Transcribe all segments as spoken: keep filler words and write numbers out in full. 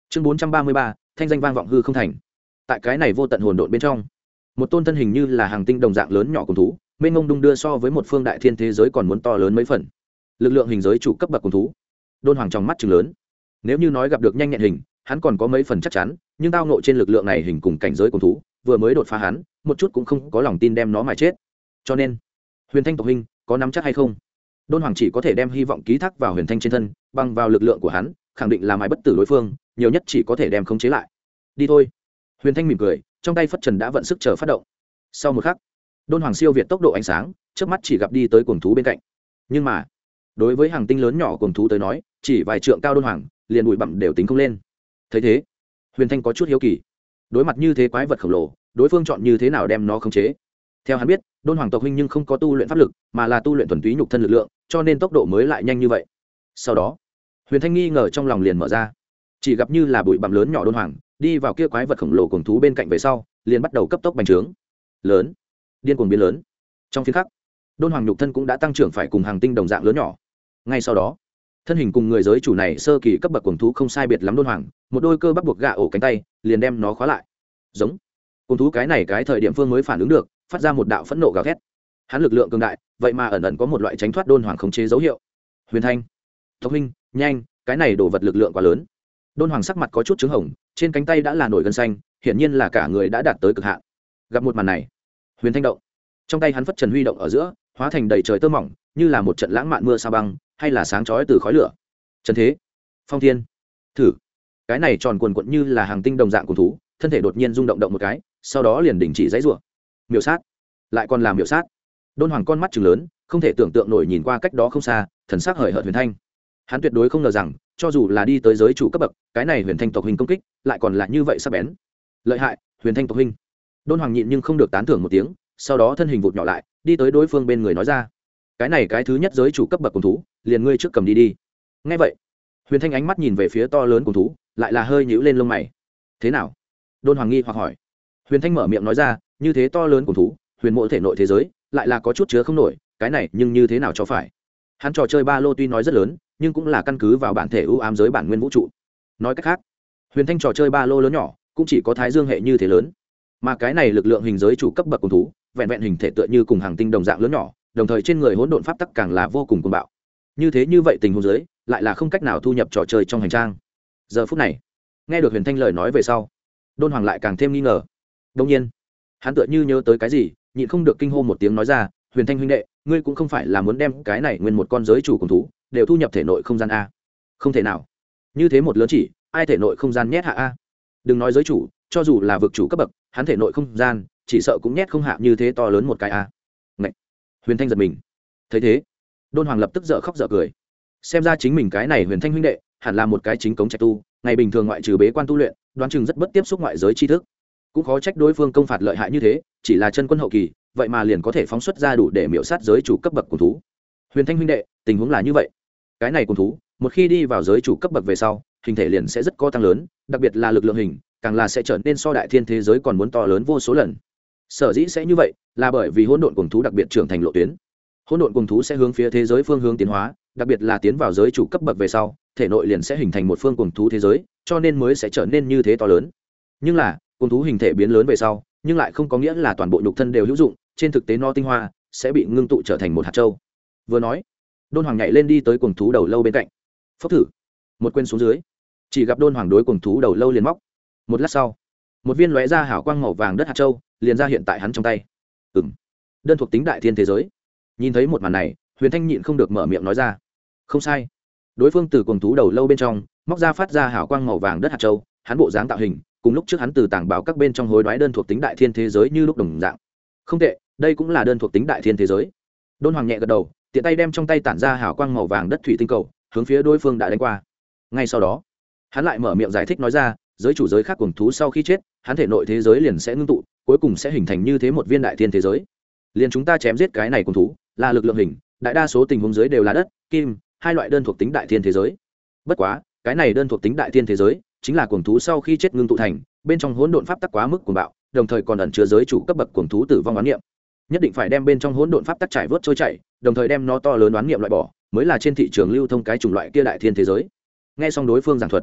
chương bốn trăm ba mươi ba, thanh danh vang vọng hư không thành. Tại cái này vô tận hồn độn bên trong, một tôn thân hình như là hàng tinh đồng dạng lớn nhỏ cùng thú, mênh mông đung đưa so với một phương đại thiên thế giới còn muốn to lớn mấy phần. Lực lượng hình giới chủ cấp bậc cùng thú. Đôn Hoàng trong mắt trừng lớn. Nếu như nói gặp được nhanh nhẹn hình, hắn còn có mấy phần chắc chắn, nhưng tao ngộ trên lực lượng này hình cùng cảnh giới cùng thú, vừa mới đột phá hắn, một chút cũng không có lòng tin đem nó mà chết. Cho nên, Huyền Thanh tộc huynh, có nắm chắc hay không? Đôn Hoàng chỉ có thể đem hy vọng ký thác vào Huyền Thanh trên thân, bằng vào lực lượng của hắn, khẳng định là mãi bất tử đối phương, nhiều nhất chỉ có thể đem khống chế lại. Đi thôi. Huyền Thanh mỉm cười, trong tay phất trần đã vận sức chờ phát động. Sau một khắc, Đôn Hoàng siêu việt tốc độ ánh sáng, trước mắt chỉ gặp đi tới cuồng thú bên cạnh. Nhưng mà, đối với hàng tinh lớn nhỏ cuồng thú tới nói, chỉ vài trượng cao Đôn Hoàng, liền bụi bặm đều tính không lên. Thấy thế, Huyền Thanh có chút hiếu kỳ. Đối mặt như thế quái vật khổng lồ, đối phương chọn như thế nào đem nó khống chế? Theo hắn biết, Đôn Hoàng tộc huynh nhưng không có tu luyện pháp lực, mà là tu luyện thuần túy nhục thân lực lượng, cho nên tốc độ mới lại nhanh như vậy. Sau đó, Huyền Thanh nghi ngờ trong lòng liền mở ra. Chỉ gặp như là bụi bặm lớn nhỏ Đôn Hoàng, đi vào kia quái vật khổng lồ cuồng thú bên cạnh về sau, liền bắt đầu cấp tốc bành trướng. Lớn, điên cuồng biến lớn. Trong phiên khắc, Đôn Hoàng nhục thân cũng đã tăng trưởng phải cùng hàng tinh đồng dạng lớn nhỏ. Ngay sau đó, thân hình cùng người giới chủ này sơ kỳ cấp bậc cuồng thú không sai biệt lắm Đôn Hoàng, một đôi cơ bắp buộc gạ ổ cánh tay, liền đem nó khóa lại. Giống. Cuồng thú cái này cái thời điểm phương mới phản ứng được, phát ra một đạo phẫn nộ gào thét. Hắn lực lượng cường đại, vậy mà ẩn ẩn có một loại tránh thoát Đôn Hoàng khống chế dấu hiệu. Huyền Thanh, tộc huynh, nhanh, cái này đổ vật lực lượng quá lớn. Đôn Hoàng sắc mặt có chút trứng hồng, trên cánh tay đã là nổi gân xanh, hiển nhiên là cả người đã đạt tới cực hạn. Gặp một màn này, Huyền Thanh động, trong tay hắn phất trần huy động ở giữa, hóa thành đầy trời tơ mỏng, như là một trận lãng mạn mưa sa băng, hay là sáng chói từ khói lửa. Trần thế, phong thiên, thử. Cái này tròn cuồn cuộn như là hàng tinh đồng dạng của thú, thân thể đột nhiên rung động động một cái, sau đó liền đình chỉ giãy giụa. Miểu sát, lại còn làm miểu sát. Đôn Hoàng con mắt trừng lớn, không thể tưởng tượng nổi nhìn qua cách đó không xa, thần sắc hời hợt Huyền Thanh. Hắn tuyệt đối không ngờ rằng, cho dù là đi tới giới chủ cấp bậc, cái này Huyền Thanh tộc huynh công kích lại còn là như vậy sắc bén. Lợi hại, Huyền Thanh tộc huynh. Đôn Hoàng nhịn nhưng không được tán thưởng một tiếng, sau đó thân hình vụt nhỏ lại, đi tới đối phương bên người nói ra: "Cái này cái thứ nhất giới chủ cấp bậc cùng thú, liền ngươi trước cầm đi đi." Nghe vậy, Huyền Thanh ánh mắt nhìn về phía to lớn cùng thú, lại là hơi nhíu lên lông mày. "Thế nào?" Đôn Hoàng nghi hoặc hỏi. Huyền Thanh mở miệng nói ra: "Như thế to lớn cùng thú, huyền mộ thể nội thế giới, lại là có chút chứa không nổi, cái này nhưng như thế nào cho phải?" Hắn trò chơi ba lô tuy nói rất lớn, nhưng cũng là căn cứ vào bản thể ưu ám giới bản nguyên vũ trụ. Nói cách khác, Huyền Thanh trò chơi ba lô lớn nhỏ, cũng chỉ có Thái Dương hệ như thế lớn. Mà cái này lực lượng hình giới chủ cấp bậc cùng thú, vẹn vẹn hình thể tựa như cùng hàng tinh đồng dạng lớn nhỏ, đồng thời trên người hỗn độn pháp tắc càng là vô cùng cuồng bạo. Như thế như vậy tình huống dưới, lại là không cách nào thu nhập trò chơi trong hành trang. Giờ phút này, nghe được Huyền Thanh lời nói về sau, Đôn Hoàng lại càng thêm nghi ngờ. Đương nhiên, hắn tựa như nhớ tới cái gì, nhịn không được kinh hô một tiếng nói ra: "Huyền Thanh huynh đệ, ngươi cũng không phải là muốn đem cái này nguyên một con giới chủ cùng thú đều thu nhập thể nội không gian a?" "Không thể nào. Như thế một lớn chỉ, ai thể nội không gian nhét hạ a?" "Đừng nói giới chủ, cho dù là vực chủ cấp bậc, hắn thể nội không gian, chỉ sợ cũng nhét không hạ như thế to lớn một cái a." Ngậy. Huyền Thanh giật mình. Thấy thế, Đôn Hoàng lập tức dở khóc dở cười. Xem ra chính mình cái này Huyền Thanh huynh đệ, hẳn là một cái chính cống trạch tu, ngày bình thường ngoại trừ bế quan tu luyện, đoán chừng rất bất tiếp xúc ngoại giới tri thức. Cũng khó trách đối phương công phạt lợi hại như thế, chỉ là chân quân hậu kỳ, vậy mà liền có thể phóng xuất ra đủ để miểu sát giới chủ cấp bậc của thú. Huyền Thanh huynh đệ, tình huống là như vậy. Cái này cùng thú, một khi đi vào giới chủ cấp bậc về sau, hình thể liền sẽ rất có tăng lớn, đặc biệt là lực lượng hình, càng là sẽ trở nên so đại thiên thế giới còn muốn to lớn vô số lần. Sở dĩ sẽ như vậy, là bởi vì hỗn độn cùng thú đặc biệt trưởng thành lộ tuyến. Hỗn độn cùng thú sẽ hướng phía thế giới phương hướng tiến hóa, đặc biệt là tiến vào giới chủ cấp bậc về sau, thể nội liền sẽ hình thành một phương cùng thú thế giới, cho nên mới sẽ trở nên như thế to lớn. Nhưng là, cùng thú hình thể biến lớn về sau, nhưng lại không có nghĩa là toàn bộ nhục thân đều hữu dụng, trên thực tế nó tinh hoa sẽ bị ngưng tụ trở thành một hạt châu. Vừa nói, Đôn Hoàng nhảy lên đi tới cuồng thú đầu lâu bên cạnh. Phốc thử, một quên xuống dưới, chỉ gặp Đôn Hoàng đối cuồng thú đầu lâu liền móc. Một lát sau, một viên lóe ra hào quang màu vàng đất hạt châu liền ra hiện tại hắn trong tay. Ừm, đơn thuộc tính đại thiên thế giới. Nhìn thấy một màn này, Huyền Thanh nhịn không được mở miệng nói ra. Không sai, đối phương từ cuồng thú đầu lâu bên trong móc ra phát ra hào quang màu vàng đất hạt châu, hắn bộ dáng tạo hình cùng lúc trước hắn từ tàng bảo các bên trong hối đoái đơn thuộc tính đại thiên thế giới như lúc đồng dạng. Không tệ, đây cũng là đơn thuộc tính đại thiên thế giới. Đôn Hoàng nhẹ gật đầu, tiện tay đem trong tay tản ra hào quang màu vàng đất thủy tinh cầu hướng phía đối phương đã đánh qua. Ngay sau đó, hắn lại mở miệng giải thích nói ra: giới chủ giới khác cuồng thú sau khi chết, hắn thể nội thế giới liền sẽ ngưng tụ, cuối cùng sẽ hình thành như thế một viên đại thiên thế giới. Liền chúng ta chém giết cái này cuồng thú, là lực lượng hình, đại đa số tình huống dưới đều là đất, kim, hai loại đơn thuộc tính đại thiên thế giới. Bất quá, cái này đơn thuộc tính đại thiên thế giới chính là cuồng thú sau khi chết ngưng tụ thành, bên trong hỗn độn pháp tắc quá mức cuồng bạo, đồng thời còn ẩn chứa giới chủ cấp bậc cuồng thú tử vong oán niệm. Nhất định phải đem bên trong hỗn độn pháp tắc trải vớt trôi chảy, đồng thời đem nó to lớn oán niệm loại bỏ, mới là trên thị trường lưu thông cái chủng loại kia đại thiên thế giới. Nghe xong đối phương giảng thuật,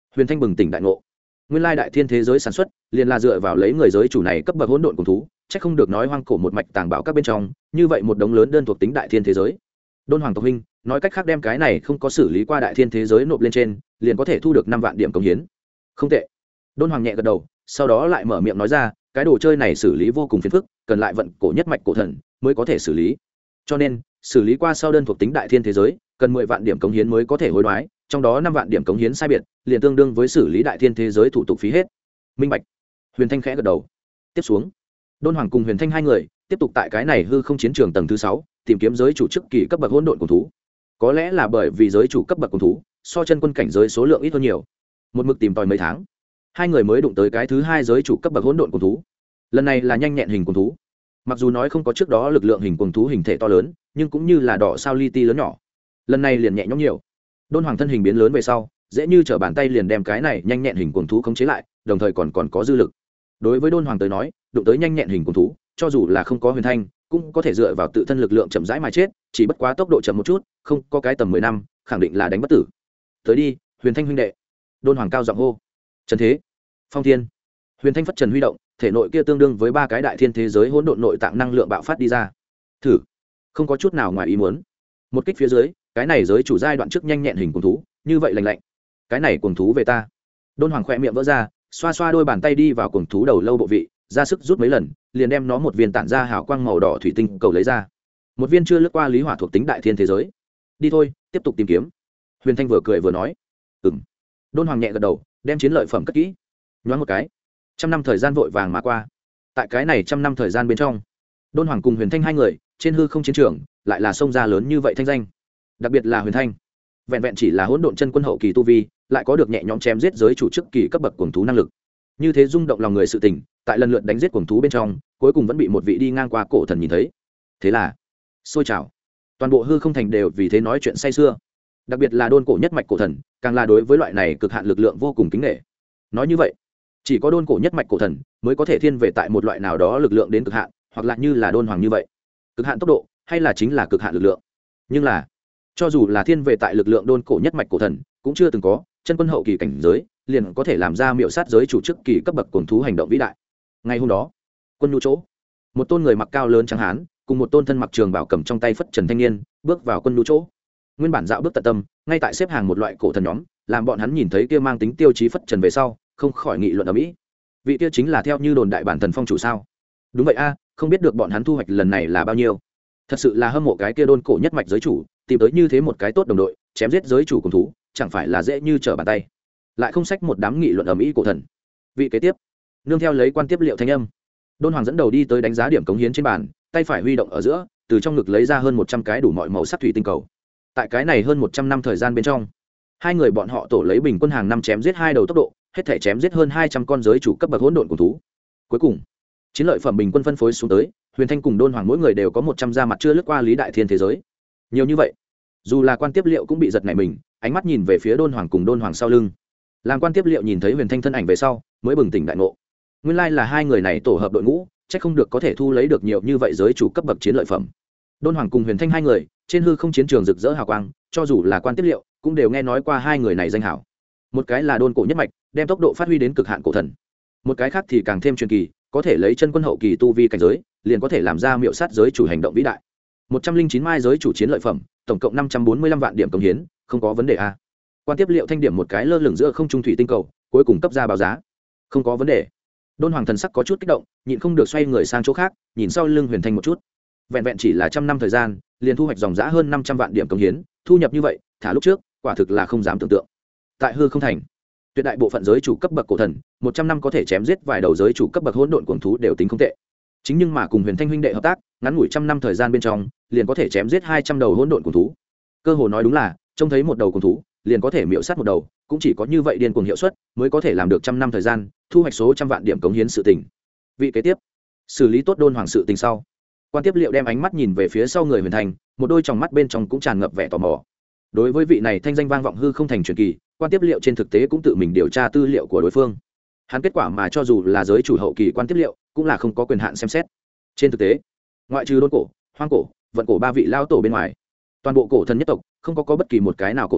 Huyền Thanh bừng tỉnh đại ngộ, nguyên lai đại thiên thế giới sản xuất liền là dựa vào lấy người giới chủ này cấp bậc hỗn độn cùng thú, chắc không được nói hoang cổ một mạch tàng bảo các bên trong như vậy một đống lớn đơn thuộc tính đại thiên thế giới. Đôn Hoàng tộc huynh, nói cách khác đem cái này không có xử lý qua đại thiên thế giới nộp lên trên, liền có thể thu được năm vạn điểm công hiến. Không tệ. Đôn Hoàng nhẹ gật đầu, sau đó lại mở miệng nói ra, cái đồ chơi này xử lý vô cùng phiền phức, cần lại vận cổ nhất mạch cổ thần mới có thể xử lý. Cho nên, xử lý qua sau đơn thuộc tính đại thiên thế giới, cần mười vạn điểm cống hiến mới có thể hối đoái, trong đó năm vạn điểm cống hiến sai biệt, liền tương đương với xử lý đại thiên thế giới thủ tục phí hết. Minh bạch. Huyền Thanh khẽ gật đầu. Tiếp xuống, Đôn Hoàng cùng Huyền Thanh hai người tiếp tục tại cái này hư không chiến trường tầng thứ sáu, tìm kiếm giới chủ chức kỳ cấp bậc hỗn độn cùng thú. Có lẽ là bởi vì giới chủ cấp bậc cùng thú, so chân quân cảnh giới số lượng ít hơn nhiều. Một mực tìm tòi mấy tháng, hai người mới đụng tới cái thứ hai giới chủ cấp bậc hỗn độn cùng thú. Lần này là nhanh nhẹn hình cùng thú. Mặc dù nói không có trước đó lực lượng hình cùng thú hình thể to lớn, nhưng cũng như là đỏ sao li ti lớn nhỏ. Lần này liền nhẹ nhõm nhiều. Đôn Hoàng thân hình biến lớn về sau, dễ như trở bàn tay liền đem cái này nhanh nhẹn hình cuồng thú khống chế lại, đồng thời còn còn có dư lực. Đối với Đôn Hoàng tới nói, đụng tới nhanh nhẹn hình cuồng thú, cho dù là không có Huyền Thanh, cũng có thể dựa vào tự thân lực lượng chậm rãi mà chết, chỉ bất quá tốc độ chậm một chút, không, có cái tầm mười năm, khẳng định là đánh bất tử. Tới đi, Huyền Thanh huynh đệ. Đôn Hoàng cao giọng hô. Trần Thế, Phong Thiên. Huyền Thanh phất trần huy động, thể nội kia tương đương với ba cái đại thiên thế giới hỗn độn nội tạng năng lượng bạo phát đi ra. Thử, không có chút nào ngoài ý muốn. Một kích phía dưới, cái này giới chủ giai đoạn trước nhanh nhẹn hình cuồng thú, như vậy lạnh lạnh. Cái này cuồng thú về ta. Đôn Hoàng khẽ miệng vỡ ra, xoa xoa đôi bàn tay đi vào cuồng thú đầu lâu bộ vị, ra sức rút mấy lần, liền đem nó một viên tản ra hào quang màu đỏ thủy tinh cầu lấy ra. Một viên chưa lướt qua lý hỏa thuộc tính đại thiên thế giới. Đi thôi, tiếp tục tìm kiếm. Huyền Thanh vừa cười vừa nói. Ừm. Đôn Hoàng nhẹ gật đầu, đem chiến lợi phẩm cất kỹ. Nhoáng một cái, trăm năm thời gian vội vàng mà qua. Tại cái này trăm năm thời gian bên trong, Đôn Hoàng cùng Huyền Thanh hai người trên hư không chiến trường lại là sông ra lớn như vậy thanh danh. Đặc biệt là Huyền Thanh, vẹn vẹn chỉ là hỗn độn chân quân hậu kỳ tu vi, lại có được nhẹ nhõm chém giết giới chủ chức kỳ cấp bậc cuồng thú năng lực. Như thế rung động lòng người sự tình, tại lần lượt đánh giết cuồng thú bên trong, cuối cùng vẫn bị một vị đi ngang qua cổ thần nhìn thấy. Thế là, xôi trào, toàn bộ hư không thành đều vì thế nói chuyện say sưa. Đặc biệt là Đôn cổ nhất mạch cổ thần, càng là đối với loại này cực hạn lực lượng vô cùng kính nể. Nói như vậy, chỉ có Đôn cổ nhất mạch cổ thần mới có thể thiên về tại một loại nào đó lực lượng đến cực hạn, hoặc là như là Đôn Hoàng như vậy, cực hạn tốc độ, hay là chính là cực hạn lực lượng. Nhưng là, cho dù là thiên về tại lực lượng Đôn cổ nhất mạch cổ thần, cũng chưa từng có chân quân hậu kỳ cảnh giới liền có thể làm ra miệu sát giới chủ chức kỳ cấp bậc cuồng thú hành động vĩ đại. Ngày hôm đó, quân nhu chỗ, một tôn người mặc cao lớn trắng hán cùng một tôn thân mặc trường bảo cầm trong tay phất trần thanh niên bước vào quân nhu chỗ. Nguyên bản dạo bước tận tâm, ngay tại xếp hàng một loại cổ thần nhóm, làm bọn hắn nhìn thấy kia mang tính tiêu chí phất trần về sau, không khỏi nghị luận ở mỹ. Vị kia chính là theo như đồn đại bản thần phong chủ sao? Đúng vậy a, không biết được bọn hắn thu hoạch lần này là bao nhiêu. Thật sự là hâm mộ cái kia Đôn cổ nhất mạch giới chủ, tìm tới như thế một cái tốt đồng đội, chém giết giới chủ cùng thú, chẳng phải là dễ như trở bàn tay. Lại không sách một đám nghị luận ở mỹ cổ thần. Vị kế tiếp, nương theo lấy quan tiếp liệu thanh âm, Đôn Hoàng dẫn đầu đi tới đánh giá điểm cống hiến trên bàn, tay phải huy động ở giữa, từ trong ngực lấy ra hơn một trăm cái đủ mọi màu sắc thủy tinh cầu. Tại cái này hơn một trăm năm thời gian bên trong, hai người bọn họ tổ lấy bình quân hàng năm chém giết hai đầu tốc độ, hết thể chém giết hơn hai trăm con giới chủ cấp bậc hỗn độn cùng thú. Cuối cùng, chiến lợi phẩm bình quân phân phối xuống tới, Huyền Thanh cùng Đôn Hoàng mỗi người đều có một trăm da mặt chưa lướt qua lý đại thiên thế giới. Nhiều như vậy, dù là quan tiếp liệu cũng bị giật nảy mình, ánh mắt nhìn về phía Đôn Hoàng cùng Đôn Hoàng sau lưng. Làm quan tiếp liệu nhìn thấy Huyền Thanh thân ảnh về sau, mới bừng tỉnh đại ngộ. Nguyên lai là hai người này tổ hợp đội ngũ, chắc không được có thể thu lấy được nhiều như vậy giới chủ cấp bậc chiến lợi phẩm. Đôn Hoàng cùng Huyền Thanh hai người, trên hư không chiến trường rực rỡ hào quang, cho dù là quan tiếp liệu, cũng đều nghe nói qua hai người này danh hảo. Một cái là Đôn cổ nhất mạch, đem tốc độ phát huy đến cực hạn cổ thần. Một cái khác thì càng thêm truyền kỳ, có thể lấy chân quân hậu kỳ tu vi cảnh giới, liền có thể làm ra miệu sát giới chủ hành động vĩ đại. một trăm linh chín mai giới chủ chiến lợi phẩm, tổng cộng năm trăm bốn mươi lăm vạn điểm công hiến, không có vấn đề a. Quan tiếp liệu thanh điểm một cái lơ lửng giữa không trung thủy tinh cầu, cuối cùng cấp ra báo giá. Không có vấn đề. Đôn Hoàng thần sắc có chút kích động, nhịn không được xoay người sang chỗ khác, nhìn sau lưng Huyền Thanh một chút. Vẹn vẹn chỉ là trăm năm thời gian, liền thu hoạch dòng giá hơn năm trăm vạn điểm công hiến, thu nhập như vậy, thả lúc trước, quả thực là không dám tưởng tượng. Tại hư không thành, tuyệt đại bộ phận giới chủ cấp bậc cổ thần, một trăm năm có thể chém giết vài đầu giới chủ cấp bậc hỗn độn cuồng thú đều tính không tệ. Chính nhưng mà cùng Huyền Thanh huynh đệ hợp tác, ngắn ngủi trăm năm thời gian bên trong, liền có thể chém giết hai trăm đầu hỗn độn cuồng thú. Cơ hồ nói đúng là, trông thấy một đầu cuồng thú, liền có thể miệu sát một đầu, cũng chỉ có như vậy điên cuồng hiệu suất, mới có thể làm được trăm năm thời gian, thu hoạch số trăm vạn điểm cống hiến sự tình. Vị kế tiếp, xử lý tốt Đôn Hoàng sự tình sau, quan tiếp liệu đem ánh mắt nhìn về phía sau người Huyền Thanh, một đôi tròng mắt bên trong cũng tràn ngập vẻ tò mò. Đối với vị này thanh danh vang vọng hư không thành truyền kỳ, quan tiếp liệu trên thực tế cũng tự mình điều tra tư liệu của đối phương. Hắn kết quả mà cho dù là giới chủ hậu kỳ quan tiếp liệu, cũng là không có quyền hạn xem xét. Trên thực tế, ngoại trừ Đôn cổ, Hoang cổ, Vận cổ ba vị lao tổ bên ngoài, toàn bộ cổ thần nhất tộc không có có bất kỳ một cái nào cổ thần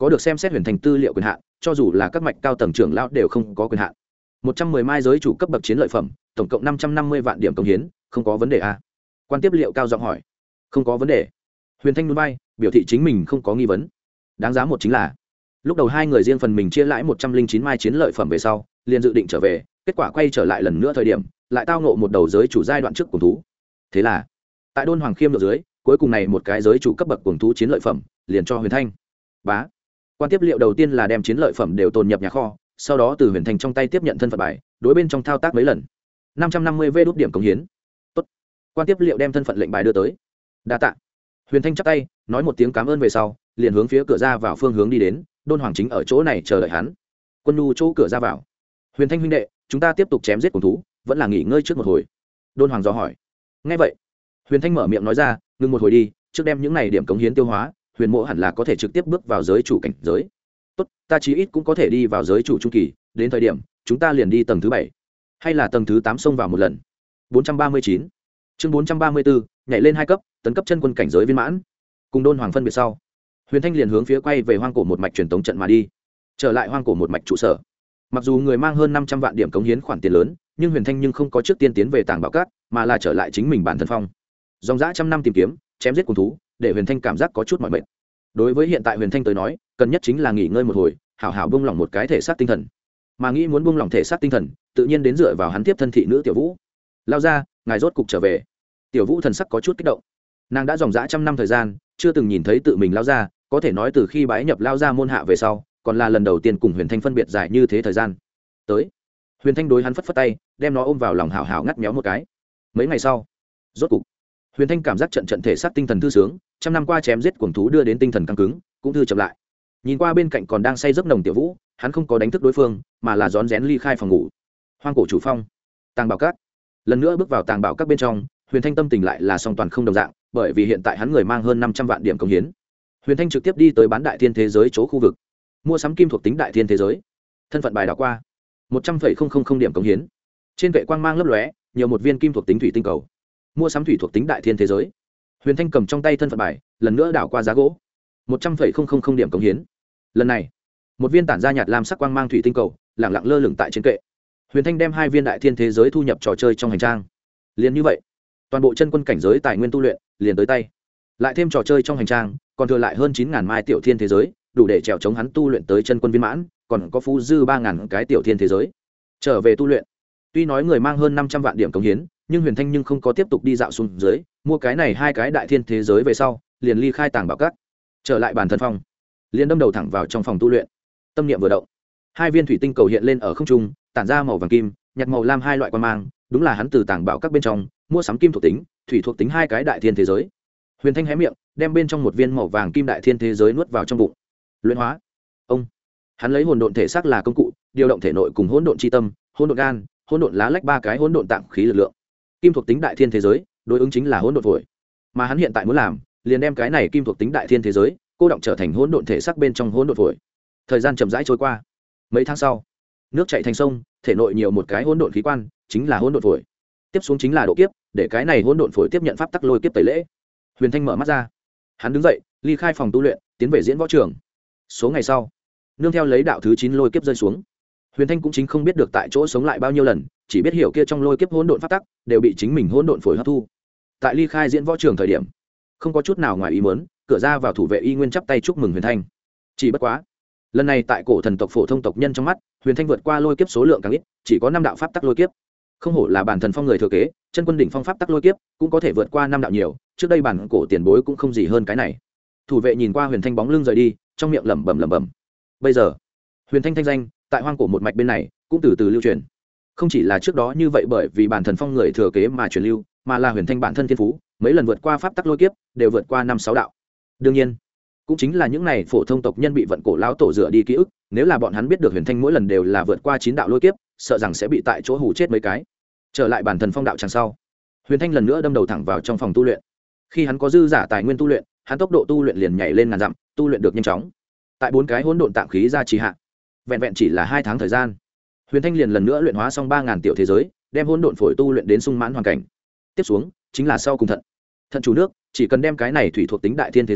có được xem xét huyền thanh tư liệu quyền hạn, cho dù là các mạch cao tầng trưởng lão đều không có quyền hạn. Một trăm mười mai giới chủ cấp bậc chiến lợi phẩm, tổng cộng năm trăm năm mươi vạn điểm công hiến, không có vấn đề à? Quan tiếp liệu cao giọng hỏi. Không có vấn đề. Huyền Thanh núi bay, biểu thị chính mình không có nghi vấn. Đáng giá một chính là, lúc đầu hai người riêng phần mình chia lãi một trăm linh chín mai chiến lợi phẩm về sau, liền dự định trở về, kết quả quay trở lại lần nữa thời điểm, lại tao ngộ một đầu giới chủ giai đoạn trước cuồng thú. Thế là, tại Đôn Hoàng Khiêm độ dưới, cuối cùng này một cái giới chủ cấp bậc cuồng thú chiến lợi phẩm, liền cho Huyền Thanh. Bá. Quan tiếp liệu đầu tiên là đem chiến lợi phẩm đều tồn nhập nhà kho, sau đó từ Huyền Thanh trong tay tiếp nhận thân phận bài, đối bên trong thao tác mấy lần. năm trăm năm mươi vé đốt điểm cống hiến. Tốt. Quan tiếp liệu đem thân phận lệnh bài đưa tới. Đa tạ. Huyền Thanh chắp tay, nói một tiếng cảm ơn về sau, liền hướng phía cửa ra vào phương hướng đi đến, Đôn Hoàng chính ở chỗ này chờ đợi hắn. Quân nhu chỗ cửa ra vào. Huyền Thanh huynh đệ, chúng ta tiếp tục chém giết cuồng thú, vẫn là nghỉ ngơi trước một hồi. Đôn Hoàng dò hỏi. Nghe vậy, Huyền Thanh mở miệng nói ra, ngừng một hồi đi, trước đem những này điểm cống hiến tiêu hóa, Huyền Mộ hẳn là có thể trực tiếp bước vào giới chủ cảnh giới. Tốt, ta chí ít cũng có thể đi vào giới chủ trung kỳ, đến thời điểm chúng ta liền đi tầng thứ bảy, hay là tầng thứ tám xông vào một lần. bốn trăm ba mươi chín. Chương bốn trăm ba mươi bốn, nhảy lên hai cấp, tấn cấp chân quân cảnh giới viên mãn. Cùng Đôn Hoàng phân biệt sau, Huyền Thanh liền hướng phía quay về hoang cổ một mạch truyền tống trận mà đi. Trở lại hoang cổ một mạch trụ sở. Mặc dù người mang hơn năm trăm vạn điểm cống hiến khoản tiền lớn, nhưng Huyền Thanh nhưng không có trước tiên tiến về tàng bảo cát, mà là trở lại chính mình bản thân phong. Dòng dã trăm năm tìm kiếm, chém giết cuồng thú, để Huyền Thanh cảm giác có chút mỏi mệt. Đối với hiện tại Huyền Thanh tới nói, cần nhất chính là nghỉ ngơi một hồi, hảo hảo buông lỏng một cái thể xác tinh thần. Mà nghĩ muốn buông lỏng thể xác tinh thần, tự nhiên đến dựa vào hắn tiếp thân thị nữ Tiểu Vũ. Lao ra, ngài rốt cục trở về. Tiểu Vũ thần sắc có chút kích động. Nàng đã dòng dã trăm năm thời gian, chưa từng nhìn thấy tự mình lao ra, có thể nói từ khi bái nhập lao ra môn hạ về sau, còn là lần đầu tiên cùng Huyền Thanh phân biệt dài như thế thời gian. Tới, Huyền Thanh đối hắn phất phất tay, đem nó ôm vào lòng hảo hảo ngắt méo một cái. Mấy ngày sau, rốt cục, Huyền Thanh cảm giác trận trận thể xác tinh thần thư sướng, trăm năm qua chém giết cuồng thú đưa đến tinh thần căng cứng, cũng thư chậm lại. Nhìn qua bên cạnh còn đang say giấc nồng Tiểu Vũ, hắn không có đánh thức đối phương, mà là rón rén ly khai phòng ngủ. Hoang cổ chủ phong, tàng bảo các. Lần nữa bước vào tàng bảo các bên trong, Huyền Thanh tâm tình lại là song toàn không đồng dạng, bởi vì hiện tại hắn người mang hơn năm trăm vạn điểm công hiến. Huyền Thanh trực tiếp đi tới bán đại thiên thế giới chỗ khu vực, mua sắm kim thuộc tính đại thiên thế giới. Thân phận bài đảo qua, một trăm phẩy không không không điểm công hiến. Trên kệ quang mang lấp lóe, nhiều một viên kim thuộc tính thủy tinh cầu. Mua sắm thủy thuộc tính đại thiên thế giới. Huyền Thanh cầm trong tay thân phận bài, lần nữa đảo qua giá gỗ, một trăm phẩy không không không điểm công hiến. Lần này, một viên tản ra nhạt lam sắc quang mang thủy tinh cầu, lẳng lặng lơ lửng tại trên kệ. Huyền Thanh đem hai viên đại thiên thế giới thu nhập trò chơi trong hành trang. Liền như vậy, toàn bộ chân quân cảnh giới tài nguyên tu luyện liền tới tay. Lại thêm trò chơi trong hành trang, còn thừa lại hơn chín ngàn mai tiểu thiên thế giới, đủ để trèo chống hắn tu luyện tới chân quân viên mãn, còn có phú dư ba ngàn cái tiểu thiên thế giới. Trở về tu luyện, tuy nói người mang hơn năm trăm vạn điểm cống hiến, nhưng Huyền Thanh nhưng không có tiếp tục đi dạo xuống dưới, mua cái này hai cái đại thiên thế giới về sau, liền ly khai tàng bảo các, trở lại bản thân phòng, liền đâm đầu thẳng vào trong phòng tu luyện. Tâm niệm vừa động, hai viên thủy tinh cầu hiện lên ở không trung, tản ra màu vàng kim, nhạt màu lam hai loại quang mang, đúng là hắn từ tàng bảo các bên trong mua sắm kim thuộc tính, thủy thuộc tính hai cái đại thiên thế giới. Huyền Thanh hé miệng, đem bên trong một viên màu vàng kim đại thiên thế giới nuốt vào trong bụng. Luyện hóa. Ông. Hắn lấy hỗn độn thể xác là công cụ, điều động thể nội cùng hỗn độn chi tâm, hỗn độn gan, hỗn độn lá lách ba cái hỗn độn tạng khí lực lượng. Kim thuộc tính đại thiên thế giới, đối ứng chính là hỗn độn phổi. Mà hắn hiện tại muốn làm, liền đem cái này kim thuộc tính đại thiên thế giới, cô động trở thành hỗn độn thể xác bên trong hỗn độn phổi. Thời gian chậm rãi trôi qua. Mấy tháng sau, nước chảy thành sông, thể nội nhiều một cái hỗn độn khí quan, chính là hỗn độn phổi. Tiếp xuống chính là độ kiếp, để cái này hỗn độn phổi tiếp nhận pháp tắc lôi kiếp tẩy lễ. Huyền Thanh mở mắt ra, hắn đứng dậy, ly khai phòng tu luyện, tiến về diễn võ trường. Số ngày sau, nương theo lấy đạo thứ chín lôi kiếp rơi xuống, Huyền Thanh cũng chính không biết được tại chỗ sống lại bao nhiêu lần, chỉ biết hiểu kia trong lôi kiếp hỗn độn pháp tắc đều bị chính mình hỗn độn phổi hấp thu. Tại ly khai diễn võ trường thời điểm, không có chút nào ngoài ý muốn, cửa ra vào thủ vệ y nguyên chắp tay chúc mừng Huyền Thanh. Chỉ bất quá, lần này tại cổ thần tộc phổ thông tộc nhân trong mắt, Huyền Thanh vượt qua lôi kiếp số lượng càng ít, chỉ có năm đạo pháp tắc lôi kiếp. Không hổ là bản thần phong người thừa kế, chân quân đỉnh phong pháp tắc lôi kiếp cũng có thể vượt qua năm đạo nhiều, trước đây bản cổ tiền bối cũng không gì hơn cái này. Thủ vệ nhìn qua Huyền Thanh bóng lưng rời đi, trong miệng lẩm bẩm lẩm bẩm. Bây giờ, Huyền Thanh thanh danh tại hoang cổ một mạch bên này cũng từ từ lưu truyền. Không chỉ là trước đó như vậy bởi vì bản thần phong người thừa kế mà truyền lưu, mà là Huyền Thanh bản thân thiên phú, mấy lần vượt qua pháp tắc lôi kiếp, đều vượt qua năm sáu đạo. Đương nhiên, cũng chính là những này phổ thông tộc nhân bị vận cổ lão tổ rửa đi ký ức, nếu là bọn hắn biết được Huyền Thanh mỗi lần đều là vượt qua chín đạo lôi kiếp, sợ rằng sẽ bị tại chỗ hù chết mấy cái. Trở lại bản thần phong đạo tràng sau, Huyền Thanh lần nữa đâm đầu thẳng vào trong phòng tu luyện. Khi hắn có dư giả tài nguyên tu luyện, hắn tốc độ tu luyện liền nhảy lên ngàn dặm, tu luyện được nhanh chóng. Tại bốn cái hỗn độn tạng khí ra trì hạ, vẹn vẹn chỉ là hai tháng thời gian, Huyền Thanh liền lần nữa luyện hóa xong ba ngàn tiểu thế giới, đem hỗn độn phổi tu luyện đến sung mãn hoàn cảnh. Tiếp xuống chính là sau cùng thận. Thận chủ nước, chỉ cần đem cái này thủy thuộc tính đại thiên thế giới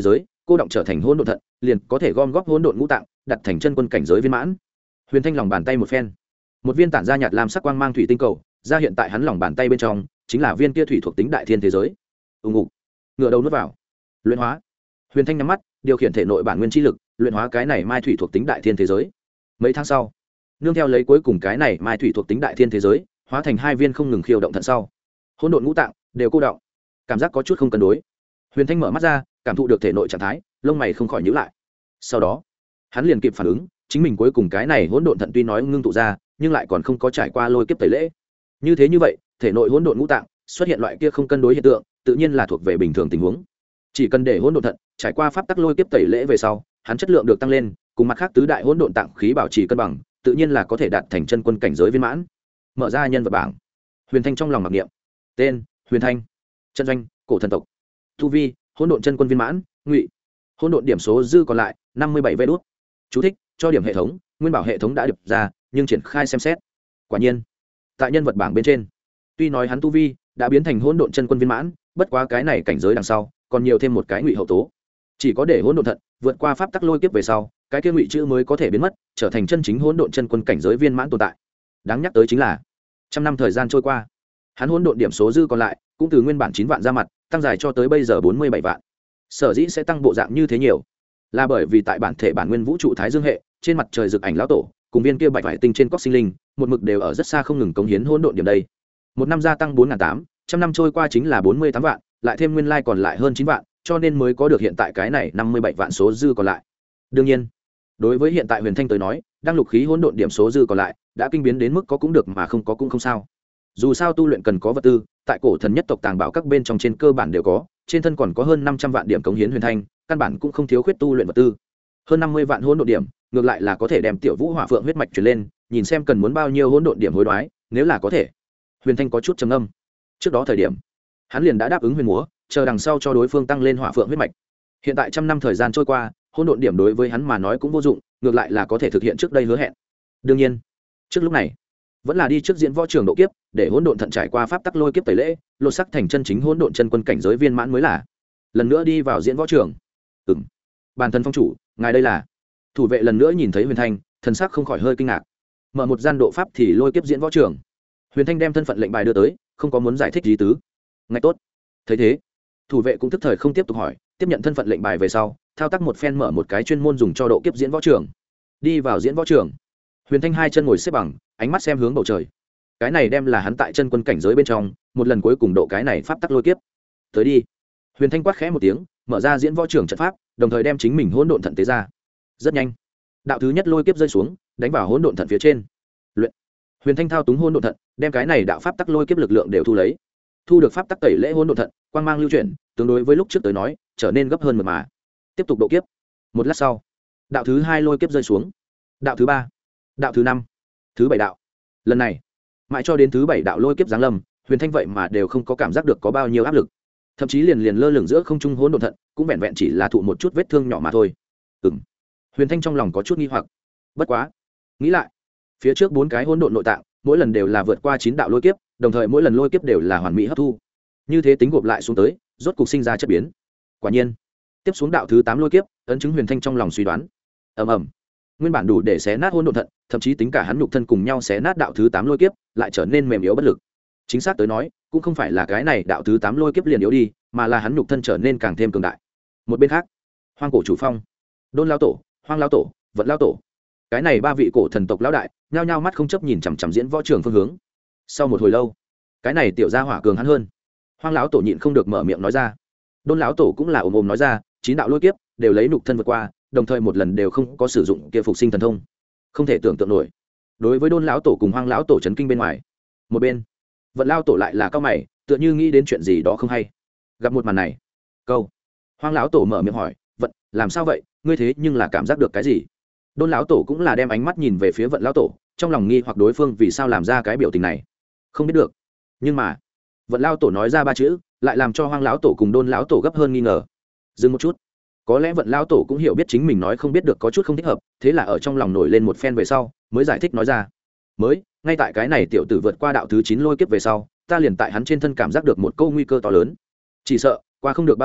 cô động trở thành hỗn độn thận liền có thể gom góp hỗn độn ngũ tạng đặt thành chân quân cảnh giới viên mãn. Huyền Thanh lòng bàn tay một phen, một viên tản ra nhạt lam sắc quang mang thủy tinh cầu ra hiện tại hắn lòng bàn tay bên trong, chính là viên kia thủy thuộc tính đại thiên thế giới. ùng ục, ngựa đầu nuốt vào, luyện hóa. Huyền Thanh nhắm mắt điều khiển thể nội bản nguyên chi lực luyện hóa cái này mai thủy thuộc tính đại thiên thế giới. Mấy tháng sau, nương theo lấy cuối cùng cái này mai thủy thuộc tính đại thiên thế giới hóa thành hai viên không ngừng khiêu động thận sau, hỗn độn ngũ tạng đều cô động, cảm giác có chút không cân đối. Huyền Thanh mở mắt ra, cảm thụ được thể nội trạng thái, lông mày không khỏi nhíu lại. Sau đó hắn liền kịp phản ứng, chính mình cuối cùng cái này hỗn độn thận tuy nói ngưng tụ ra, nhưng lại còn không có trải qua lôi kiếp tẩy lễ. Như thế như vậy, thể nội hỗn độn ngũ tạng xuất hiện loại kia không cân đối hiện tượng, tự nhiên là thuộc về bình thường tình huống. Chỉ cần để hỗn độn thận trải qua pháp tắc lôi kiếp tẩy lễ về sau, hắn chất lượng được tăng lên, cùng mặt khác tứ đại hỗn độn tạng khí bảo trì cân bằng, tự nhiên là có thể đạt thành chân quân cảnh giới viên mãn. Mở ra nhân vật bảng. Huyền Thanh trong lòng mặc niệm. Tên: Huyền Thanh. Chân doanh: Cổ thần tộc. Tu vi: hỗn độn chân quân viên mãn, ngụy. Hỗn độn điểm số dư còn lại năm mươi bảy vé đốt. Chú thích: cho điểm hệ thống, nguyên bảo hệ thống đã điệp ra, nhưng triển khai xem xét. Quả nhiên, tại nhân vật bảng bên trên, tuy nói hắn tu vi đã biến thành hỗn độn chân quân viên mãn, bất quá cái này cảnh giới đằng sau còn nhiều thêm một cái ngụy hậu tố. Chỉ có để hỗn độn thận vượt qua pháp tắc lôi kiếp về sau, cái kia ngụy chữ mới có thể biến mất, trở thành chân chính hỗn độn chân quân cảnh giới viên mãn tồn tại. Đáng nhắc tới chính là, trăm năm thời gian trôi qua, hắn hỗn độn điểm số dư còn lại cũng từ nguyên bản chín vạn ra mặt, tăng dài cho tới bây giờ bốn mươi bảy vạn. Sở dĩ sẽ tăng bộ dạng như thế nhiều, là bởi vì tại bản thể bản nguyên vũ trụ thái dương hệ, trên mặt trời rực ảnh lão tổ, cùng viên kia bạch vải tinh trên cóc sinh linh, một mực đều ở rất xa không ngừng cống hiến hỗn độn điểm đây. Một năm gia tăng bốn nghìn tám trăm, năm trôi qua chính là bốn mươi tám vạn, lại thêm nguyên lai còn lại hơn chín vạn, cho nên mới có được hiện tại cái này năm mươi bảy vạn số dư còn lại. Đương nhiên, đối với hiện tại Huyền Thanh tới nói, đang lục khí hỗn độn điểm số dư còn lại đã kinh biến đến mức có cũng được mà không có cũng không sao. Dù sao tu luyện cần có vật tư, tại cổ thần nhất tộc tàng bảo các bên trong trên cơ bản đều có, trên thân còn có hơn năm trăm vạn điểm cống hiến Huyền Thanh, căn bản cũng không thiếu khuyết tu luyện vật tư. Hơn năm mươi vạn hỗn độn điểm, ngược lại là có thể đem Tiểu Vũ Hỏa Phượng huyết mạch truyền lên, nhìn xem cần muốn bao nhiêu hỗn độn điểm hối đoái, nếu là có thể. Huyền Thanh có chút trầm ngâm. Trước đó thời điểm, hắn liền đã đáp ứng Huyền Múa, chờ đằng sau cho đối phương tăng lên Hỏa Phượng huyết mạch. Hiện tại trăm năm thời gian trôi qua, hỗn độn điểm đối với hắn mà nói cũng vô dụng, ngược lại là có thể thực hiện trước đây hứa hẹn. Đương nhiên, trước lúc này, vẫn là đi trước diễn võ trường độ kiếp, để hỗn độn thận trải qua pháp tắc lôi kiếp tẩy lễ, lột sắc thành chân chính hỗn độn chân quân cảnh giới viên mãn mới là. Lần nữa đi vào diễn võ trường. Ừm. Bản thân phong chủ, ngài đây là? Thủ vệ lần nữa nhìn thấy Huyền Thanh, thần sắc không khỏi hơi kinh ngạc. Mở một gian độ pháp thì lôi kiếp diễn võ trường. Huyền Thanh đem thân phận lệnh bài đưa tới, không có muốn giải thích gì tứ. Ngay tốt. Thấy thế, thủ vệ cũng tức thời không tiếp tục hỏi, tiếp nhận thân phận lệnh bài về sau, thao tác một phen mở một cái chuyên môn dùng cho độ kiếp diễn võ trường. Đi vào diễn võ trường. Huyền Thanh hai chân ngồi xếp bằng, ánh mắt xem hướng bầu trời. Cái này đem là hắn tại chân quân cảnh giới bên trong, một lần cuối cùng độ cái này pháp tắc lôi kiếp. Tới đi. Huyền Thanh quát khẽ một tiếng, mở ra diễn võ trường trận pháp, đồng thời đem chính mình hỗn độn thận tế ra. Rất nhanh, đạo thứ nhất lôi kiếp rơi xuống, đánh vào hỗn độn thận phía trên. Luyện. Huyền Thanh thao túng hỗn độn thận, đem cái này đạo pháp tắc lôi kiếp lực lượng đều thu lấy. Thu được pháp tắc tẩy lễ hỗn độn thận, quang mang lưu chuyển, tương đối với lúc trước tới nói, trở nên gấp hơn mật mà. Tiếp tục độ kiếp. Một lát sau, đạo thứ hai lôi kiếp rơi xuống. Đạo thứ ba, đạo thứ năm, thứ bảy đạo. Lần này, mãi cho đến thứ bảy đạo lôi kiếp giáng lâm, Huyền Thanh vậy mà đều không có cảm giác được có bao nhiêu áp lực. Thậm chí liền liền lơ lửng giữa không trung hỗn độn thận, cũng vẹn vẹn chỉ là thụ một chút vết thương nhỏ mà thôi. Ừm. Huyền Thanh trong lòng có chút nghi hoặc. Bất quá, nghĩ lại, phía trước bốn cái hỗn độn nội tạng, mỗi lần đều là vượt qua chín đạo lôi kiếp, đồng thời mỗi lần lôi kiếp đều là hoàn mỹ hấp thu. Như thế tính gộp lại xuống tới, rốt cục sinh ra chất biến. Quả nhiên, tiếp xuống đạo thứ tám lôi kiếp, ấn chứng Huyền Thanh trong lòng suy đoán. Ầm ầm. Nguyên bản đủ để xé nát hỗn độn thận, thậm chí tính cả hắn nhục thân cùng nhau xé nát đạo thứ tám lôi kiếp, lại trở nên mềm yếu bất lực. Chính xác tới nói, cũng không phải là cái này đạo thứ tám lôi kiếp liền yếu đi, mà là hắn nhục thân trở nên càng thêm cường đại. Một bên khác, Hoang cổ chủ phong, Đôn lão tổ, Hoang lão tổ, Vận lão tổ, cái này ba vị cổ thần tộc lão đại, nhao nhao mắt không chấp nhìn chằm chằm diễn võ trường phương hướng. Sau một hồi lâu, cái này tiểu gia hỏa cường hắn hơn. Hoang lão tổ nhịn không được mở miệng nói ra. Đôn lão tổ cũng là ồm ồm nói ra, chín đạo lôi kiếp đều lấy nhục thân vượt qua, đồng thời một lần đều không có sử dụng kia phục sinh thần thông, không thể tưởng tượng nổi. Đối với Đôn lão tổ cùng Hoang lão tổ chấn kinh bên ngoài, một bên Vận lão tổ lại là cao mày, tựa như nghĩ đến chuyện gì đó không hay. Gặp một màn này, câu Hoang lão tổ mở miệng hỏi, Vận, làm sao vậy, ngươi thế nhưng là cảm giác được cái gì? Đôn lão tổ cũng là đem ánh mắt nhìn về phía Vận lão tổ, trong lòng nghi hoặc đối phương vì sao làm ra cái biểu tình này, không biết được. Nhưng mà Vận lão tổ nói ra ba chữ, lại làm cho Hoang lão tổ cùng Đôn lão tổ gấp hơn nghi ngờ. Dừng một chút, có lẽ Vận lão tổ cũng hiểu biết chính mình nói không biết được có chút không thích hợp, thế là ở trong lòng nổi lên một phen về sau, mới giải thích nói ra. Mới, ngay tại cái này tiểu tử vượt qua đạo thứ chín lôi kiếp về sau, ta liền tại hắn trên thân cảm giác được một câu nguy cơ to lớn. Chỉ sợ, qua không được bao lâu,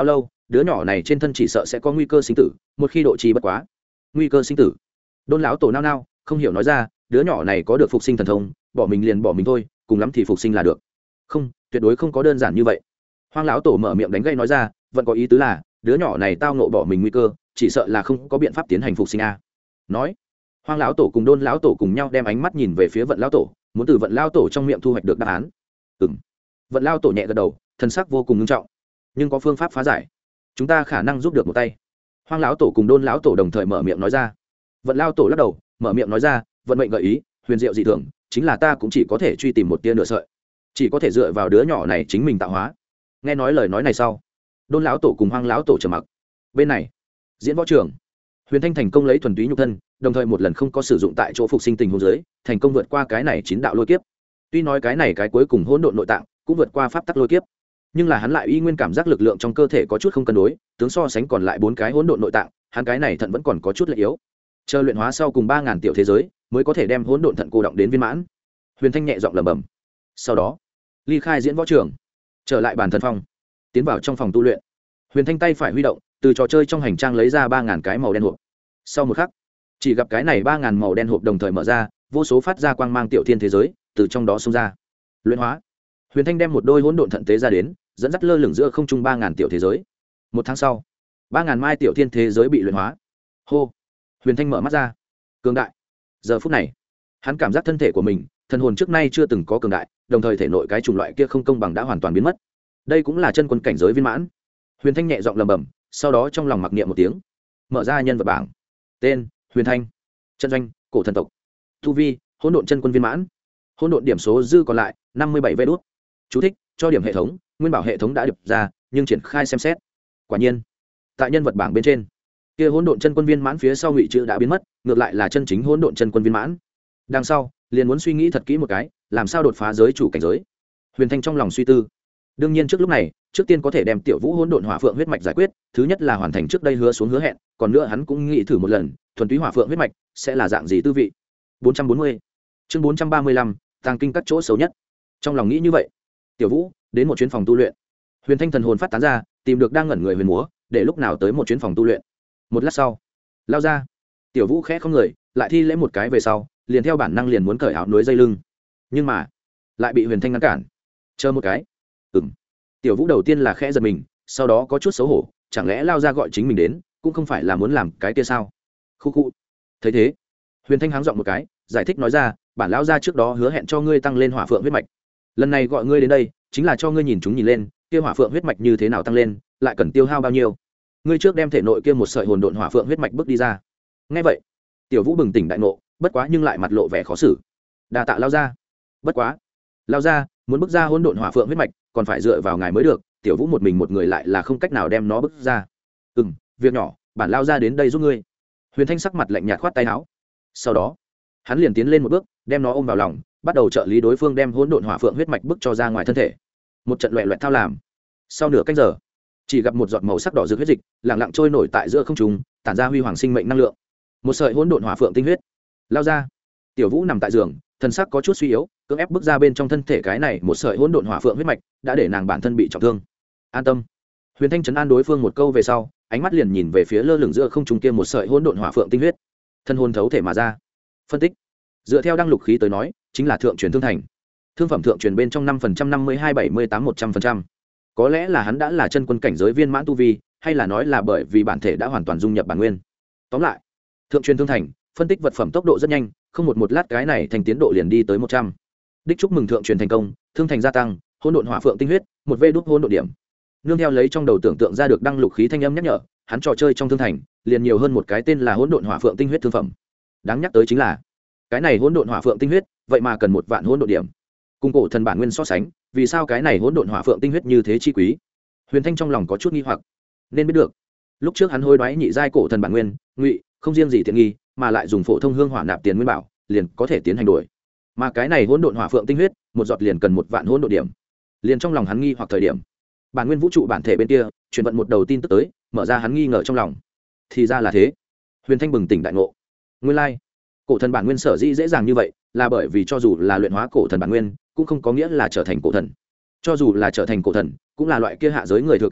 đứa nhỏ này trên thân chỉ sợ sẽ có nguy cơ sinh tử, một khi độ trì bất quá. Nguy cơ sinh tử. Đôn lão tổ nao nao, không hiểu nói ra, đứa nhỏ này có được phục sinh thần thông, bỏ mình liền bỏ mình thôi, cùng lắm thì phục sinh là được. Không, tuyệt đối không có đơn giản như vậy. Hoang lão tổ mở miệng đánh gây nói ra, vẫn có ý tứ là đứa nhỏ này tao nộ bỏ mình nguy cơ, chỉ sợ là không có biện pháp tiến hành phục sinh a. Nói, Hoang lão tổ cùng Đôn lão tổ cùng nhau đem ánh mắt nhìn về phía Vận lão tổ, muốn từ Vận lão tổ trong miệng thu hoạch được đáp án. Ừm. Vận lão tổ nhẹ gật đầu, thần sắc vô cùng nghiêm trọng. Nhưng có phương pháp phá giải, chúng ta khả năng giúp được một tay. Hoang lão tổ cùng Đôn lão tổ đồng thời mở miệng nói ra. Vận lão tổ lắc đầu, mở miệng nói ra, vận mệnh gợi ý, huyền diệu dị thường, chính là ta cũng chỉ có thể truy tìm một tia nửa sợi, chỉ có thể dựa vào đứa nhỏ này chính mình tạo hóa. Nghe nói lời nói này sau, Đôn lão tổ cùng Hoang lão tổ trầm mặc. Bên này, diễn võ trường, Huyền Thanh thành công lấy thuần túy nhục thân, đồng thời một lần không có sử dụng tại chỗ phục sinh tình huống dưới, thành công vượt qua cái này chín đạo lôi kiếp. Tuy nói cái này cái cuối cùng hỗn độn nội tạng cũng vượt qua pháp tắc lôi kiếp, nhưng là hắn lại y nguyên cảm giác lực lượng trong cơ thể có chút không cân đối, tướng so sánh còn lại bốn cái hỗn độn nội tạng, hắn cái này thận vẫn còn có chút lệ yếu. Chờ luyện hóa sau cùng ba ngàn tiểu thế giới, mới có thể đem hỗn độn thận cô động đến viên mãn. Huyền Thanh nhẹ giọng lẩm bẩm. Sau đó, ly khai diễn võ trường, trở lại bàn thần phong, tiến vào trong phòng tu luyện. Huyền Thanh tay phải huy động, từ trò chơi trong hành trang lấy ra ba ngàn cái màu đen hộp. Sau một khắc, chỉ gặp cái này ba ngàn màu đen hộp đồng thời mở ra, vô số phát ra quang mang tiểu thiên thế giới từ trong đó xông ra. Luyện hóa. Huyền Thanh đem một đôi hỗn độn thận tế ra đến, dẫn dắt lơ lửng giữa không trung ba ngàn tiểu thế giới. Một tháng sau, ba ngàn mai tiểu thiên thế giới bị luyện hóa. Hô. Huyền Thanh mở mắt ra. Cường đại. Giờ phút này, hắn cảm giác thân thể của mình, thần hồn trước nay chưa từng có cường đại, đồng thời thể nội cái chủng loại kia không công bằng đã hoàn toàn biến mất. Đây cũng là chân quân cảnh giới viên mãn. Huyền Thanh nhẹ giọng lẩm bẩm, sau đó trong lòng mặc niệm một tiếng, mở ra nhân vật bảng. Tên: Huyền Thanh. Chân doanh: Cổ thần tộc. Tu vi: Hỗn độn chân quân viên mãn. Hỗn độn điểm số dư còn lại năm mươi bảy vé đốt. Chú thích: cho điểm hệ thống, nguyên bảo hệ thống đã điệp ra, nhưng triển khai xem xét. Quả nhiên, tại nhân vật bảng bên trên, kia hỗn độn chân quân viên mãn phía sau ngụy chữ đã biến mất, ngược lại là chân chính hỗn độn chân quân viên mãn. Đằng sau, liền muốn suy nghĩ thật kỹ một cái, làm sao đột phá giới chủ cảnh giới. Huyền Thanh trong lòng suy tư. Đương nhiên trước lúc này, trước tiên có thể đem Tiểu Vũ hỗn độn hỏa phượng huyết mạch giải quyết, thứ nhất là hoàn thành trước đây hứa xuống hứa hẹn, còn nữa hắn cũng nghĩ thử một lần, thuần túy hỏa phượng huyết mạch sẽ là dạng gì tư vị. bốn trăm bốn mươi. Chương bốn trăm ba mươi lăm, tàng kinh các chỗ xấu nhất. Trong lòng nghĩ như vậy, Tiểu Vũ đến một chuyến phòng tu luyện. Huyền Thanh thần hồn phát tán ra, tìm được đang ngẩn người huyền múa, để lúc nào tới một chuyến phòng tu luyện. Một lát sau, lao ra. Tiểu Vũ khẽ không người, lại thi lễ một cái về sau, liền theo bản năng liền muốn cởi áo núi dây lưng, nhưng mà lại bị Huyền Thanh ngăn cản. Chờ một cái. Ừm. Tiểu Vũ đầu tiên là khẽ giật mình, sau đó có chút xấu hổ, chẳng lẽ lao ra gọi chính mình đến, cũng không phải là muốn làm cái kia sao? Khu khu. Thấy thế, Huyền Thanh háng giọng một cái, giải thích nói ra, bản lão gia trước đó hứa hẹn cho ngươi tăng lên hỏa phượng huyết mạch, lần này gọi ngươi đến đây, chính là cho ngươi nhìn chúng nhìn lên, kia hỏa phượng huyết mạch như thế nào tăng lên, lại cần tiêu hao bao nhiêu. Ngươi trước đem thể nội kia một sợi hồn độn hỏa phượng huyết mạch bước đi ra. Nghe vậy, Tiểu Vũ bừng tỉnh đại ngộ, bất quá nhưng lại mặt lộ vẻ khó xử. Đa tạ lao ra. Bất quá, lao ra, muốn bước ra hỗn độn hỏa phượng huyết mạch, còn phải dựa vào ngài mới được, Tiểu Vũ một mình một người lại là không cách nào đem nó bước ra. Ừm, việc nhỏ, bản lao ra đến đây giúp ngươi. Huyền Thanh sắc mặt lạnh nhạt khoát tay áo. Sau đó, hắn liền tiến lên một bước, đem nó ôm vào lòng, bắt đầu trợ lý đối phương đem hỗn độn hỏa phượng huyết mạch bước cho ra ngoài thân thể. Một trận loẹt loẹt thao làm. Sau nửa canh giờ, chỉ gặp một giọt màu sắc đỏ rực huyết dịch lặng lặng trôi nổi tại giữa không trung, tản ra huy hoàng sinh mệnh năng lượng. Một sợi hỗn độn hỏa phượng tinh huyết lao ra. Tiểu Vũ nằm tại giường, thân xác có chút suy yếu, cưỡng ép bước ra bên trong thân thể cái này một sợi hỗn độn hỏa phượng huyết mạch, đã để nàng bản thân bị trọng thương. An tâm. Huyền Thanh trấn an đối phương một câu về sau, ánh mắt liền nhìn về phía lơ lửng giữa không trung kia một sợi hỗn độn hỏa phượng tinh huyết. Thân hồn thấu thể mà ra. Phân tích. Dựa theo đăng lục khí tới nói, chính là thượng truyền thương thành. Thương phẩm thượng truyền bên trong năm phần trăm, năm mươi hai, bảy mươi tám, một trăm phần trăm. Có lẽ là hắn đã là chân quân cảnh giới viên mãn tu vi, hay là nói là bởi vì bản thể đã hoàn toàn dung nhập bản nguyên. Tóm lại, thượng truyền thương thành, phân tích vật phẩm tốc độ rất nhanh, không một một lát cái này thành tiến độ liền đi tới một trăm. Đích chúc mừng thượng truyền thành công, thương thành gia tăng, hỗn độn hỏa phượng tinh huyết, một vê đốt hỗn độn điểm. Nương theo lấy trong đầu tưởng tượng ra được đăng lục khí thanh âm nhắc nhở, hắn trò chơi trong thương thành, liền nhiều hơn một cái tên là hỗn độn hỏa phượng tinh huyết thương phẩm. Đáng nhắc tới chính là, cái này hỗn độn hỏa phượng tinh huyết, vậy mà cần một vạn hỗn độn điểm. Cùng cổ thần bản nguyên so sánh, vì sao cái này hỗn độn hỏa phượng tinh huyết như thế chi quý? Huyền Thanh trong lòng có chút nghi hoặc. Nên biết được, lúc trước hắn hối đoái nhị giai cổ thần bản nguyên, ngụy, không riêng gì tiện nghi, mà lại dùng phổ thông hương hỏa nạp tiền nguyên bảo, liền có thể tiến hành đổi. Mà cái này hỗn độn hỏa phượng tinh huyết, một giọt liền cần một vạn hỗn độn điểm. Liền trong lòng hắn nghi hoặc thời điểm, bản nguyên vũ trụ bản thể bên kia truyền vận một đầu tin tức tới, mở ra hắn nghi ngờ trong lòng. Thì ra là thế. Huyền Thanh bừng tỉnh đại ngộ. Nguyên lai, like, cổ thần bản nguyên sở dĩ dễ dàng như vậy, là bởi vì cho dù là luyện hóa cổ thần bản nguyên, cũng không có nghĩa là trở thành cổ thần. Cho dù là trở thành cổ thần, cũng là loại kia hạ giới người thừa kế,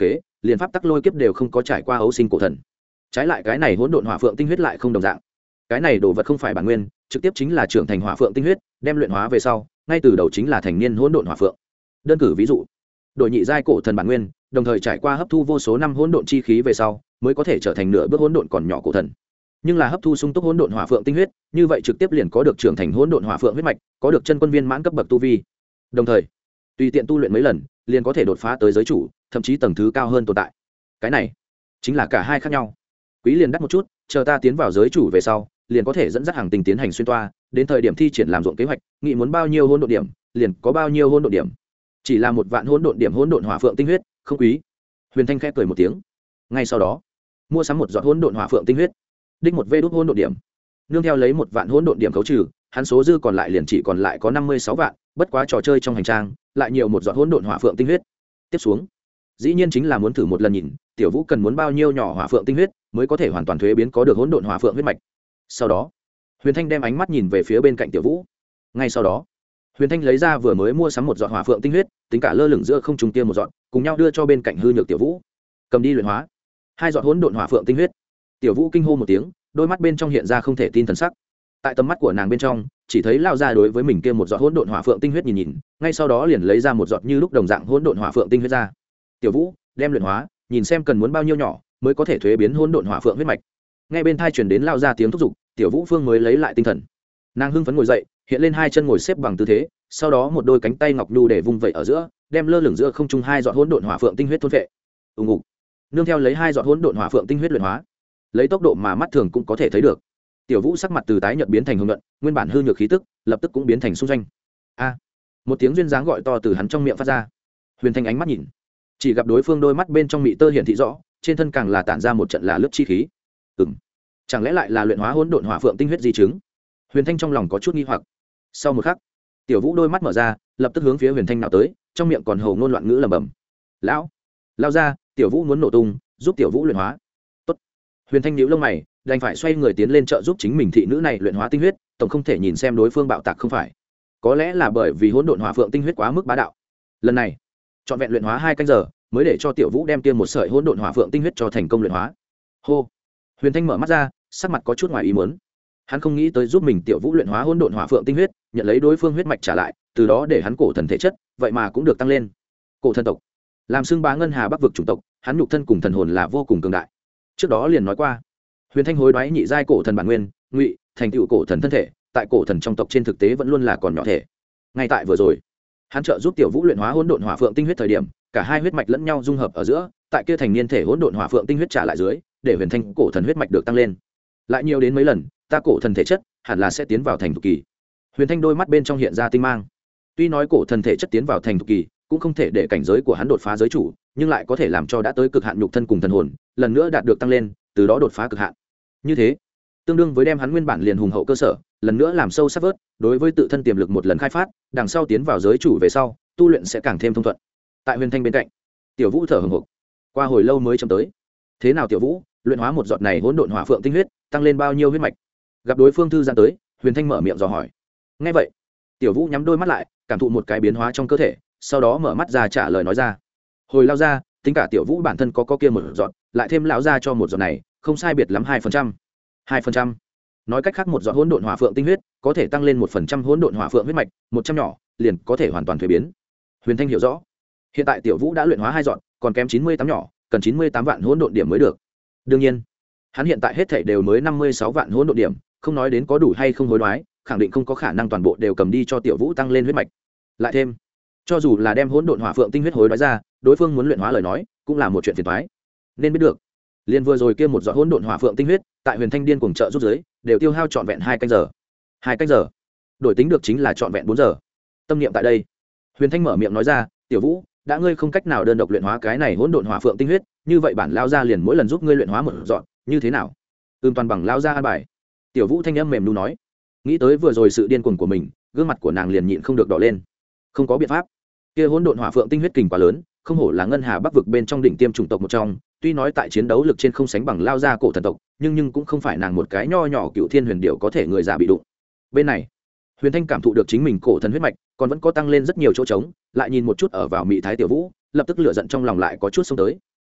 liền pháp tắc lôi kiếp đều không có trải qua ấu sinh cổ thần. Trái lại cái này hỗn độn hỏa phượng tinh huyết lại không đồng dạng. Cái này đồ vật không phải bản nguyên, trực tiếp chính là trưởng thành hỏa phượng tinh huyết, đem luyện hóa về sau, ngay từ đầu chính là thành niên hỗn độn hỏa phượng. Đơn cử ví dụ, đổi nhị giai cổ thần bản nguyên, đồng thời trải qua hấp thu vô số năm hỗn độn chi khí về sau, mới có thể trở thành nửa bước hỗn độn còn nhỏ cổ thần. Nhưng là hấp thu sung túc hỗn độn hỏa phượng tinh huyết, như vậy trực tiếp liền có được trưởng thành hỗn độn hỏa phượng huyết mạch, có được chân quân viên mãn cấp bậc tu vi. Đồng thời, tùy tiện tu luyện mấy lần, liền có thể đột phá tới giới chủ, thậm chí tầng thứ cao hơn tồn tại. Cái này chính là cả hai khác nhau. Quý liền đắt một chút, chờ ta tiến vào giới chủ về sau, liền có thể dẫn dắt hàng tình tiến hành xuyên toa, đến thời điểm thi triển làm ruộng kế hoạch, nghĩ muốn bao nhiêu hỗn độn điểm, liền có bao nhiêu hỗn độn điểm. Chỉ là một vạn hỗn độn điểm hỗn độn hỏa phượng tinh huyết, không quý. Huyền Thanh khẽ cười một tiếng. Ngay sau đó, mua sắm một giọt hỗn độn hỏa phượng tinh huyết, đích một vê đốt hỗn độn điểm. Nương theo lấy một vạn hỗn độn điểm khấu trừ, hắn số dư còn lại liền chỉ còn lại có năm mươi sáu vạn, bất quá trò chơi trong hành trang, lại nhiều một giọt hỗn độn hỏa phượng tinh huyết. Tiếp xuống, dĩ nhiên chính là muốn thử một lần nhìn, Tiểu Vũ cần muốn bao nhiêu nhỏ hỏa phượng tinh huyết mới có thể hoàn toàn thuế biến có được hỗn độn hỏa phượng huyết mạch. Sau đó, Huyền Thanh đem ánh mắt nhìn về phía bên cạnh Tiểu Vũ. Ngay sau đó, Huyền Thanh lấy ra vừa mới mua sắm một giọt hỏa phượng tinh huyết, tính cả lơ lửng giữa không trung kia một giọt, cùng nhau đưa cho bên cạnh hư nhược Tiểu Vũ. Cầm đi luyện hóa. Hai giọt hỗn độn hỏa phượng tinh huyết. Tiểu Vũ kinh hô một tiếng, đôi mắt bên trong hiện ra không thể tin thần sắc. Tại tầm mắt của nàng bên trong, chỉ thấy lao ra đối với mình kia một giọt hỗn độn hỏa phượng tinh huyết nhìn nhìn, ngay sau đó liền lấy ra một giọt như lúc đồng dạng hỗn độn hỏa phượng tinh huyết ra. Tiểu Vũ, đem luyện hóa, nhìn xem cần muốn bao nhiêu nhỏ mới có thể thuế biến hỗn độn hỏa phượng huyết mạch. Ngay bên tai truyền đến lao ra tiếng thúc giục, Tiểu Vũ Phương mới lấy lại tinh thần. Nàng hưng phấn ngồi dậy, hiện lên hai chân ngồi xếp bằng tư thế, sau đó một đôi cánh tay ngọc nhu để vung vẩy ở giữa, đem lơ lửng giữa không trung hai giọt hỗn độn hỏa phượng tinh huyết thôn phệ. Ùng ục. Nương theo lấy hai giọt hỗn độn hỏa phượng tinh huyết luyện hóa, lấy tốc độ mà mắt thường cũng có thể thấy được, Tiểu Vũ sắc mặt từ tái nhợt biến thành hồng nhuận, nguyên bản hư nhược khí tức lập tức cũng biến thành xung doanh. A! Một tiếng duyên dáng gọi to từ hắn trong miệng phát ra. Huyền Thanh ánh mắt nhìn, chỉ gặp đối phương đôi mắt bên trong mị tơ hiển thị rõ, trên thân càng là tản ra một trận là lướt chi khí. Ừm, chẳng lẽ lại là luyện hóa hỗn độn hỏa phượng tinh huyết di chứng? Huyền Thanh trong lòng có chút nghi hoặc. Sau một khắc, Tiểu Vũ đôi mắt mở ra, lập tức hướng phía Huyền Thanh nào tới, trong miệng còn hầu ngôn loạn ngữ lẩm bẩm. "Lão, lao ra, Tiểu Vũ muốn nổ tung, giúp Tiểu Vũ luyện hóa." Tốt. Huyền Thanh nhíu lông mày, đành phải xoay người tiến lên trợ giúp chính mình thị nữ này luyện hóa tinh huyết, tổng không thể nhìn xem đối phương bạo tạc không phải. Có lẽ là bởi vì hỗn độn hỏa phượng tinh huyết quá mức bá đạo. Lần này, trọn vẹn luyện hóa hai canh giờ, mới để cho Tiểu Vũ đem kia một sợi hỗn độn hỏa phượng tinh huyết cho thành công luyện hóa. Hô. Huyền Thanh mở mắt ra, sắc mặt có chút ngoài ý muốn. Hắn không nghĩ tới giúp mình Tiểu Vũ luyện hóa hỗn độn hỏa phượng tinh huyết, nhận lấy đối phương huyết mạch trả lại, từ đó để hắn cổ thần thể chất, vậy mà cũng được tăng lên. Cổ thần tộc, làm xưng bá ngân hà bắc vực chủng tộc, hắn nhục thân cùng thần hồn là vô cùng cường đại. Trước đó liền nói qua, Huyền Thanh hối đoái nhị giai cổ thần bản nguyên, ngụy, thành tựu cổ thần thân thể, tại cổ thần trong tộc trên thực tế vẫn luôn là còn nhỏ thể. Ngay tại vừa rồi, hắn trợ giúp Tiểu Vũ luyện hóa hỗn độn hỏa phượng tinh huyết thời điểm, cả hai huyết mạch lẫn nhau dung hợp ở giữa, tại kia thành niên thể hỗn độn hỏa phượng tinh huyết trả lại dưới, để Huyền Thanh cổ thần huyết mạch được tăng lên. Lại nhiều đến mấy lần, ta cổ thần thể chất hẳn là sẽ tiến vào thành thục kỳ. Huyền Thanh đôi mắt bên trong hiện ra tinh mang. Tuy nói cổ thần thể chất tiến vào thành thục kỳ, cũng không thể để cảnh giới của hắn đột phá giới chủ, nhưng lại có thể làm cho đã tới cực hạn nhục thân cùng thần hồn, lần nữa đạt được tăng lên, từ đó đột phá cực hạn. Như thế, tương đương với đem hắn nguyên bản liền hùng hậu cơ sở, lần nữa làm sâu sắc vớt, đối với tự thân tiềm lực một lần khai phát, đằng sau tiến vào giới chủ về sau, tu luyện sẽ càng thêm thông thuận. Tại Huyền Thanh bên cạnh, Tiểu Vũ thở hổn hộc, qua hồi lâu mới chậm tới. Thế nào Tiểu Vũ, luyện hóa một giọt này hỗn độn hỏa phượng tinh huyết, tăng lên bao nhiêu huyết mạch? Gặp đối phương thư giãn tới, Huyền Thanh mở miệng dò hỏi. Nghe vậy, Tiểu Vũ nhắm đôi mắt lại, cảm thụ một cái biến hóa trong cơ thể, sau đó mở mắt ra trả lời nói ra. Hồi lao ra, tính cả Tiểu Vũ bản thân có có kia một giọt, lại thêm lão ra cho một giọt này, không sai biệt lắm hai phần trăm. hai phần trăm. Nói cách khác một giọt hỗn độn hỏa phượng tinh huyết, có thể tăng lên một phần trăm hỗn độn hỏa phượng huyết mạch, một trăm nhỏ, liền có thể hoàn toàn thuế biến. Huyền Thanh hiểu rõ. Hiện tại Tiểu Vũ đã luyện hóa hai giọt, còn kém chín mươi tám nhỏ, cần chín mươi tám vạn hỗn độn điểm mới được. Đương nhiên, hắn hiện tại hết thảy đều mới năm mươi sáu vạn hỗn độn điểm, không nói đến có đủ hay không hối đoái, khẳng định không có khả năng toàn bộ đều cầm đi cho Tiểu Vũ tăng lên huyết mạch. Lại thêm, cho dù là đem hỗn độn hỏa phượng tinh huyết hối đoái ra, đối phương muốn luyện hóa lời nói, cũng là một chuyện phiền toái. Nên biết được, liền vừa rồi kia một giọt hỗn độn hỏa phượng tinh huyết, tại Huyền Thanh điên cuồng trợ giúp giới, đều tiêu hao trọn vẹn hai canh giờ. Hai canh giờ, đổi tính được chính là trọn vẹn bốn giờ. Tâm niệm tại đây, Huyền Thanh mở miệng nói ra, "Tiểu Vũ, đã ngươi không cách nào đơn độc luyện hóa cái này hỗn độn hỏa phượng tinh huyết, như vậy bản lao ra liền mỗi lần giúp ngươi luyện hóa một giọt, như thế nào?" Ưm toàn bằng lao ra an bài. Tiểu Vũ thanh âm mềm nu nói. Nghĩ tới vừa rồi sự điên cuồng của mình, gương mặt của nàng liền nhịn không được đỏ lên. Không có biện pháp, kia hỗn độn hỏa phượng tinh huyết kình quá lớn, không hổ là ngân hà bắc vực bên trong đỉnh tiêm chủng tộc một trong, tuy nói tại chiến đấu lực trên không sánh bằng lao ra cổ thần tộc, nhưng nhưng cũng không phải nàng một cái nho nhỏ cựu thiên huyền điệu có thể người già bị đụng. Bên này, Huyền Thanh cảm thụ được chính mình cổ thần huyết mạch, còn vẫn có tăng lên rất nhiều chỗ trống, lại nhìn một chút ở vào Mị Thái Tiểu Vũ, lập tức lửa giận trong lòng lại có chút xông tới.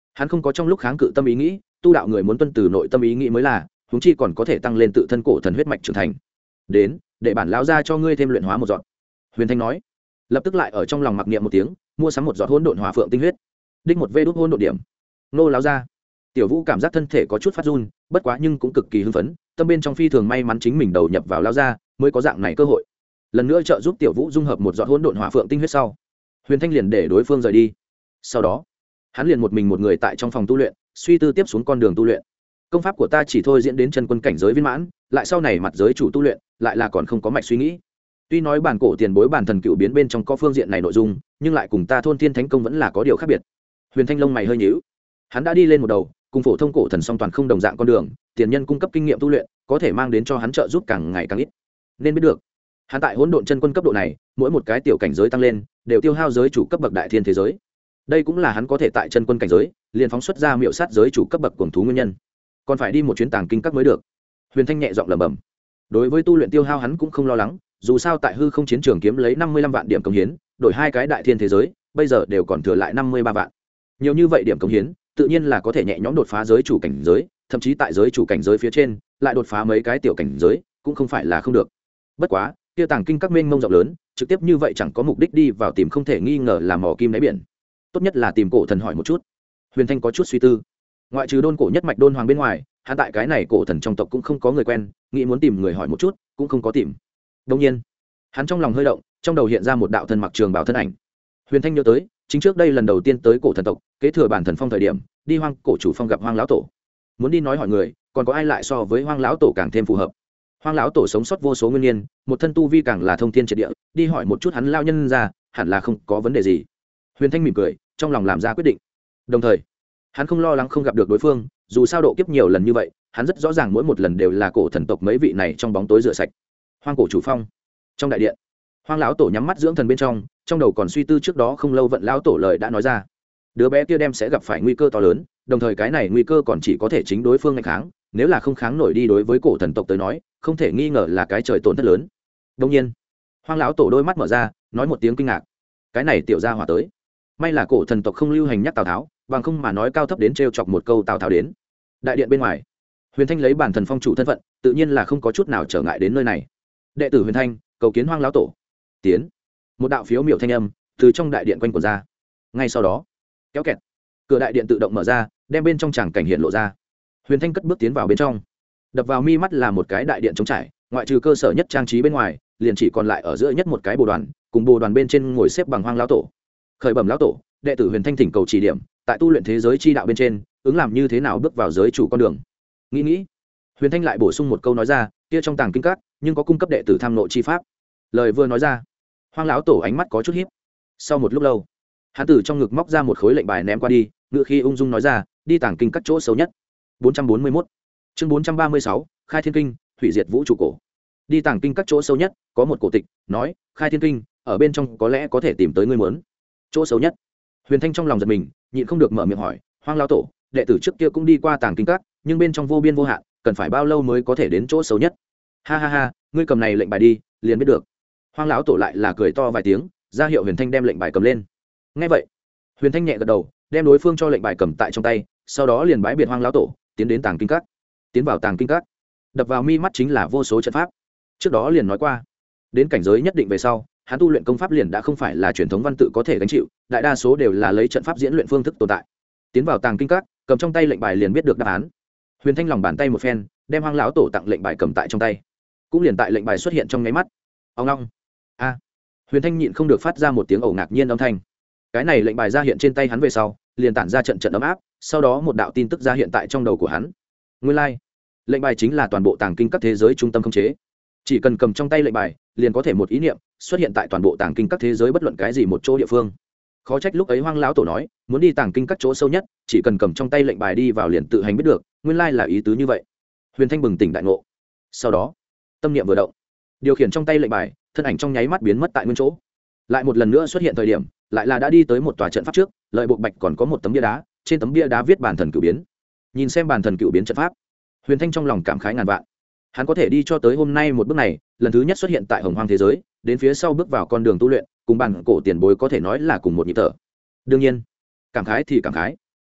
hắn không có trong lúc kháng cự tâm ý nghĩ, tu đạo người muốn tuân từ nội tâm ý nghĩ mới là, huống chi còn có thể tăng lên tự thân cổ thần huyết mạch trưởng thành. Đến, để bản lão ra cho ngươi thêm luyện hóa một giọt. Huyền Thanh nói, lập tức lại ở trong lòng mặc niệm một tiếng, mua sắm một giọt hỗn độn hỏa phượng tinh huyết, đích một vê đốt hỗn độn điểm. Nô lão ra. Tiểu Vũ cảm giác thân thể có chút phát run, bất quá nhưng cũng cực kỳ hưng phấn, tâm bên trong phi thường may mắn chính mình đầu nhập vào lão ra, mới có dạng này cơ hội. Lần nữa trợ giúp Tiểu Vũ dung hợp một giọt hỗn độn hỏa phượng tinh huyết sau, Huyền Thanh liền để đối phương rời đi. Sau đó, hắn liền một mình một người tại trong phòng tu luyện, suy tư tiếp xuống con đường tu luyện. Công pháp của ta chỉ thôi diễn đến chân quân cảnh giới viên mãn, lại sau này mặt giới chủ tu luyện, lại là còn không có mạch suy nghĩ. Tuy nói bản cổ tiền bối bản thần cựu biến bên trong có phương diện này nội dung, nhưng lại cùng ta thôn thiên thánh công vẫn là có điều khác biệt. Huyền Thanh lông mày hơi nhíu, hắn đã đi lên một đầu, cùng phổ thông cổ thần song toàn không đồng dạng con đường, tiền nhân cung cấp kinh nghiệm tu luyện, có thể mang đến cho hắn trợ giúp càng ngày càng ít. Nên biết được, hắn tại hỗn độn chân quân cấp độ này, mỗi một cái tiểu cảnh giới tăng lên, đều tiêu hao giới chủ cấp bậc đại thiên thế giới. Đây cũng là hắn có thể tại chân quân cảnh giới, liền phóng xuất ra miệu sát giới chủ cấp bậc cuồng thú nguyên nhân. Còn phải đi một chuyến tàng kinh các mới được. Huyền Thanh nhẹ giọng lẩm bẩm. Đối với tu luyện tiêu hao hắn cũng không lo lắng, dù sao tại hư không chiến trường kiếm lấy năm mươi lăm vạn điểm công hiến, đổi hai cái đại thiên thế giới, bây giờ đều còn thừa lại năm mươi ba vạn. Nhiều như vậy điểm công hiến, tự nhiên là có thể nhẹ nhõm đột phá giới chủ cảnh giới, thậm chí tại giới chủ cảnh giới phía trên, lại đột phá mấy cái tiểu cảnh giới, cũng không phải là không được. Bất quá, kia tàng kinh các mênh mông rộng lớn, trực tiếp như vậy chẳng có mục đích đi vào tìm không thể nghi ngờ là mỏ kim đáy biển. Tốt nhất là tìm cổ thần hỏi một chút. Huyền Thanh có chút suy tư. Ngoại trừ đôn cổ nhất mạch đôn hoàng bên ngoài, hắn tại cái này cổ thần trong tộc cũng không có người quen, nghĩ muốn tìm người hỏi một chút, cũng không có tìm. Đương nhiên, hắn trong lòng hơi động, trong đầu hiện ra một đạo thân mặc trường bào thân ảnh. Huyền Thanh nhớ tới, chính trước đây lần đầu tiên tới cổ thần tộc, kế thừa bản thần phong thời điểm, đi hoang cổ chủ phong gặp hoang lão tổ. Muốn đi nói hỏi người, còn có ai lại so với hoang lão tổ càng thêm phù hợp. Hoang lão tổ sống sót vô số nguyên niên, một thân tu vi càng là thông thiên triệt địa, đi hỏi một chút hắn lao nhân ra, hẳn là không có vấn đề gì. Huyền Thanh mỉm cười, trong lòng làm ra quyết định. Đồng thời, hắn không lo lắng không gặp được đối phương, dù sao độ kiếp nhiều lần như vậy, hắn rất rõ ràng mỗi một lần đều là cổ thần tộc mấy vị này trong bóng tối rửa sạch. Hoang cổ chủ phong, trong đại điện, hoang lão tổ nhắm mắt dưỡng thần bên trong, trong đầu còn suy tư trước đó không lâu vận lão tổ lời đã nói ra. Đứa bé kia đem sẽ gặp phải nguy cơ to lớn, đồng thời cái này nguy cơ còn chỉ có thể chính đối phương ngăn kháng, nếu là không kháng nổi đi đối với cổ thần tộc tới nói, không thể nghi ngờ là cái trời tổn thất lớn. Đương nhiên, hoang lão tổ đôi mắt mở ra, nói một tiếng kinh ngạc. Cái này tiểu gia hỏa tới, may là cổ thần tộc không lưu hành nhắc Tào Tháo, bằng không mà nói cao thấp đến trêu chọc một câu Tào Tháo đến. Đại điện bên ngoài, Huyền Thanh lấy bản thần phong chủ thân phận, tự nhiên là không có chút nào trở ngại đến nơi này. Đệ tử Huyền Thanh, cầu kiến hoang lão tổ. Tiến. Một đạo phiếu miểu thanh âm từ trong đại điện quanh quẩn ra. Ngay sau đó, kéo kẹt, cửa đại điện tự động mở ra, đem bên trong tràng cảnh hiện lộ ra. Huyền Thanh cất bước tiến vào bên trong. Đập vào mi mắt là một cái đại điện trống trải, ngoại trừ cơ sở nhất trang trí bên ngoài, liền chỉ còn lại ở giữa nhất một cái bồ đoàn, cùng bồ đoàn bên trên ngồi xếp bằng hoang lão tổ. Khởi bẩm lão tổ, đệ tử Huyền Thanh thỉnh cầu chỉ điểm, tại tu luyện thế giới chi đạo bên trên, ứng làm như thế nào bước vào giới chủ con đường. Nghĩ nghĩ, Huyền Thanh lại bổ sung một câu nói ra, kia trong tàng kinh các, nhưng có cung cấp đệ tử tham nộ chi pháp. Lời vừa nói ra, hoang lão tổ ánh mắt có chút hiếp. Sau một lúc lâu, hắn từ trong ngực móc ra một khối lệnh bài ném qua đi, ngựa khi ung dung nói ra, đi tàng kinh các chỗ xấu nhất. bốn trăm bốn mươi mốt chương bốn trăm ba mươi sáu, khai thiên kinh, hủy diệt vũ trụ cổ. Đi tàng kinh các chỗ sâu nhất, có một cổ tịch nói, khai thiên kinh, ở bên trong có lẽ có thể tìm tới ngươi muốn. Chỗ xấu nhất. Huyền Thanh trong lòng giật mình, nhịn không được mở miệng hỏi, hoang lão tổ, đệ tử trước kia cũng đi qua tàng kinh các, nhưng bên trong vô biên vô hạn, cần phải bao lâu mới có thể đến chỗ xấu nhất? Ha ha ha, ngươi cầm này lệnh bài đi, liền biết được. Hoang lão tổ lại là cười to vài tiếng, ra hiệu Huyền Thanh đem lệnh bài cầm lên. Nghe vậy, Huyền Thanh nhẹ gật đầu, đem đối phương cho lệnh bài cầm tại trong tay, sau đó liền bái biệt hoang lão tổ, tiến đến tàng kinh các. Tiến vào tàng kinh các, đập vào mi mắt chính là vô số trận pháp. Trước đó liền nói qua, đến cảnh giới nhất định về sau, hắn tu luyện công pháp liền đã không phải là truyền thống văn tự có thể gánh chịu, đại đa số đều là lấy trận pháp diễn luyện phương thức tồn tại. Tiến vào tàng kinh các, cầm trong tay lệnh bài liền biết được đáp án. Huyền Thanh lòng bàn tay một phen, đem hoang lão tổ tặng lệnh bài cầm tại trong tay. Cũng liền tại lệnh bài xuất hiện trong nháy mắt. Ông long. A. Huyền Thanh nhịn không được phát ra một tiếng ồ ngạc nhiên âm thanh. Cái này lệnh bài ra hiện trên tay hắn về sau, liền tản ra trận trận ấm áp, sau đó một đạo tin tức ra hiện tại trong đầu của hắn. Nguyên lai, like. Lệnh bài chính là toàn bộ tàng kinh các thế giới trung tâm khống chế. Chỉ cần cầm trong tay lệnh bài, liền có thể một ý niệm xuất hiện tại toàn bộ tàng kinh các thế giới bất luận cái gì một chỗ địa phương. Khó trách lúc ấy hoang lão tổ nói, muốn đi tàng kinh các chỗ sâu nhất, chỉ cần cầm trong tay lệnh bài đi vào liền tự hành biết được, nguyên lai là ý tứ như vậy. Huyền Thanh bừng tỉnh đại ngộ. Sau đó, tâm niệm vừa động, điều khiển trong tay lệnh bài, thân ảnh trong nháy mắt biến mất tại nguyên chỗ. Lại một lần nữa xuất hiện thời điểm, lại là đã đi tới một tòa trận pháp trước, lợi buộc bạch còn có một tấm bia đá, trên tấm bia đá viết bản thần cửu biến. Nhìn xem bản thần cửu biến trận pháp, Huyền Thanh trong lòng cảm khái ngàn vạn. Hắn có thể đi cho tới hôm nay một bước này, lần thứ nhất xuất hiện tại hồng hoang thế giới, đến phía sau bước vào con đường tu luyện, cùng bản cổ tiền bối có thể nói là cùng một nhịp thở. Đương nhiên, cảm khái thì cảm khái,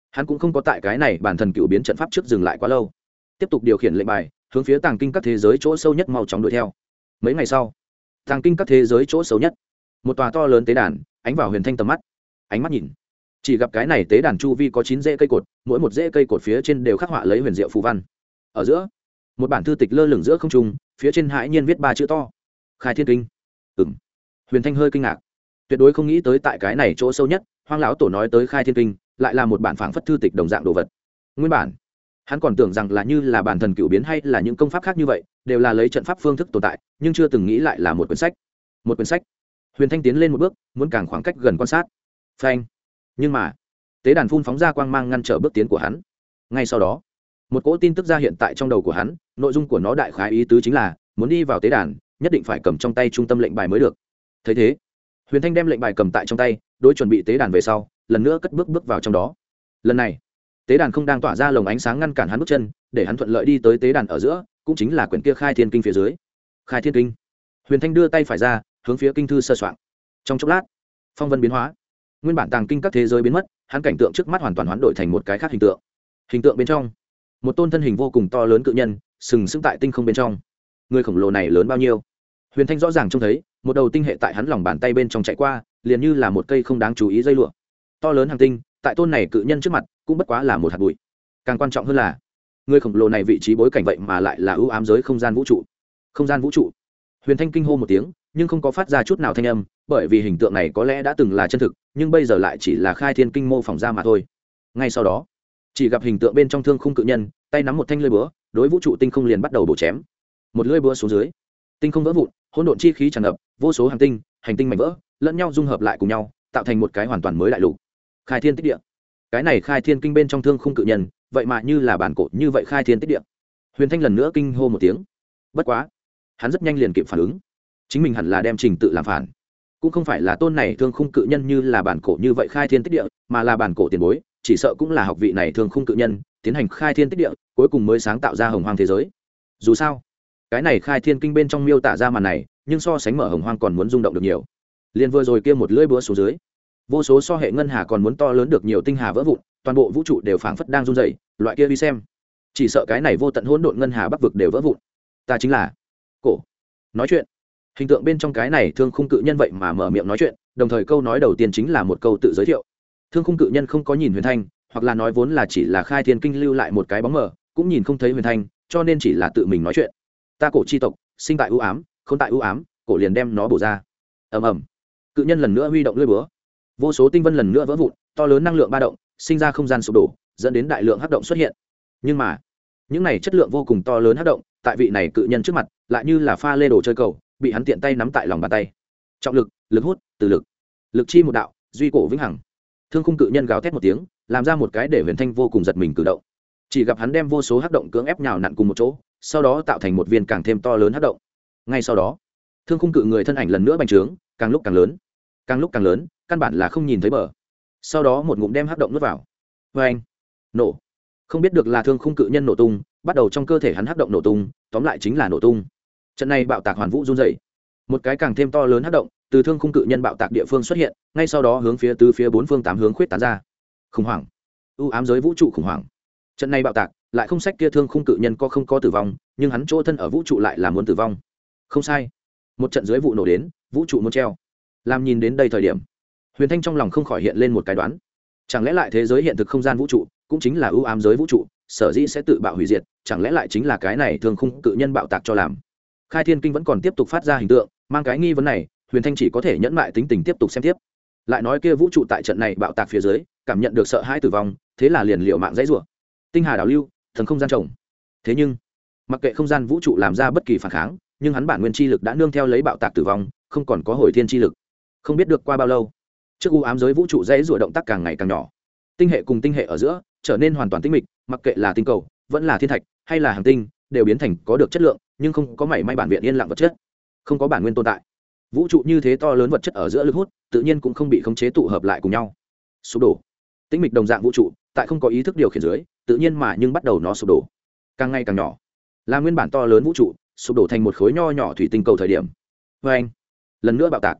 hắn cũng không có tại cái này bản thần cựu biến trận pháp trước dừng lại quá lâu, tiếp tục điều khiển lệnh bài hướng phía tàng kinh các thế giới chỗ sâu nhất mau chóng đuổi theo. Mấy ngày sau, tàng kinh các thế giới chỗ sâu nhất, một tòa to lớn tế đàn ánh vào Huyền Thanh tầm mắt. Ánh mắt nhìn, chỉ gặp cái này tế đàn chu vi có chín rễ cây cột, mỗi một rễ cây cột phía trên đều khắc họa lấy huyền diệu phù văn. Ở giữa, một bản thư tịch lơ lửng giữa không trung, phía trên hãi nhiên viết ba chữ to: Khai Thiên Kinh. Ừm. Huyền Thanh hơi kinh ngạc, tuyệt đối không nghĩ tới tại cái này chỗ sâu nhất, Hoang lão tổ nói tới Khai Thiên Kinh lại là một bản phảng phất thư tịch đồng dạng đồ vật. Nguyên bản, hắn còn tưởng rằng là như là bản thần cửu biến hay là những công pháp khác như vậy, đều là lấy trận pháp phương thức tồn tại, nhưng chưa từng nghĩ lại là một quyển sách. Một quyển sách. Huyền Thanh tiến lên một bước, muốn càng khoảng cách gần quan sát. Phanh. Nhưng mà, tế đàn phun phóng ra quang mang ngăn trở bước tiến của hắn. Ngay sau đó, một cỗ tin tức ra hiện tại trong đầu của hắn, nội dung của nó đại khái ý tứ chính là muốn đi vào tế đàn, nhất định phải cầm trong tay trung tâm lệnh bài mới được. Thấy thế, Huyền Thanh đem lệnh bài cầm tại trong tay, đối chuẩn bị tế đàn về sau, lần nữa cất bước bước vào trong đó. Lần này, tế đàn không đang tỏa ra lồng ánh sáng ngăn cản hắn bước chân, để hắn thuận lợi đi tới tế đàn ở giữa, cũng chính là quyển kia Khai Thiên Kinh phía dưới. Khai Thiên Kinh. Huyền Thanh đưa tay phải ra, hướng phía kinh thư sơ soạn. Trong chốc lát, phong vân biến hóa, nguyên bản tàng kinh các thế giới biến mất, hắn cảnh tượng trước mắt hoàn toàn hoán đổi thành một cái khác hình tượng. Hình tượng bên trong, một tôn thân hình vô cùng to lớn cự nhân, sừng sững tại tinh không bên trong. Người khổng lồ này lớn bao nhiêu? Huyền Thanh rõ ràng trông thấy, một đầu tinh hệ tại hắn lòng bàn tay bên trong chạy qua, liền như là một cây không đáng chú ý dây lụa. To lớn hành tinh, tại tôn này cự nhân trước mặt, cũng bất quá là một hạt bụi. Càng quan trọng hơn là, người khổng lồ này vị trí bối cảnh vậy mà lại là ưu ám giới không gian vũ trụ. Không gian vũ trụ. Huyền Thanh kinh hô một tiếng, nhưng không có phát ra chút nào thanh âm, bởi vì hình tượng này có lẽ đã từng là chân thực, nhưng bây giờ lại chỉ là Khai Thiên Kinh mô phỏng ra mà thôi. Ngay sau đó, chỉ gặp hình tượng bên trong thương khung cự nhân, tay nắm một thanh lưỡi búa, đối vũ trụ tinh không liền bắt đầu bổ chém. Một lưỡi búa xuống dưới, tinh không vỡ vụn, hỗn độn chi khí tràn ngập, vô số hành tinh, hành tinh mảnh vỡ, lẫn nhau dung hợp lại cùng nhau, tạo thành một cái hoàn toàn mới đại lục. Khai Thiên Tích Địa. Cái này Khai Thiên Kinh bên trong thương khung cự nhân, vậy mà như là bản cổ như vậy Khai Thiên Tích Địa. Huyền Thanh lần nữa kinh hô một tiếng. Bất quá, hắn rất nhanh liền kịp phản ứng, chính mình hẳn là đem trình tự làm phản, cũng không phải là tôn này thương khung cự nhân như là bản cổ như vậy Khai Thiên Tích Địa, mà là bản cổ tiền bối, chỉ sợ cũng là học vị này thương khung cự nhân tiến hành Khai Thiên Tích Địa, cuối cùng mới sáng tạo ra hồng hoang thế giới. Dù sao, cái này Khai Thiên Kinh bên trong miêu tả ra màn này, nhưng so sánh mở hồng hoang còn muốn rung động được nhiều. Liên vừa rồi kia một lưỡi búa xuống dưới, vô số so hệ ngân hà còn muốn to lớn được nhiều tinh hà vỡ vụn, toàn bộ vũ trụ đều phảng phất đang run rẩy, loại kia đi xem, chỉ sợ cái này vô tận hỗn độn ngân hà bắc vực đều vỡ vụn. Ta chính là cổ. Nói chuyện, hình tượng bên trong cái này thương khung cự nhân vậy mà mở miệng nói chuyện, đồng thời câu nói đầu tiên chính là một câu tự giới thiệu. Thương khung cự nhân không có nhìn Huyền Thanh, hoặc là nói vốn là chỉ là Khai Thiên Kinh lưu lại một cái bóng mờ, cũng nhìn không thấy Huyền Thanh, cho nên chỉ là tự mình nói chuyện. Ta cổ chi tộc, sinh tại ưu ám, không tại ưu ám, cổ liền đem nó bổ ra. Ầm ầm. Cự nhân lần nữa huy động lưỡi búa, vô số tinh vân lần nữa vỡ vụn, to lớn năng lượng ba động, sinh ra không gian sụp đổ, dẫn đến đại lượng hắc động xuất hiện. Nhưng mà, những này chất lượng vô cùng to lớn hắc động, tại vị này cự nhân trước mặt, lại như là pha lê đồ chơi cầu, bị hắn tiện tay nắm tại lòng bàn tay. Trọng lực, lực hút, từ lực, lực chi một đạo, duy cổ vĩnh hằng. Thương khung cự nhân gào thét một tiếng, làm ra một cái để Huyền Thanh vô cùng giật mình cử động. Chỉ gặp hắn đem vô số hắc động cưỡng ép nhào nặn cùng một chỗ, sau đó tạo thành một viên càng thêm to lớn hắc động. Ngay sau đó, thương khung cự người thân ảnh lần nữa bành trướng, càng lúc càng lớn, càng lúc càng lớn, căn bản là không nhìn thấy bờ. Sau đó một ngụm đem hắc động nuốt vào. Oeng! Nổ! Không biết được là thương khung cự nhân nổ tung, bắt đầu trong cơ thể hắn hắc động nổ tung, tóm lại chính là nổ tung. Trận này bạo tạc hoàn vũ run rẩy, một cái càng thêm to lớn hắc động từ thương khung cự nhân bạo tạc địa phương xuất hiện, ngay sau đó hướng phía tứ phía bốn phương tám hướng khuyết tán ra. Khủng hoảng! U ám giới vũ trụ khủng hoảng. Trận này bạo tạc lại không sách kia thương khung cự nhân có không có tử vong, nhưng hắn chỗ thân ở vũ trụ lại là muốn tử vong. Không sai, một trận dưới vụ nổ đến, vũ trụ muốn treo. Làm nhìn đến đây thời điểm, Huyền Thanh trong lòng không khỏi hiện lên một cái đoán, chẳng lẽ lại thế giới hiện thực không gian vũ trụ cũng chính là ưu ám giới vũ trụ, sở dĩ sẽ tự bạo hủy diệt, chẳng lẽ lại chính là cái này thương khung cự nhân bạo tạc cho làm. Khai Thiên Kinh vẫn còn tiếp tục phát ra hình tượng, mang cái nghi vấn này, Huyền Thanh chỉ có thể nhẫn mại tính tình tiếp tục xem tiếp. Lại nói kia vũ trụ tại trận này bạo tạc phía dưới, cảm nhận được sợ hãi tử vong, thế là liền liều mạng dãy rủa. Tinh hà đảo lưu, thần không gian trồng. Thế nhưng, mặc kệ không gian vũ trụ làm ra bất kỳ phản kháng, nhưng hắn bản nguyên chi lực đã nương theo lấy bạo tạc tử vong, không còn có hồi thiên chi lực. Không biết được qua bao lâu, trước u ám giới vũ trụ dãy rủa động tác càng ngày càng nhỏ, tinh hệ cùng tinh hệ ở giữa trở nên hoàn toàn tĩnh mịch, mặc kệ là tinh cầu, vẫn là thiên thạch, hay là hành tinh, đều biến thành có được chất lượng, nhưng không có mảy may bản viện yên lặng vật chất, không có bản nguyên tồn tại. Vũ trụ như thế to lớn vật chất ở giữa lực hút, tự nhiên cũng không bị khống chế tụ hợp lại cùng nhau, sụp đổ. Tĩnh mịch đồng dạng vũ trụ, tại không có ý thức điều khiển dưới, tự nhiên mà nhưng bắt đầu nó sụp đổ, càng ngày càng nhỏ. Là nguyên bản to lớn vũ trụ sụp đổ thành một khối nho nhỏ thủy tinh cầu thời điểm, vê anh, lần nữa bạo tạc.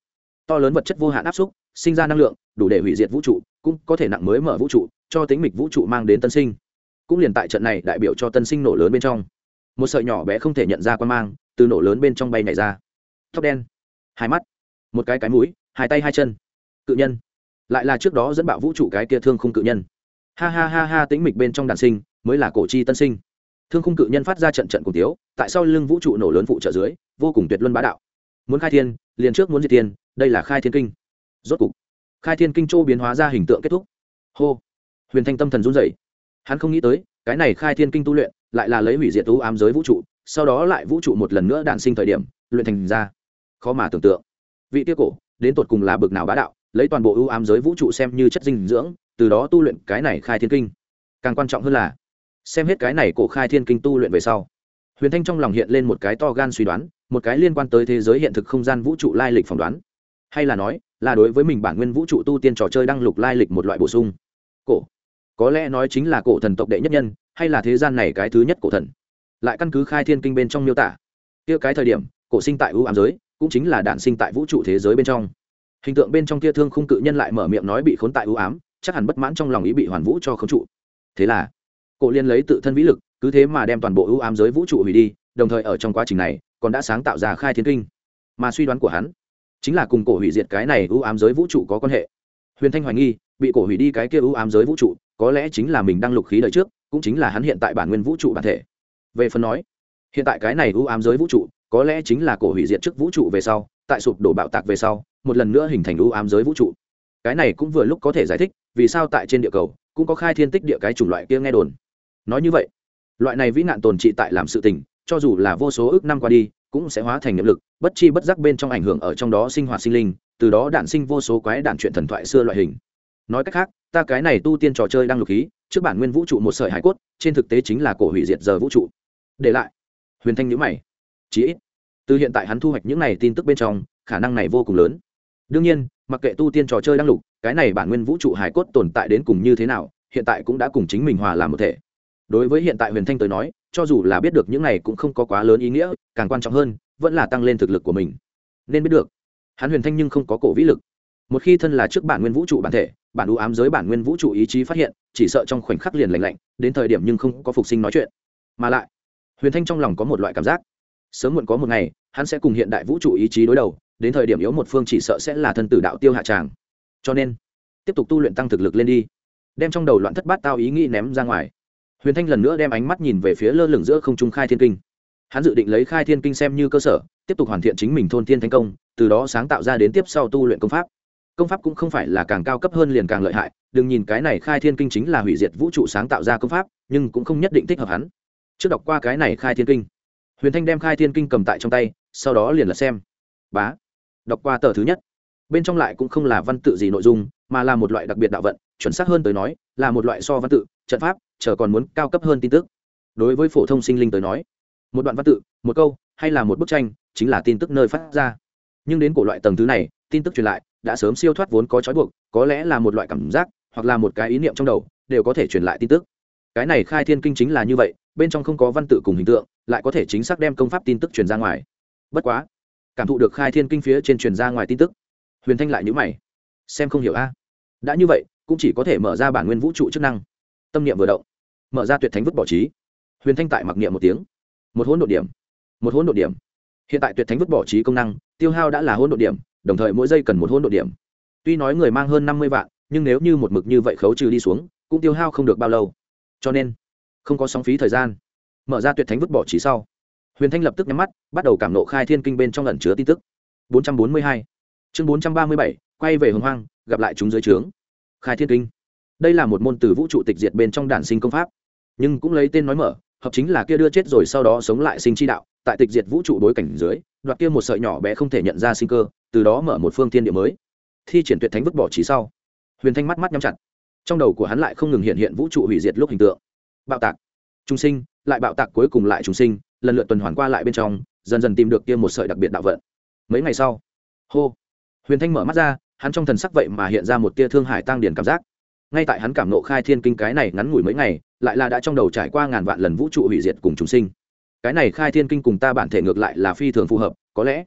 to lớn vật chất vô hạn áp xúc sinh ra năng lượng đủ để hủy diệt vũ trụ cũng có thể nặng mới mở vũ trụ cho tính mịch vũ trụ mang đến tân sinh. Cũng liền tại trận này đại biểu cho tân sinh nổ lớn bên trong, một sợi nhỏ bé không thể nhận ra quan mang từ nổ lớn bên trong bay nhảy ra. Tóc đen, hai mắt, một cái cái mũi, hai tay hai chân, cự nhân, lại là trước đó dẫn bạo vũ trụ cái kia thương khung cự nhân. Ha ha ha ha, tĩnh mịch bên trong đàn sinh mới là cổ chi tân sinh. Thương khung cự nhân phát ra trận trận cùng tiếu, tại sau lưng vũ trụ nổ lớn phụ trợ dưới vô cùng tuyệt luân bá đạo. Muốn khai thiên liền trước muốn diệt thiên, đây là khai thiên kinh. Rốt cục khai thiên kinh châu biến hóa ra hình tượng kết thúc. Hô, Huyền Thanh tâm thần run rẩy. Hắn không nghĩ tới cái này khai thiên kinh tu luyện lại là lấy hủy diệt u ám giới vũ trụ, sau đó lại vũ trụ một lần nữa đản sinh thời điểm luyện thành ra. Khó mà tưởng tượng vị tiêu cổ đến tột cùng là bực nào bá đạo, lấy toàn bộ u ám giới vũ trụ xem như chất dinh dưỡng, từ đó tu luyện cái này khai thiên kinh. Càng quan trọng hơn là xem hết cái này cổ khai thiên kinh tu luyện về sau, Huyền Thanh trong lòng hiện lên một cái to gan suy đoán, một cái liên quan tới thế giới hiện thực không gian vũ trụ lai lịch phỏng đoán, hay là nói là đối với mình bản nguyên vũ trụ tu tiên trò chơi đăng lục lai lịch một loại bổ sung. Cổ có lẽ nói chính là cổ thần tộc đệ nhất nhân, hay là thế gian này cái thứ nhất cổ thần. Lại căn cứ khai thiên kinh bên trong miêu tả, kia cái thời điểm cổ sinh tại ưu ám giới cũng chính là đản sinh tại vũ trụ thế giới bên trong. Hình tượng bên trong kia thương khung cự nhân lại mở miệng nói bị khốn tại ưu ám, chắc hẳn bất mãn trong lòng ý bị hoàn vũ cho khống trụ. Thế là cổ liên lấy tự thân vĩ lực cứ thế mà đem toàn bộ ưu ám giới vũ trụ hủy đi, đồng thời ở trong quá trình này còn đã sáng tạo ra khai thiên kinh. Mà suy đoán của hắn chính là cùng cổ hủy diệt cái này ưu ám giới vũ trụ có quan hệ. Huyền Thanh hoài nghi bị cổ hủy đi cái kia ưu ám giới vũ trụ có lẽ chính là mình đang lục khí đời trước, cũng chính là hắn hiện tại bản nguyên vũ trụ bản thể. Về phần nói hiện tại cái này ưu ám giới vũ trụ có lẽ chính là cổ hủy diệt trước vũ trụ về sau, tại sụp đổ bạo tạc về sau một lần nữa hình thành ưu ám giới vũ trụ. Cái này cũng vừa lúc có thể giải thích vì sao tại trên địa cầu cũng có khai thiên tích địa cái chủng loại kia nghe đồn. Nói như vậy loại này vĩ nạn tồn trị tại làm sự tình, cho dù là vô số ước năm qua đi cũng sẽ hóa thành nghiệp lực, bất chi bất giác bên trong ảnh hưởng ở trong đó sinh hoạt sinh linh, từ đó đản sinh vô số quái đản chuyện thần thoại xưa loại hình. Nói cách khác, ta cái này tu tiên trò chơi đang lục khí trước bản nguyên vũ trụ một sợi hải cốt, trên thực tế chính là cổ hủy diệt giờ vũ trụ để lại. Huyền Thanh nhíu mày, chí ít từ hiện tại hắn thu hoạch những này tin tức bên trong, khả năng này vô cùng lớn. Đương nhiên mặc kệ tu tiên trò chơi đang lục cái này bản nguyên vũ trụ hải cốt tồn tại đến cùng như thế nào, hiện tại cũng đã cùng chính mình hòa làm một thể. Đối với hiện tại Huyền Thanh tới nói, cho dù là biết được những này cũng không có quá lớn ý nghĩa, càng quan trọng hơn vẫn là tăng lên thực lực của mình. Nên biết được hắn Huyền Thanh nhưng không có cổ vĩ lực, một khi thân là trước bản nguyên vũ trụ bản thể, bản u ám giới bản nguyên vũ trụ ý chí phát hiện, chỉ sợ trong khoảnh khắc liền lạnh lạnh đến thời điểm nhưng không có phục sinh nói chuyện. Mà lại Huyền Thanh trong lòng có một loại cảm giác, sớm muộn có một ngày hắn sẽ cùng hiện đại vũ trụ ý chí đối đầu, đến thời điểm yếu một phương chỉ sợ sẽ là thân tử đạo tiêu hạ tràng. Cho nên tiếp tục tu luyện tăng thực lực lên đi, đem trong đầu loạn thất bát tao ý nghĩ ném ra ngoài. Huyền Thanh lần nữa đem ánh mắt nhìn về phía lơ lửng giữa không trung khai thiên kinh. Hắn dự định lấy khai thiên kinh xem như cơ sở, tiếp tục hoàn thiện chính mình thôn thiên thánh công, từ đó sáng tạo ra đến tiếp sau tu luyện công pháp. Công pháp cũng không phải là càng cao cấp hơn liền càng lợi hại, đừng nhìn cái này khai thiên kinh chính là hủy diệt vũ trụ sáng tạo ra công pháp, nhưng cũng không nhất định thích hợp hắn. Trước đọc qua cái này khai thiên kinh, Huyền Thanh đem khai thiên kinh cầm tại trong tay, sau đó liền lật xem. Bá, đọc qua tờ thứ nhất. Bên trong lại cũng không là văn tự gì nội dung, mà là một loại đặc biệt đạo vận, chuẩn xác hơn tới nói, là một loại so văn tự, trận pháp, chờ còn muốn cao cấp hơn tin tức. Đối với phổ thông sinh linh tới nói, một đoạn văn tự, một câu, hay là một bức tranh, chính là tin tức nơi phát ra. Nhưng đến cổ loại tầng thứ này, tin tức truyền lại đã sớm siêu thoát vốn có trói buộc, có lẽ là một loại cảm giác, hoặc là một cái ý niệm trong đầu, đều có thể truyền lại tin tức. Cái này khai thiên kinh chính là như vậy, bên trong không có văn tự cùng hình tượng, lại có thể chính xác đem công pháp tin tức truyền ra ngoài. Bất quá, cảm thụ được khai thiên kinh phía trên truyền ra ngoài tin tức, Huyền Thanh lại nhíu mày, xem không hiểu a. Đã như vậy, cũng chỉ có thể mở ra bản nguyên vũ trụ chức năng. Tâm niệm vừa động, mở ra tuyệt thánh vứt bỏ trí. Huyền Thanh tại mặc niệm một tiếng, một hỗn độn điểm, một hỗn độn điểm. Hiện tại tuyệt thánh vứt bỏ trí công năng tiêu hao đã là hỗn độn điểm, đồng thời mỗi giây cần một hỗn độn điểm. Tuy nói người mang hơn năm mươi vạn, nhưng nếu như một mực như vậy khấu trừ đi xuống, cũng tiêu hao không được bao lâu. Cho nên, không có sóng phí thời gian. Mở ra tuyệt thánh vứt bỏ trí sau, Huyền Thanh lập tức nhắm mắt, bắt đầu cảm nộ khai thiên kinh bên trong ẩn chứa tin tức. bốn trăm bốn mươi hai, chương bốn trăm ba mươi bảy, quay về hồng hoang, gặp lại chúng dưới trướng. Khai thiên kinh, đây là một môn từ vũ trụ tịch diệt bên trong đản sinh công pháp, nhưng cũng lấy tên nói mở, hợp chính là kia đưa chết rồi sau đó sống lại sinh chi đạo, tại tịch diệt vũ trụ đối cảnh dưới, đoạt kia một sợi nhỏ bé không thể nhận ra sinh cơ, từ đó mở một phương thiên địa mới. Thi triển tuyệt thánh vứt bỏ trí sau, Huyền Thanh mắt mắt nhắm chặt, trong đầu của hắn lại không ngừng hiện hiện vũ trụ hủy diệt lúc hình tượng, bạo tạc, trung sinh, lại bạo tạc, cuối cùng lại trung sinh, lần lượt tuần hoàn qua lại bên trong, dần dần tìm được kia một sợi đặc biệt đạo vận. Mấy ngày sau, hô, Huyền Thanh mở mắt ra, hắn trong thần sắc vậy mà hiện ra một tia thương hải tăng điển cảm giác. Ngay tại hắn cảm nộ khai thiên kinh cái này ngắn ngủi mấy ngày, lại là đã trong đầu trải qua ngàn vạn lần vũ trụ hủy diệt cùng chúng sinh. Cái này khai thiên kinh cùng ta bản thể ngược lại là phi thường phù hợp, có lẽ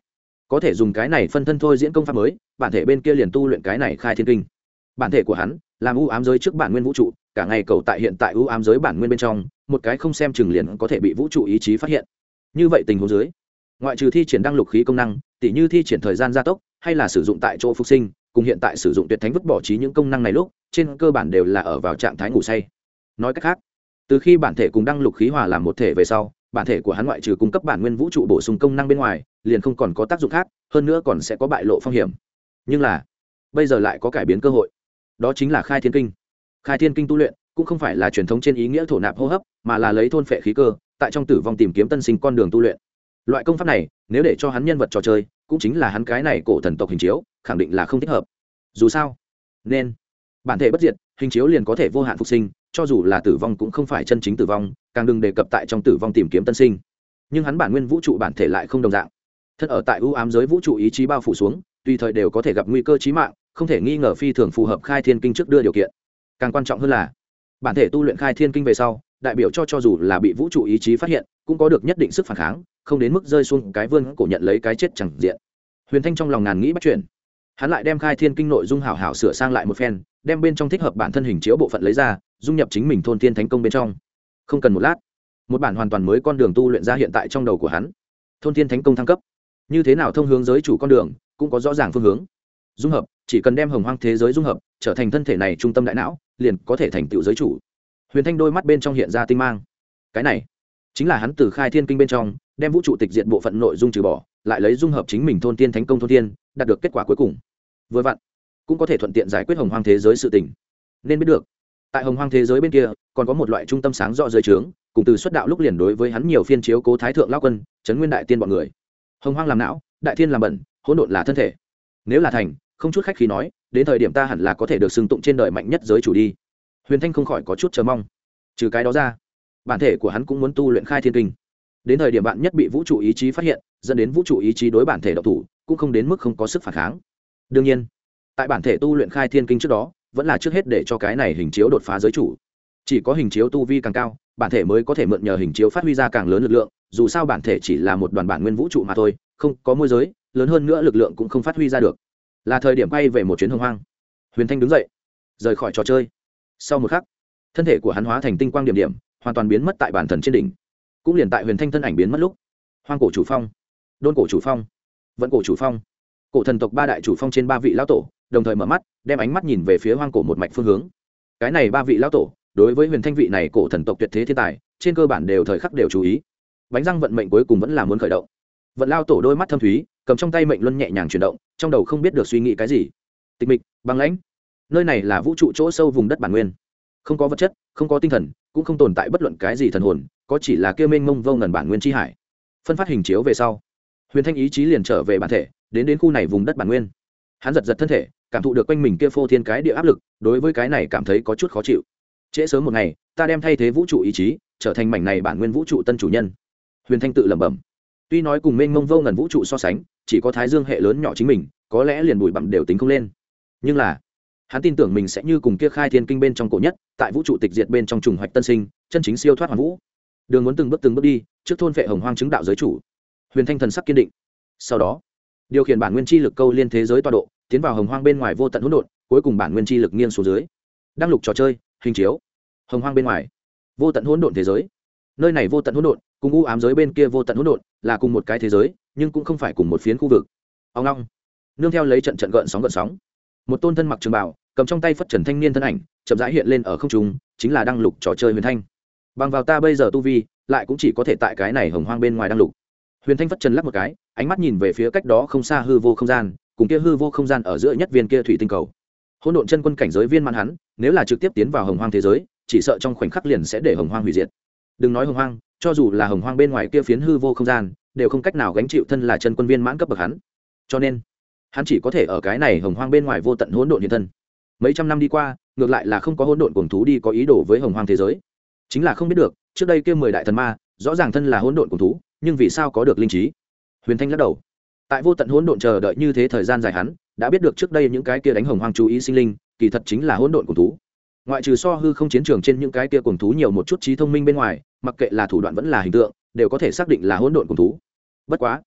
có thể dùng cái này phân thân thôi diễn công pháp mới, bản thể bên kia liền tu luyện cái này khai thiên kinh. Bản thể của hắn làm u ám giới trước bản nguyên vũ trụ, cả ngày cầu tại hiện tại u ám giới bản nguyên bên trong, một cái không xem chừng liền có thể bị vũ trụ ý chí phát hiện. Như vậy tình huống dưới, ngoại trừ thi triển đăng lục khí công năng, tỉ như thi triển thời gian gia tốc, hay là sử dụng tại chỗ phục sinh, cùng hiện tại sử dụng tuyệt thánh vứt bỏ trí những công năng này lúc, trên cơ bản đều là ở vào trạng thái ngủ say. Nói cách khác, từ khi bản thể cùng đăng lục khí hòa làm một thể về sau, bản thể của hắn ngoại trừ cung cấp bản nguyên vũ trụ bổ sung công năng bên ngoài, liền không còn có tác dụng khác, hơn nữa còn sẽ có bại lộ phong hiểm. Nhưng là bây giờ lại có cải biến cơ hội, đó chính là khai thiên kinh. Khai thiên kinh tu luyện cũng không phải là truyền thống trên ý nghĩa thổ nạp hô hấp, mà là lấy thôn phệ khí cơ, tại trong tử vong tìm kiếm tân sinh con đường tu luyện. Loại công pháp này nếu để cho hắn nhân vật trò chơi, cũng chính là hắn cái này cổ thần tộc hình chiếu, khẳng định là không thích hợp. Dù sao nên bản thể bất diệt, hình chiếu liền có thể vô hạn phục sinh, cho dù là tử vong cũng không phải chân chính tử vong, càng đừng đề cập tại trong tử vong tìm kiếm tân sinh. Nhưng hắn bản nguyên vũ trụ bản thể lại không đồng dạng, thân ở tại ưu ám giới vũ trụ ý chí bao phủ xuống, tùy thời đều có thể gặp nguy cơ chí mạng, không thể nghi ngờ phi thường phù hợp khai thiên kinh trước đưa điều kiện. Càng quan trọng hơn là bản thể tu luyện khai thiên kinh về sau, đại biểu cho cho dù là bị vũ trụ ý chí phát hiện, cũng có được nhất định sức phản kháng, không đến mức rơi xuống cái vươn cổ nhận lấy cái chết chẳng diện. Huyền Thanh trong lòng ngàn nghĩ bắt chuyển, hắn lại đem khai thiên kinh nội dung hảo hảo sửa sang lại một phen, đem bên trong thích hợp bản thân hình chiếu bộ phận lấy ra, dung nhập chính mình thôn thiên thánh công bên trong. Không cần một lát, một bản hoàn toàn mới con đường tu luyện ra hiện tại trong đầu của hắn. Thôn thiên thánh công thăng cấp, như thế nào thông hướng giới chủ con đường cũng có rõ ràng phương hướng. Dung hợp, chỉ cần đem hồng hoang thế giới dung hợp, trở thành thân thể này trung tâm đại não, liền có thể thành tựu giới chủ. Huyền Thanh đôi mắt bên trong hiện ra tinh mang, cái này chính là hắn từ khai thiên kinh bên trong đem vũ trụ tịch diệt bộ phận nội dung trừ bỏ, lại lấy dung hợp chính mình thôn tiên thánh công thôn tiên, đạt được kết quả cuối cùng. Vừa vặn cũng có thể thuận tiện giải quyết hồng hoang thế giới sự tình. Nên biết được, tại hồng hoang thế giới bên kia còn có một loại trung tâm sáng rõ dưới trướng, cùng từ xuất đạo lúc liền đối với hắn nhiều phiên chiếu cố thái thượng lão quân, trấn nguyên đại tiên bọn người. Hồng hoang làm não, đại thiên làm bẩn, hỗn độn là thân thể. Nếu là thành, không chút khách khí nói, đến thời điểm ta hẳn là có thể được xưng tụng trên đời mạnh nhất giới chủ đi. Huyền Thanh không khỏi có chút chờ mong. Trừ cái đó ra, bản thể của hắn cũng muốn tu luyện khai thiên kinh. Đến thời điểm bạn nhất bị vũ trụ ý chí phát hiện, dẫn đến vũ trụ ý chí đối bản thể độc thủ, cũng không đến mức không có sức phản kháng. Đương nhiên, tại bản thể tu luyện khai thiên kinh trước đó, vẫn là trước hết để cho cái này hình chiếu đột phá giới chủ. Chỉ có hình chiếu tu vi càng cao, bản thể mới có thể mượn nhờ hình chiếu phát huy ra càng lớn lực lượng, dù sao bản thể chỉ là một đoàn bản nguyên vũ trụ mà thôi, không có môi giới, lớn hơn nữa lực lượng cũng không phát huy ra được. Là thời điểm quay về một chuyến hồng hoang. Huyền Thanh đứng dậy, rời khỏi trò chơi. Sau một khắc, thân thể của hắn hóa thành tinh quang điểm điểm, hoàn toàn biến mất tại bản thần trên đỉnh. Cũng liền tại Huyền Thanh thân ảnh biến mất lúc, hoang cổ chủ phong, đôn cổ chủ phong, vận cổ chủ phong, cổ thần tộc ba đại chủ phong trên ba vị lão tổ đồng thời mở mắt, đem ánh mắt nhìn về phía hoang cổ một mạch phương hướng. Cái này ba vị lão tổ đối với Huyền Thanh vị này cổ thần tộc tuyệt thế thiên tài, trên cơ bản đều thời khắc đều chú ý. Bánh răng vận mệnh cuối cùng vẫn là muốn khởi động. Vận lao tổ đôi mắt thâm thúy, cầm trong tay mệnh luân nhẹ nhàng chuyển động, trong đầu không biết được suy nghĩ cái gì. Tịch mịch, băng lãnh. Nơi này là vũ trụ chỗ sâu vùng đất bản nguyên, không có vật chất, không có tinh thần, cũng không tồn tại bất luận cái gì thần hồn, có chỉ là kia mênh mông vô ngần bản nguyên chi hải. Phân phát hình chiếu về sau, Huyền Thanh ý chí liền trở về bản thể, đến đến khu này vùng đất bản nguyên. Hắn giật giật thân thể, cảm thụ được quanh mình kia phô thiên cái địa áp lực, đối với cái này cảm thấy có chút khó chịu. Trễ sớm một ngày, ta đem thay thế vũ trụ ý chí, trở thành mảnh này bản nguyên vũ trụ tân chủ nhân. Huyền Thanh tự lẩm bẩm. Tuy nói cùng mênh mông vô ngần vũ trụ so sánh, chỉ có thái dương hệ lớn nhỏ chính mình, có lẽ liền bụi bặm đều tính không lên. Nhưng là, hắn tin tưởng mình sẽ như cùng kia khai thiên kinh bên trong cổ nhất, tại vũ trụ tịch diệt bên trong trùng hoạch tân sinh, chân chính siêu thoát hoàn vũ. Đường muốn từng bước từng bước đi, trước thôn vệ hồng hoang chứng đạo giới chủ. Huyền Thanh thần sắc kiên định. Sau đó, điều khiển bản nguyên chi lực câu liên thế giới tọa độ, tiến vào hồng hoang bên ngoài vô tận hỗn độn, cuối cùng bản nguyên chi lực nghiêng xuống dưới. Đăng lục trò chơi, hình chiếu. Hồng hoang bên ngoài, vô tận hỗn độn thế giới. Nơi này vô tận hỗn độn, cùng u ám giới bên kia vô tận hỗn độn, là cùng một cái thế giới, nhưng cũng không phải cùng một phiến khu vực. Ông long, nương theo lấy trận trận gợn sóng gợn sóng, một tôn thân mặc trường bào, cầm trong tay phất trần thanh niên thân ảnh, chậm rãi hiện lên ở không trung, chính là đăng lục trò chơi Huyền Thanh. Bằng vào ta bây giờ tu vi, lại cũng chỉ có thể tại cái này hồng hoang bên ngoài đăng lục. Huyền Thanh phất trần lắc một cái, ánh mắt nhìn về phía cách đó không xa hư vô không gian, cùng kia hư vô không gian ở giữa nhất viên kia thủy tinh cầu. Hỗn độn chân quân cảnh giới viên mãn hắn, nếu là trực tiếp tiến vào hồng hoang thế giới, chỉ sợ trong khoảnh khắc liền sẽ để hồng hoang hủy diệt. Đừng nói hồng hoang, cho dù là hồng hoang bên ngoài kia phiến hư vô không gian, đều không cách nào gánh chịu thân là chân quân viên mãn cấp bậc hắn. Cho nên, hắn chỉ có thể ở cái này hồng hoang bên ngoài vô tận hỗn độn hiện thân. Mấy trăm năm đi qua, ngược lại là không có hỗn độn cuồng thú đi có ý đồ với hồng hoang thế giới. Chính là không biết được, trước đây kia mười đại thần ma, rõ ràng thân là hỗn độn cuồng thú, nhưng vì sao có được linh trí? Huyền Thanh lắc đầu. Tại vô tận hỗn độn chờ đợi như thế thời gian dài hắn, đã biết được trước đây những cái kia đánh hồng hoang chú ý sinh linh, kỳ thật chính là hỗn độn cuồng thú. Ngoại trừ so hư không chiến trường trên những cái kia cuồng thú nhiều một chút trí thông minh bên ngoài, mặc kệ là thủ đoạn vẫn là hình tượng, đều có thể xác định là hỗn độn cuồng thú. Bất quá,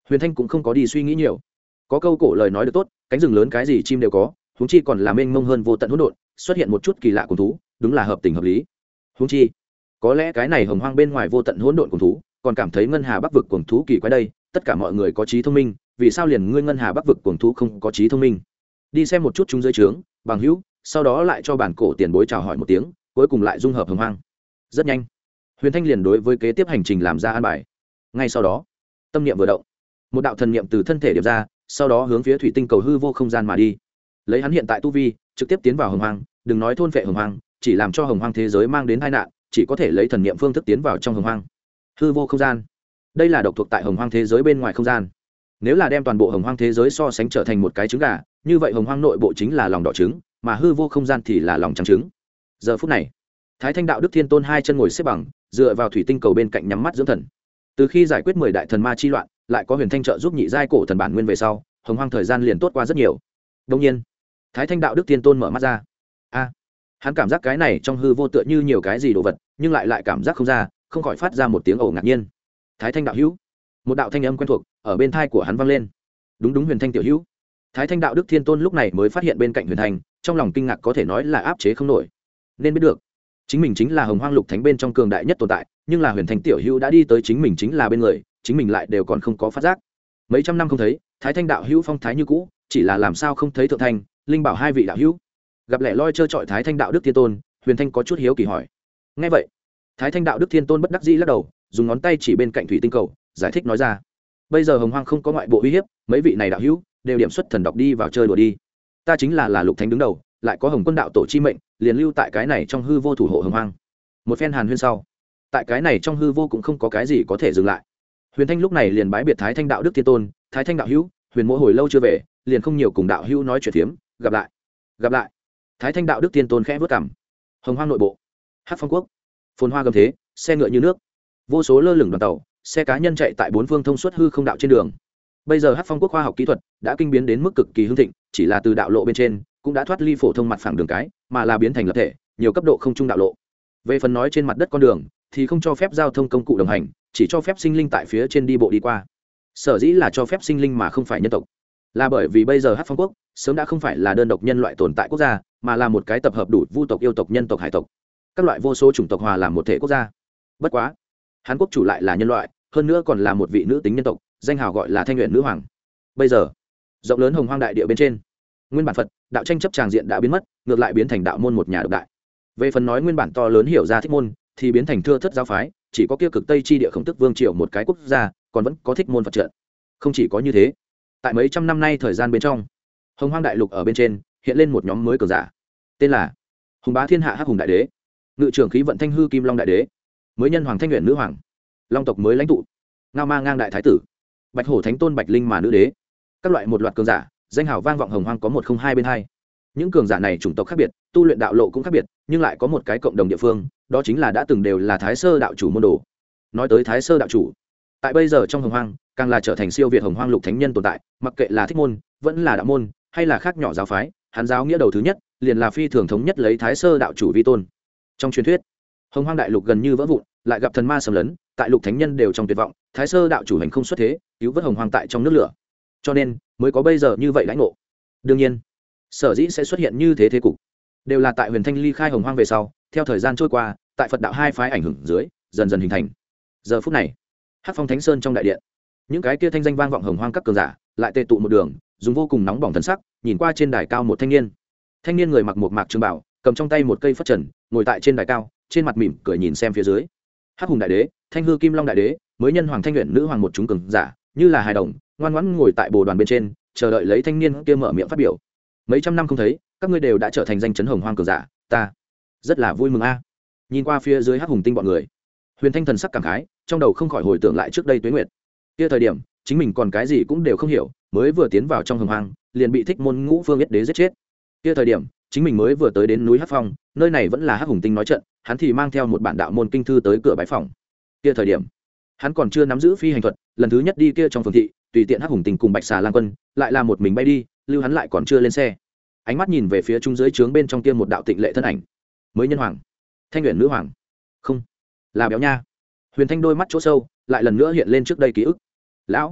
Huyền Thanh cũng không có đi suy nghĩ nhiều. Có câu cổ lời nói được tốt, cánh rừng lớn cái gì chim đều có, huống chi còn là mênh mông hơn vô tận hỗn độn, xuất hiện một chút kỳ lạ cùng thú, đúng là hợp tình hợp lý. Huống chi, có lẽ cái này hồng hoang bên ngoài vô tận hỗn độn cùng thú, còn cảm thấy ngân hà bắc vực cuồng thú kỳ quái đây, tất cả mọi người có trí thông minh, vì sao liền ngươi ngân hà bắc vực cuồng thú không có trí thông minh? Đi xem một chút chúng dưới trướng, bằng hữu, sau đó lại cho bản cổ tiền bối chào hỏi một tiếng, cuối cùng lại dung hợp hồng hoang. Rất nhanh, Huyền Thanh liền đối với kế tiếp hành trình làm ra an bài. Ngay sau đó, tâm niệm vừa động, một đạo thần niệm từ thân thể điệp ra, sau đó hướng phía thủy tinh cầu hư vô không gian mà đi. Lấy hắn hiện tại tu vi, trực tiếp tiến vào hồng hoang, đừng nói thôn phệ hồng hoang, chỉ làm cho hồng hoang thế giới mang đến tai nạn, chỉ có thể lấy thần niệm phương thức tiến vào trong hồng hoang. Hư vô không gian, đây là độc thuộc tại hồng hoang thế giới bên ngoài không gian. Nếu là đem toàn bộ hồng hoang thế giới so sánh trở thành một cái trứng gà, như vậy hồng hoang nội bộ chính là lòng đỏ trứng, mà hư vô không gian thì là lòng trắng trứng. Giờ phút này, Thái Thanh Đạo Đức Thiên Tôn hai chân ngồi xếp bằng, dựa vào thủy tinh cầu bên cạnh nhắm mắt dưỡng thần. Từ khi giải quyết mười đại thần ma chi loạn, lại có Huyền Thanh trợ giúp nhị giai cổ thần bản nguyên về sau, hồng hoang thời gian liền tốt qua rất nhiều. Đương nhiên, Thái Thanh Đạo Đức Thiên Tôn mở mắt ra. A, hắn cảm giác cái này trong hư vô tựa như nhiều cái gì đồ vật, nhưng lại lại cảm giác không ra, không khỏi phát ra một tiếng ồ ngạc nhiên. Thái Thanh đạo hữu, một đạo thanh âm quen thuộc ở bên tai của hắn vang lên. Đúng đúng, Huyền Thanh tiểu hữu. Thái Thanh Đạo Đức Thiên Tôn lúc này mới phát hiện bên cạnh Huyền Thanh, trong lòng kinh ngạc có thể nói là áp chế không nổi. Nên biết được, chính mình chính là hồng hoang lục thánh bên trong cường đại nhất tồn tại, nhưng là Huyền Thanh tiểu hữu đã đi tới chính mình chính là bên người, chính mình lại đều còn không có phát giác. Mấy trăm năm không thấy, Thái Thanh đạo hữu phong thái như cũ, chỉ là làm sao không thấy Thượng Thanh, Linh Bảo hai vị đạo hữu. Gặp lẻ loi trơ trọi Thái Thanh Đạo Đức Thiên Tôn, Huyền Thanh có chút hiếu kỳ hỏi. Nghe vậy, Thái Thanh Đạo Đức Thiên Tôn bất đắc dĩ lắc đầu, dùng ngón tay chỉ bên cạnh thủy tinh cầu, giải thích nói ra: bây giờ hồng hoang không có ngoại bộ uy hiếp, mấy vị này đạo hữu đều điểm xuất thần đọc đi vào chơi đùa đi. Ta chính là là lục thánh đứng đầu, lại có hồng quân đạo tổ chi mệnh, liền lưu tại cái này trong hư vô thủ hộ hồng hoang. Một phen hàn huyên sau, tại cái này trong hư vô cũng không có cái gì có thể dừng lại. Huyền Thanh lúc này liền bái biệt Thái Thanh Đạo Đức Thiên Tôn. Thái Thanh đạo hữu, Huyền mỗ hồi lâu chưa về, liền không nhiều cùng đạo hữu nói chuyện phiếm, gặp lại. Gặp lại. Thái Thanh Đạo Đức Thiên Tôn khẽ vớt cằm. Hồng hoang nội bộ, Hắc Phong Quốc, phồn hoa gầm thế, xe ngựa như nước, vô số lơ lửng đoàn tàu, xe cá nhân chạy tại bốn phương thông suốt hư không đạo trên đường. Bây giờ Hắc Phong Quốc khoa học kỹ thuật đã kinh biến đến mức cực kỳ hưng thịnh, chỉ là từ đạo lộ bên trên cũng đã thoát ly phổ thông mặt phẳng đường cái, mà là biến thành lập thể, nhiều cấp độ không trung đạo lộ. Về phần nói trên mặt đất con đường thì không cho phép giao thông công cụ đồng hành, chỉ cho phép sinh linh tại phía trên đi bộ đi qua. Sở dĩ là cho phép sinh linh mà không phải nhân tộc, là bởi vì bây giờ Hắc Phong Quốc sớm đã không phải là đơn độc nhân loại tồn tại quốc gia, mà là một cái tập hợp đủ vu tộc, yêu tộc, nhân tộc, hải tộc, các loại vô số chủng tộc hòa làm một thể quốc gia. Bất quá, Hán Quốc chủ lại là nhân loại, hơn nữa còn là một vị nữ tính nhân tộc, danh hào gọi là Thanh Nguyện nữ hoàng. Bây giờ, rộng lớn hồng hoang đại địa bên trên, nguyên bản Phật đạo tranh chấp tràng diện đã biến mất, ngược lại biến thành đạo môn một nhà độc đại. Về phần nói nguyên bản to lớn hiểu ra thích môn, thì biến thành thưa thất giáo phái, chỉ có kia cực tây chi địa Khổng Tức Vương triều một cái quốc gia, còn vẫn có thích môn Phật trận. Không chỉ có như thế, tại mấy trăm năm nay thời gian bên trong, hồng hoang đại lục ở bên trên hiện lên một nhóm mới cường giả, tên là Hùng Bá Thiên Hạ Hắc Hùng Đại Đế, Ngự trưởng khí vận Thanh Hư Kim Long Đại Đế, mới nhân hoàng Thanh Nguyện nữ hoàng, Long tộc mới lãnh tụ, Ngao Ma Ngang Đại Thái tử, Bạch Hổ Thánh Tôn Bạch Linh mà nữ đế. Các loại một loạt cường giả, danh hào vang vọng hồng hoang có một không hai bên hai. Những cường giả này chủng tộc khác biệt, tu luyện đạo lộ cũng khác biệt, nhưng lại có một cái cộng đồng địa phương, đó chính là đã từng đều là Thái Sơ đạo chủ môn đồ. Nói tới Thái Sơ đạo chủ, tại bây giờ trong hồng hoang, càng là trở thành siêu việt hồng hoang lục thánh nhân tồn tại, mặc kệ là thích môn, vẫn là đạo môn, hay là khác nhỏ giáo phái, hắn giáo nghĩa đầu thứ nhất, liền là phi thường thống nhất lấy Thái Sơ đạo chủ vi tôn. Trong truyền thuyết, hồng hoang đại lục gần như vỡ vụn, lại gặp thần ma xâm lấn, tại lục thánh nhân đều trong tuyệt vọng, Thái Sơ đạo chủ hành không xuất thế, cứu vớt hồng hoang tại trong nước lửa, cho nên mới có bây giờ như vậy lãnh ngộ. Đương nhiên, sở dĩ sẽ xuất hiện như thế thế cục, đều là tại Huyền Thanh ly khai hồng hoang về sau, theo thời gian trôi qua, tại Phật đạo hai phái ảnh hưởng dưới, dần dần hình thành. Giờ phút này, Hắc Phong Thánh Sơn trong đại điện, những cái kia thanh danh vang vọng hồng hoang các cường giả, lại tề tụ một đường, dùng vô cùng nóng bỏng thần sắc, nhìn qua trên đài cao một thanh niên. Thanh niên người mặc một mạc trường bảo, cầm trong tay một cây phất trần, ngồi tại trên đài cao, trên mặt mỉm cười nhìn xem phía dưới. Hắc Hùng Đại Đế, Thanh Hư Kim Long Đại Đế, mới nhân hoàng Thanh Nguyện nữ hoàng một chúng cường giả, như là hài đồng, ngoan ngoãn ngồi tại bồ đoàn bên trên, chờ đợi lấy thanh niên kia mở miệng phát biểu. Mấy trăm năm không thấy, các ngươi đều đã trở thành danh chấn hồng hoang cường giả, ta rất là vui mừng a. Nhìn qua phía dưới Hắc Hùng tinh bọn người, Huyền Thanh thần sắc cảm khái, trong đầu không khỏi hồi tưởng lại trước đây tuế nguyệt. Kia thời điểm, chính mình còn cái gì cũng đều không hiểu, mới vừa tiến vào trong hồng hoang, liền bị thích môn Ngũ Phương Yết Đế giết chết. Kia thời điểm, chính mình mới vừa tới đến núi Hắc Phong, nơi này vẫn là Hắc Hùng tinh nói trận, hắn thì mang theo một bản đạo môn kinh thư tới cửa bái phòng. Kia thời điểm, hắn còn chưa nắm giữ phi hành thuật, lần thứ nhất đi kia trong phường thị, tùy tiện Hắc Hùng tinh cùng Bạch Xà Lang Quân, lại là một mình bay đi, lưu hắn lại còn chưa lên xe. Ánh mắt nhìn về phía trung dưới trướng bên trong kia một đạo tịnh lệ thân ảnh, mới nhân hoàng, Thanh Nguyện nữ hoàng, không, là béo nha. Huyền Thanh đôi mắt chỗ sâu lại lần nữa hiện lên trước đây ký ức. Lão,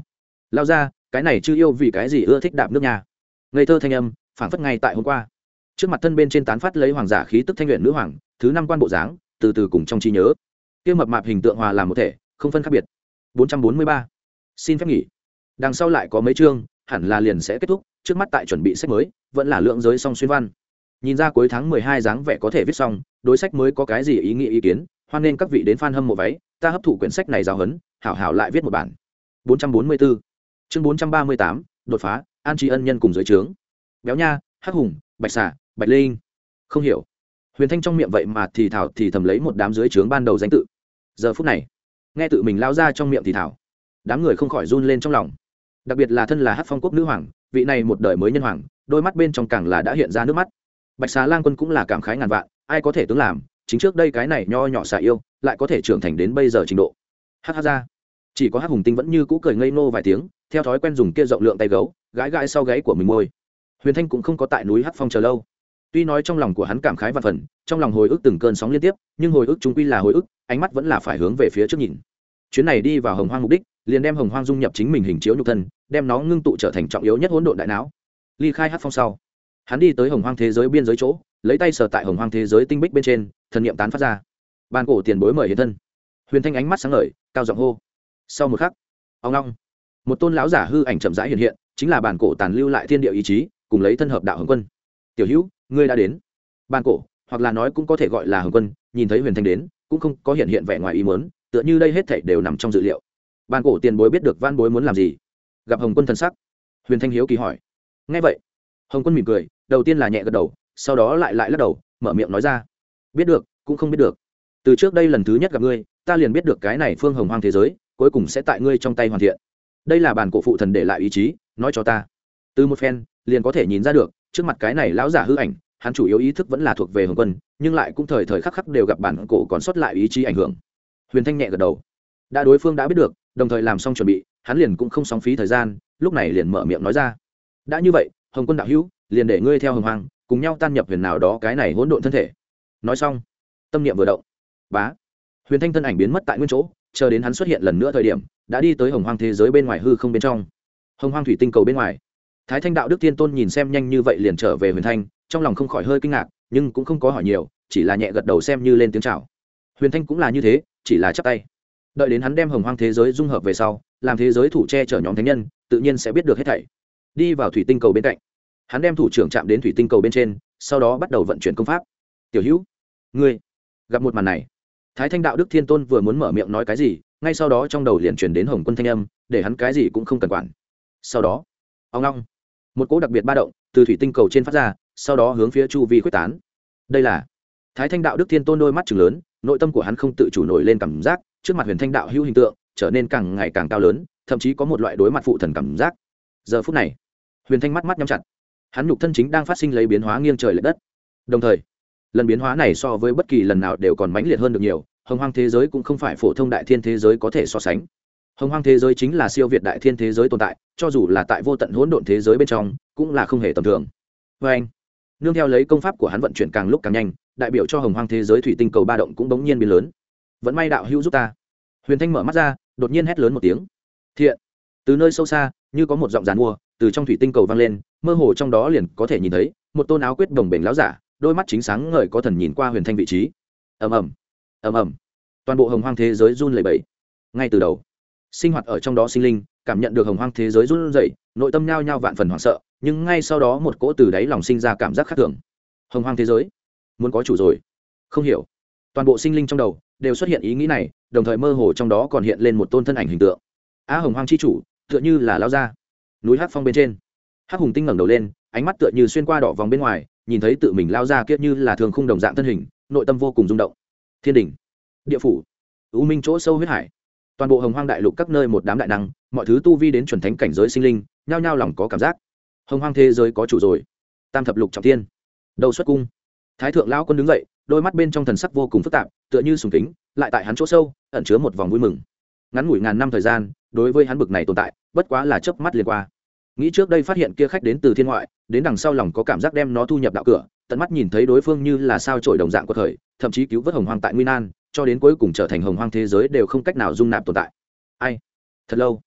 lao ra cái này chưa yêu vì cái gì ưa thích đạp nước nhà. Ngây thơ thanh âm phảng phất ngay tại hôm qua. Trước mặt thân bên trên tán phát lấy hoàng giả khí tức thanh luyện nữ hoàng thứ năm quan bộ dáng từ từ cùng trong trí nhớ kia mập mạp hình tượng hòa làm một thể không phân khác biệt. bốn trăm bốn mươi ba xin phép nghỉ. Đằng sau lại có mấy chương hẳn là liền sẽ kết thúc, trước mắt tại chuẩn bị sách mới vẫn là lượng giới song xuyên văn. Nhìn ra cuối tháng mười hai dáng vẻ có thể viết xong, đối sách mới có cái gì ý nghĩa ý kiến, hoan nên các vị đến fan hâm mộ váy, ta hấp thụ quyển sách này giáo huấn, hảo hảo lại viết một bản. bốn trăm bốn mươi bốn chương bốn trăm ba mươi tám đột phá, an tri ân nhân cùng dưới trướng. Béo nha, hắc hùng, bạch xà, bạch linh. Không hiểu. Huyền Thanh trong miệng vậy mà thì thảo thì thầm lấy một đám dưới trướng ban đầu danh tự. Giờ phút này, nghe tự mình lao ra trong miệng thì thảo, đám người không khỏi run lên trong lòng. Đặc biệt là thân là Hắc Phong quốc nữ hoàng, vị này một đời mới nhân hoàng, đôi mắt bên trong càng là đã hiện ra nước mắt. Bạch Xà Lang Quân cũng là cảm khái ngàn vạn, ai có thể tướng làm, chính trước đây cái này nho nhỏ xà yêu, lại có thể trưởng thành đến bây giờ trình độ. Hắc Hắc ra, chỉ có Hắc Hùng Tinh vẫn như cũ cười ngây ngô vài tiếng, theo thói quen dùng kia rộng lượng tay gấu, gãi gãi sau gáy của mình môi. Huyền Thanh cũng không có tại núi Hắc Phong chờ lâu. Tuy nói trong lòng của hắn cảm khái vạn phần, trong lòng hồi ức từng cơn sóng liên tiếp, nhưng hồi ức chúng quy là hồi ức, ánh mắt vẫn là phải hướng về phía trước nhìn. Chuyến này đi vào Hồng Hoang mục đích, liền đem Hồng Hoang dung nhập chính mình hình chiếu nhục thân, đem nó ngưng tụ trở thành trọng yếu nhất hỗn độn đại não. Ly khai Hắc Phong sau, hắn đi tới Hồng Hoang thế giới biên giới chỗ, lấy tay sờ tại Hồng Hoang thế giới tinh bích bên trên, thần niệm tán phát ra. Ban cổ tiền bối mời hiện thân. Huyền Thanh ánh mắt sáng ngời, cao giọng hô. Sau một khắc, ông long, một tôn lão giả hư ảnh chậm rãi hiện hiện, chính là bản cổ tàn lưu lại thiên địa ý chí, cùng lấy thân hợp đạo Hồng Quân. Tiểu Hữu, ngươi đã đến. Ban cổ, hoặc là nói cũng có thể gọi là Hồng Quân, nhìn thấy Huyền Thanh đến, cũng không có hiện hiện vẻ ngoài ý muốn, tựa như đây hết thảy đều nằm trong dự liệu. Ban cổ tiền bối biết được van bối muốn làm gì? Gặp Hồng Quân thần sắc, Huyền Thanh hiếu kỳ hỏi. Nghe vậy, Hồng Quân mỉm cười, đầu tiên là nhẹ gật đầu, sau đó lại lại lắc đầu, mở miệng nói ra: biết được, cũng không biết được. Từ trước đây lần thứ nhất gặp ngươi, ta liền biết được cái này phương Hồng Hoang thế giới, cuối cùng sẽ tại ngươi trong tay hoàn thiện. Đây là bản cổ phụ thần để lại ý chí, nói cho ta. Từ một phen, liền có thể nhìn ra được, trước mặt cái này lão giả hư ảnh, hắn chủ yếu ý thức vẫn là thuộc về Hồng Quân, nhưng lại cũng thời thời khắc khắc đều gặp bản cổ còn sót lại ý chí ảnh hưởng. Huyền Thanh nhẹ gật đầu. Đã đối phương đã biết được, đồng thời làm xong chuẩn bị, hắn liền cũng không sóng phí thời gian, lúc này liền mở miệng nói ra: đã như vậy, Hồng Quân đạo hữu, liền để ngươi theo Hồng Hoang, cùng nhau tan nhập huyền nào đó cái này hỗn độn thân thể. Nói xong, tâm niệm vừa động, bá, Huyền Thanh thân ảnh biến mất tại nguyên chỗ, chờ đến hắn xuất hiện lần nữa thời điểm, đã đi tới Hồng Hoang thế giới bên ngoài hư không bên trong. Hồng Hoang thủy tinh cầu bên ngoài, Thái Thanh đạo đức thiên tôn nhìn xem nhanh như vậy liền trở về Huyền Thanh, trong lòng không khỏi hơi kinh ngạc, nhưng cũng không có hỏi nhiều, chỉ là nhẹ gật đầu xem như lên tiếng chào. Huyền Thanh cũng là như thế, chỉ là chắp tay. Đợi đến hắn đem Hồng Hoang thế giới dung hợp về sau, làm thế giới thủ che chở nhóm thánh nhân, tự nhiên sẽ biết được hết thảy. Đi vào thủy tinh cầu bên cạnh, hắn đem thủ trưởng chạm đến thủy tinh cầu bên trên, sau đó bắt đầu vận chuyển công pháp. Tiểu Hữu, ngươi gặp một màn này, Thái Thanh đạo đức thiên tôn vừa muốn mở miệng nói cái gì, ngay sau đó trong đầu liền truyền đến Hồng Quân thanh âm, để hắn cái gì cũng không cần quản. Sau đó, ông long, một cỗ đặc biệt ba động từ thủy tinh cầu trên phát ra, sau đó hướng phía chu vi khuếch tán. Đây là Thái Thanh đạo đức thiên tôn đôi mắt trừng lớn, nội tâm của hắn không tự chủ nổi lên cảm giác, trước mặt Huyền Thanh đạo hữu hình tượng trở nên càng ngày càng cao lớn, thậm chí có một loại đối mặt phụ thần cảm giác. Giờ phút này, Huyền Thanh mắt mắt nhắm chặt, hắn nhục thân chính đang phát sinh lấy biến hóa nghiêng trời lệch đất. Đồng thời, lần biến hóa này so với bất kỳ lần nào đều còn mãnh liệt hơn được nhiều, Hồng Hoang thế giới cũng không phải phổ thông đại thiên thế giới có thể so sánh. Hồng Hoang thế giới chính là siêu việt đại thiên thế giới tồn tại, cho dù là tại vô tận hỗn độn thế giới bên trong, cũng là không hề tầm thường. Và anh, nương theo lấy công pháp của hắn vận chuyển càng lúc càng nhanh, đại biểu cho Hồng Hoang thế giới thủy tinh cầu ba động cũng bỗng nhiên biến lớn. Vẫn may đạo hữu giúp ta. Huyền Thanh mở mắt ra, đột nhiên hét lớn một tiếng. Thiện. Từ nơi sâu xa, như có một giọng giàn mua từ trong thủy tinh cầu vang lên, mơ hồ trong đó liền có thể nhìn thấy một tôn áo quyết đồng bền lão giả, đôi mắt chính sáng ngời có thần nhìn qua Huyền Thanh vị trí. Ầm ầm, ầm ầm. Toàn bộ Hồng Hoang thế giới run lẩy bẩy. Ngay từ đầu, sinh hoạt ở trong đó sinh linh cảm nhận được Hồng Hoang thế giới run rẩy, nội tâm nhao nhao vạn phần hoảng sợ, nhưng ngay sau đó một cỗ từ đáy lòng sinh ra cảm giác khác thường. Hồng Hoang thế giới muốn có chủ rồi. Không hiểu, toàn bộ sinh linh trong đầu đều xuất hiện ý nghĩ này, đồng thời mơ hồ trong đó còn hiện lên một tôn thân ảnh hình tượng. Á Hồng Hoang chi chủ, tựa như là lão gia. Núi Hắc Phong bên trên, Hắc Hùng Tinh ngẩng đầu lên, ánh mắt tựa như xuyên qua đỏ vòng bên ngoài, nhìn thấy tự mình lao ra kia như là thường khung đồng dạng thân hình, nội tâm vô cùng rung động. Thiên đỉnh, địa phủ, u minh chỗ sâu huyết hải, toàn bộ Hồng Hoang đại lục các nơi một đám đại năng, mọi thứ tu vi đến chuẩn thánh cảnh giới sinh linh, nhao nhao lòng có cảm giác, Hồng Hoang thế giới có chủ rồi. Tam thập lục trọng thiên, đầu xuất cung. Thái thượng lão quân đứng dậy, đôi mắt bên trong thần sắc vô cùng phức tạp, tựa như sùng kính, lại tại hắn chỗ sâu ẩn chứa một vòng vui mừng. Ngắn ngủi ngàn năm thời gian, đối với hắn bực này tồn tại, bất quá là chớp mắt liền qua. Nghĩ trước đây phát hiện kia khách đến từ thiên ngoại, đến đằng sau lòng có cảm giác đem nó thu nhập đạo cửa, tận mắt nhìn thấy đối phương như là sao chổi đồng dạng của thời, thậm chí cứu vớt Hồng Hoang tại nguy nan, cho đến cuối cùng trở thành Hồng Hoang thế giới đều không cách nào dung nạp tồn tại. Ai? Thật lâu,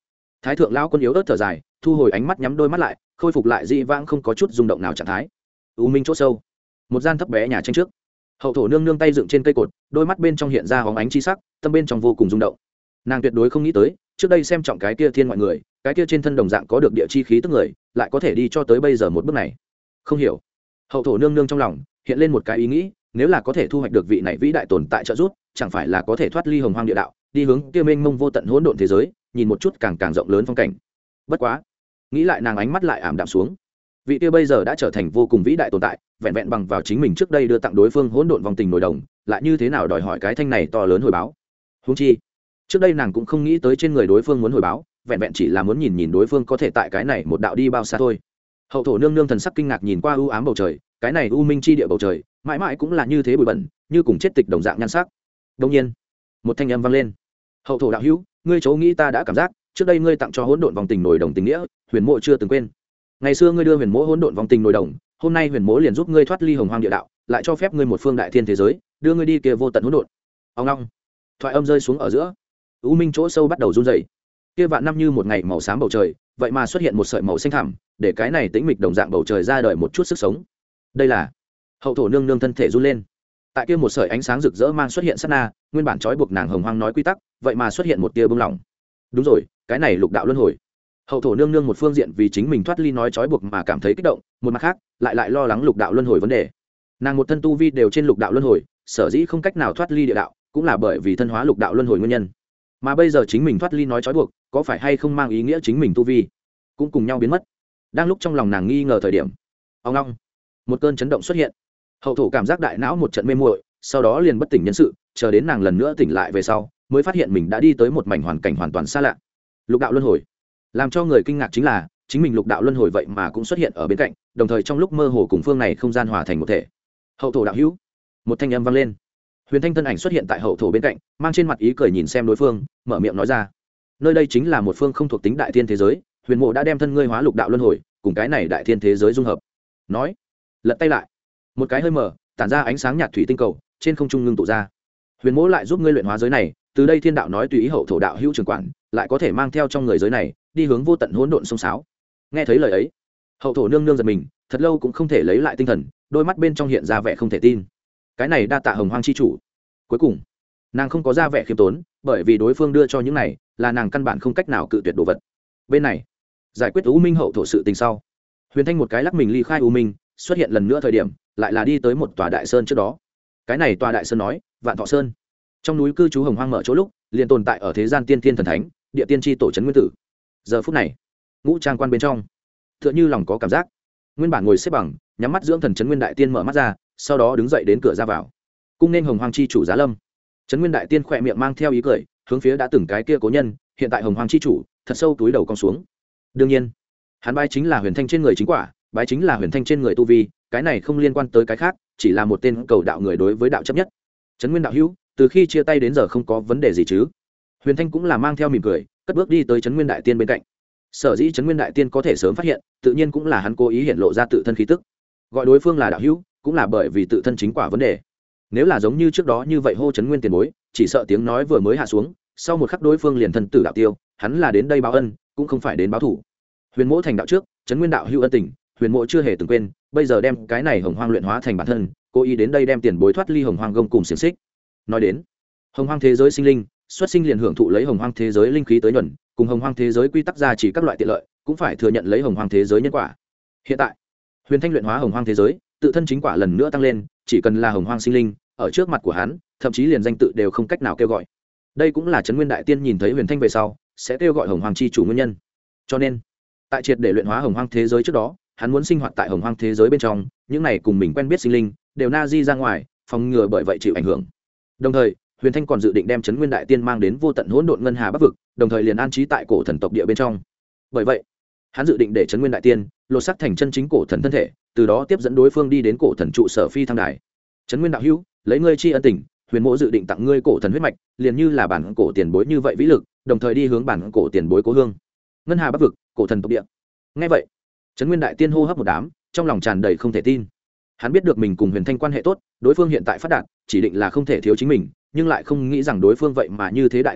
Thái thượng lão quân yếu ớt thở dài, thu hồi ánh mắt, nhắm đôi mắt lại, khôi phục lại dị vãng không có chút rung động nào trạng thái. U minh chỗ sâu, một gian thấp bé nhà tranh trước, hậu thổ nương nương tay dựng trên cây cột, đôi mắt bên trong hiện ra hóng ánh chi sắc, tâm bên trong vô cùng rung động. Nàng tuyệt đối không nghĩ tới, trước đây xem trọng cái kia thiên ngoại người, cái kia trên thân đồng dạng có được địa chi khí tức người, lại có thể đi cho tới bây giờ một bước này. Không hiểu. Hậu thổ nương nương trong lòng hiện lên một cái ý nghĩ, nếu là có thể thu hoạch được vị này vĩ đại tồn tại trợ giúp, chẳng phải là có thể thoát ly hồng hoang địa đạo, đi hướng kia mênh mông vô tận hỗn độn thế giới, nhìn một chút càng càng rộng lớn phong cảnh. Bất quá, nghĩ lại nàng ánh mắt lại ảm đạm xuống. Vị kia bây giờ đã trở thành vô cùng vĩ đại tồn tại, vẹn vẹn bằng vào chính mình trước đây đưa tặng đối phương hỗn độn vòng tình nổi đồng, lại như thế nào đòi hỏi cái thanh này to lớn hồi báo. Huống chi, trước đây nàng cũng không nghĩ tới trên người đối phương muốn hồi báo, vẹn vẹn chỉ là muốn nhìn nhìn đối phương có thể tại cái này một đạo đi bao xa thôi. Hậu thổ nương nương thần sắc kinh ngạc nhìn qua u ám bầu trời, cái này u minh chi địa bầu trời, mãi mãi cũng là như thế bụi bẩn, như cùng chết tịch đồng dạng nhan sắc. Đương nhiên, một thanh âm vang lên. Hậu thổ đạo hữu, ngươi chỗ nghĩ ta đã cảm giác, trước đây ngươi tặng cho hỗn độn vòng tình nổi đồng tình nghĩa, huyền mộ chưa từng quên. Ngày xưa ngươi đưa huyền mộ hỗn độn vòng tình nổi đồng, hôm nay huyền mộ liền giúp ngươi thoát ly hồng hoang địa đạo, lại cho phép ngươi một phương đại thiên thế giới, đưa ngươi đi kia vô tận hỗn độn. Ông long, thoại âm rơi xuống ở giữa, u minh chỗ sâu bắt đầu run rẩy. Kia vạn năm như một ngày màu xám bầu trời, vậy mà xuất hiện một sợi màu xanh thẳm, để cái này tĩnh mịch đồng dạng bầu trời ra đời một chút sức sống. Đây là hậu thổ nương nương thân thể run lên. Tại kia một sợi ánh sáng rực rỡ mang xuất hiện sát na, nguyên bản trói buộc nàng hồng hoang nói quy tắc, vậy mà xuất hiện một tia bông lỏng. Đúng rồi, cái này lục đạo luân hồi. Hậu thổ nương nương một phương diện vì chính mình thoát ly nói trói buộc mà cảm thấy kích động, một mặt khác lại lại lo lắng lục đạo luân hồi vấn đề. Nàng một thân tu vi đều trên lục đạo luân hồi, sở dĩ không cách nào thoát ly địa đạo, cũng là bởi vì thân hóa lục đạo luân hồi nguyên nhân. Mà bây giờ chính mình thoát ly nói trói buộc, có phải hay không mang ý nghĩa chính mình tu vi cũng cùng nhau biến mất. Đang lúc trong lòng nàng nghi ngờ thời điểm, ông long, một cơn chấn động xuất hiện. Hậu thổ cảm giác đại não một trận mê muội, sau đó liền bất tỉnh nhân sự, chờ đến nàng lần nữa tỉnh lại về sau, mới phát hiện mình đã đi tới một mảnh hoàn cảnh hoàn toàn xa lạ. Lục đạo luân hồi. Làm cho người kinh ngạc chính là, chính mình lục đạo luân hồi vậy mà cũng xuất hiện ở bên cạnh, đồng thời trong lúc mơ hồ cùng phương này không gian hòa thành một thể. Hậu thổ đạo hữu, một thanh âm vang lên. Huyền Thanh thân ảnh xuất hiện tại hậu thổ bên cạnh, mang trên mặt ý cười nhìn xem đối phương, mở miệng nói ra: nơi đây chính là một phương không thuộc tính đại thiên thế giới, huyền mộ đã đem thân ngươi hóa lục đạo luân hồi, cùng cái này đại thiên thế giới dung hợp. Nói, lật tay lại, một cái hơi mở, tản ra ánh sáng nhạt thủy tinh cầu trên không trung ngưng tụ ra. Huyền mộ lại giúp ngươi luyện hóa giới này, từ đây thiên đạo nói tùy ý hậu thổ đạo hữu trường quản, lại có thể mang theo trong người giới này, đi hướng vô tận hỗn độn sông sáo. Nghe thấy lời ấy, hậu thổ nương nương giật mình, thật lâu cũng không thể lấy lại tinh thần, đôi mắt bên trong hiện ra vẻ không thể tin. Cái này đa tạ hồng hoang chi chủ. Cuối cùng, nàng không có ra vẻ khiêm tốn, bởi vì đối phương đưa cho những này là nàng căn bản không cách nào cự tuyệt đồ vật. Bên này, giải quyết u minh hậu thổ sự tình sau, Huyền Thanh một cái lắc mình ly khai u minh, xuất hiện lần nữa thời điểm, lại là đi tới một tòa đại sơn trước đó. Cái này tòa đại sơn nói, Vạn Thọ Sơn. Trong núi cư trú hồng hoang mở chỗ lúc, liền tồn tại ở thế gian tiên thiên thần thánh, địa tiên tri tổ trấn nguyên tử. Giờ phút này, ngũ trang quan bên trong, tựa như lòng có cảm giác. Nguyên bản ngồi xếp bằng, nhắm mắt dưỡng thần trấn nguyên đại tiên mở mắt ra, sau đó đứng dậy đến cửa ra vào. Cung nên hồng hoang chi chủ giá lâm. Trấn nguyên đại tiên khỏe miệng mang theo ý cười, hướng phía đã từng cái kia cố nhân, hiện tại hồng hoang chi chủ, thật sâu túi đầu cong xuống. Đương nhiên, hắn bái chính là Huyền Thanh trên người chính quả, bái chính là Huyền Thanh trên người tu vi, cái này không liên quan tới cái khác, chỉ là một tên cầu đạo người đối với đạo chấp nhất. Trấn nguyên đạo hữu, từ khi chia tay đến giờ không có vấn đề gì chứ? Huyền Thanh cũng là mang theo mỉm cười, cất bước đi tới Trấn nguyên đại tiên bên cạnh. Sở dĩ Trấn nguyên đại tiên có thể sớm phát hiện, tự nhiên cũng là hắn cố ý hiện lộ ra tự thân khí tức, gọi đối phương là đạo hữu, cũng là bởi vì tự thân chính quả vấn đề. Nếu là giống như trước đó như vậy hô Trấn nguyên tiền bối, chỉ sợ tiếng nói vừa mới hạ xuống, sau một khắc đối phương liền thân tử đạo tiêu, hắn là đến đây báo ân, cũng không phải đến báo thủ. Huyền Mỗ thành đạo trước, Trấn nguyên đạo hữu ân tình, Huyền Mỗ chưa hề từng quên, bây giờ đem cái này hồng hoang luyện hóa thành bản thân, cố ý đến đây đem tiền bối thoát ly hồng hoang gông cùng xiềng xích. Nói đến, hồng hoang thế giới sinh linh, xuất sinh liền hưởng thụ lấy hồng hoang thế giới linh khí tới nhuần, cùng hồng hoang thế giới quy tắc gia chỉ các loại tiện lợi, cũng phải thừa nhận lấy hồng hoang thế giới nhân quả. Hiện tại, Huyền Thanh luyện hóa hồng hoang thế giới, tự thân chính quả lần nữa tăng lên, chỉ cần là hồng hoang sinh linh, ở trước mặt của hắn, thậm chí liền danh tự đều không cách nào kêu gọi. Đây cũng là Trấn nguyên đại tiên nhìn thấy Huyền Thanh về sau, sẽ kêu gọi hồng hoang chi chủ nguyên nhân. Cho nên, tại triệt để luyện hóa hồng hoang thế giới trước đó, hắn muốn sinh hoạt tại hồng hoang thế giới bên trong, những này cùng mình quen biết sinh linh, đều na di ra ngoài, phòng ngừa bởi vậy chịu ảnh hưởng. Đồng thời, Huyền Thanh còn dự định đem Trấn nguyên đại tiên mang đến vô tận hỗn độn ngân hà bắc vực, đồng thời liền an trí tại cổ thần tộc địa bên trong. Bởi vậy, hắn dự định để Trấn nguyên đại tiên lột xác thành chân chính cổ thần thân thể, từ đó tiếp dẫn đối phương đi đến cổ thần trụ sở phi thăng đài. Trấn nguyên đạo hữu, lấy ngươi tri ân tình, Huyền Mỗ dự định tặng ngươi cổ thần huyết mạch, liền như là bản cổ tiền bối như vậy vĩ lực, đồng thời đi hướng bản cổ tiền bối cố hương, ngân hà bắc vực, cổ thần tộc địa. Nghe vậy, Trấn nguyên đại tiên hô hấp một đám, trong lòng tràn đầy không thể tin. Hắn biết được mình cùng Huyền Thanh quan hệ tốt, đối phương hiện tại phát đạt, chỉ định là không thể thiếu chính mình, nhưng lại không nghĩ rằng đối phương vậy mà như thế đại thủ bút,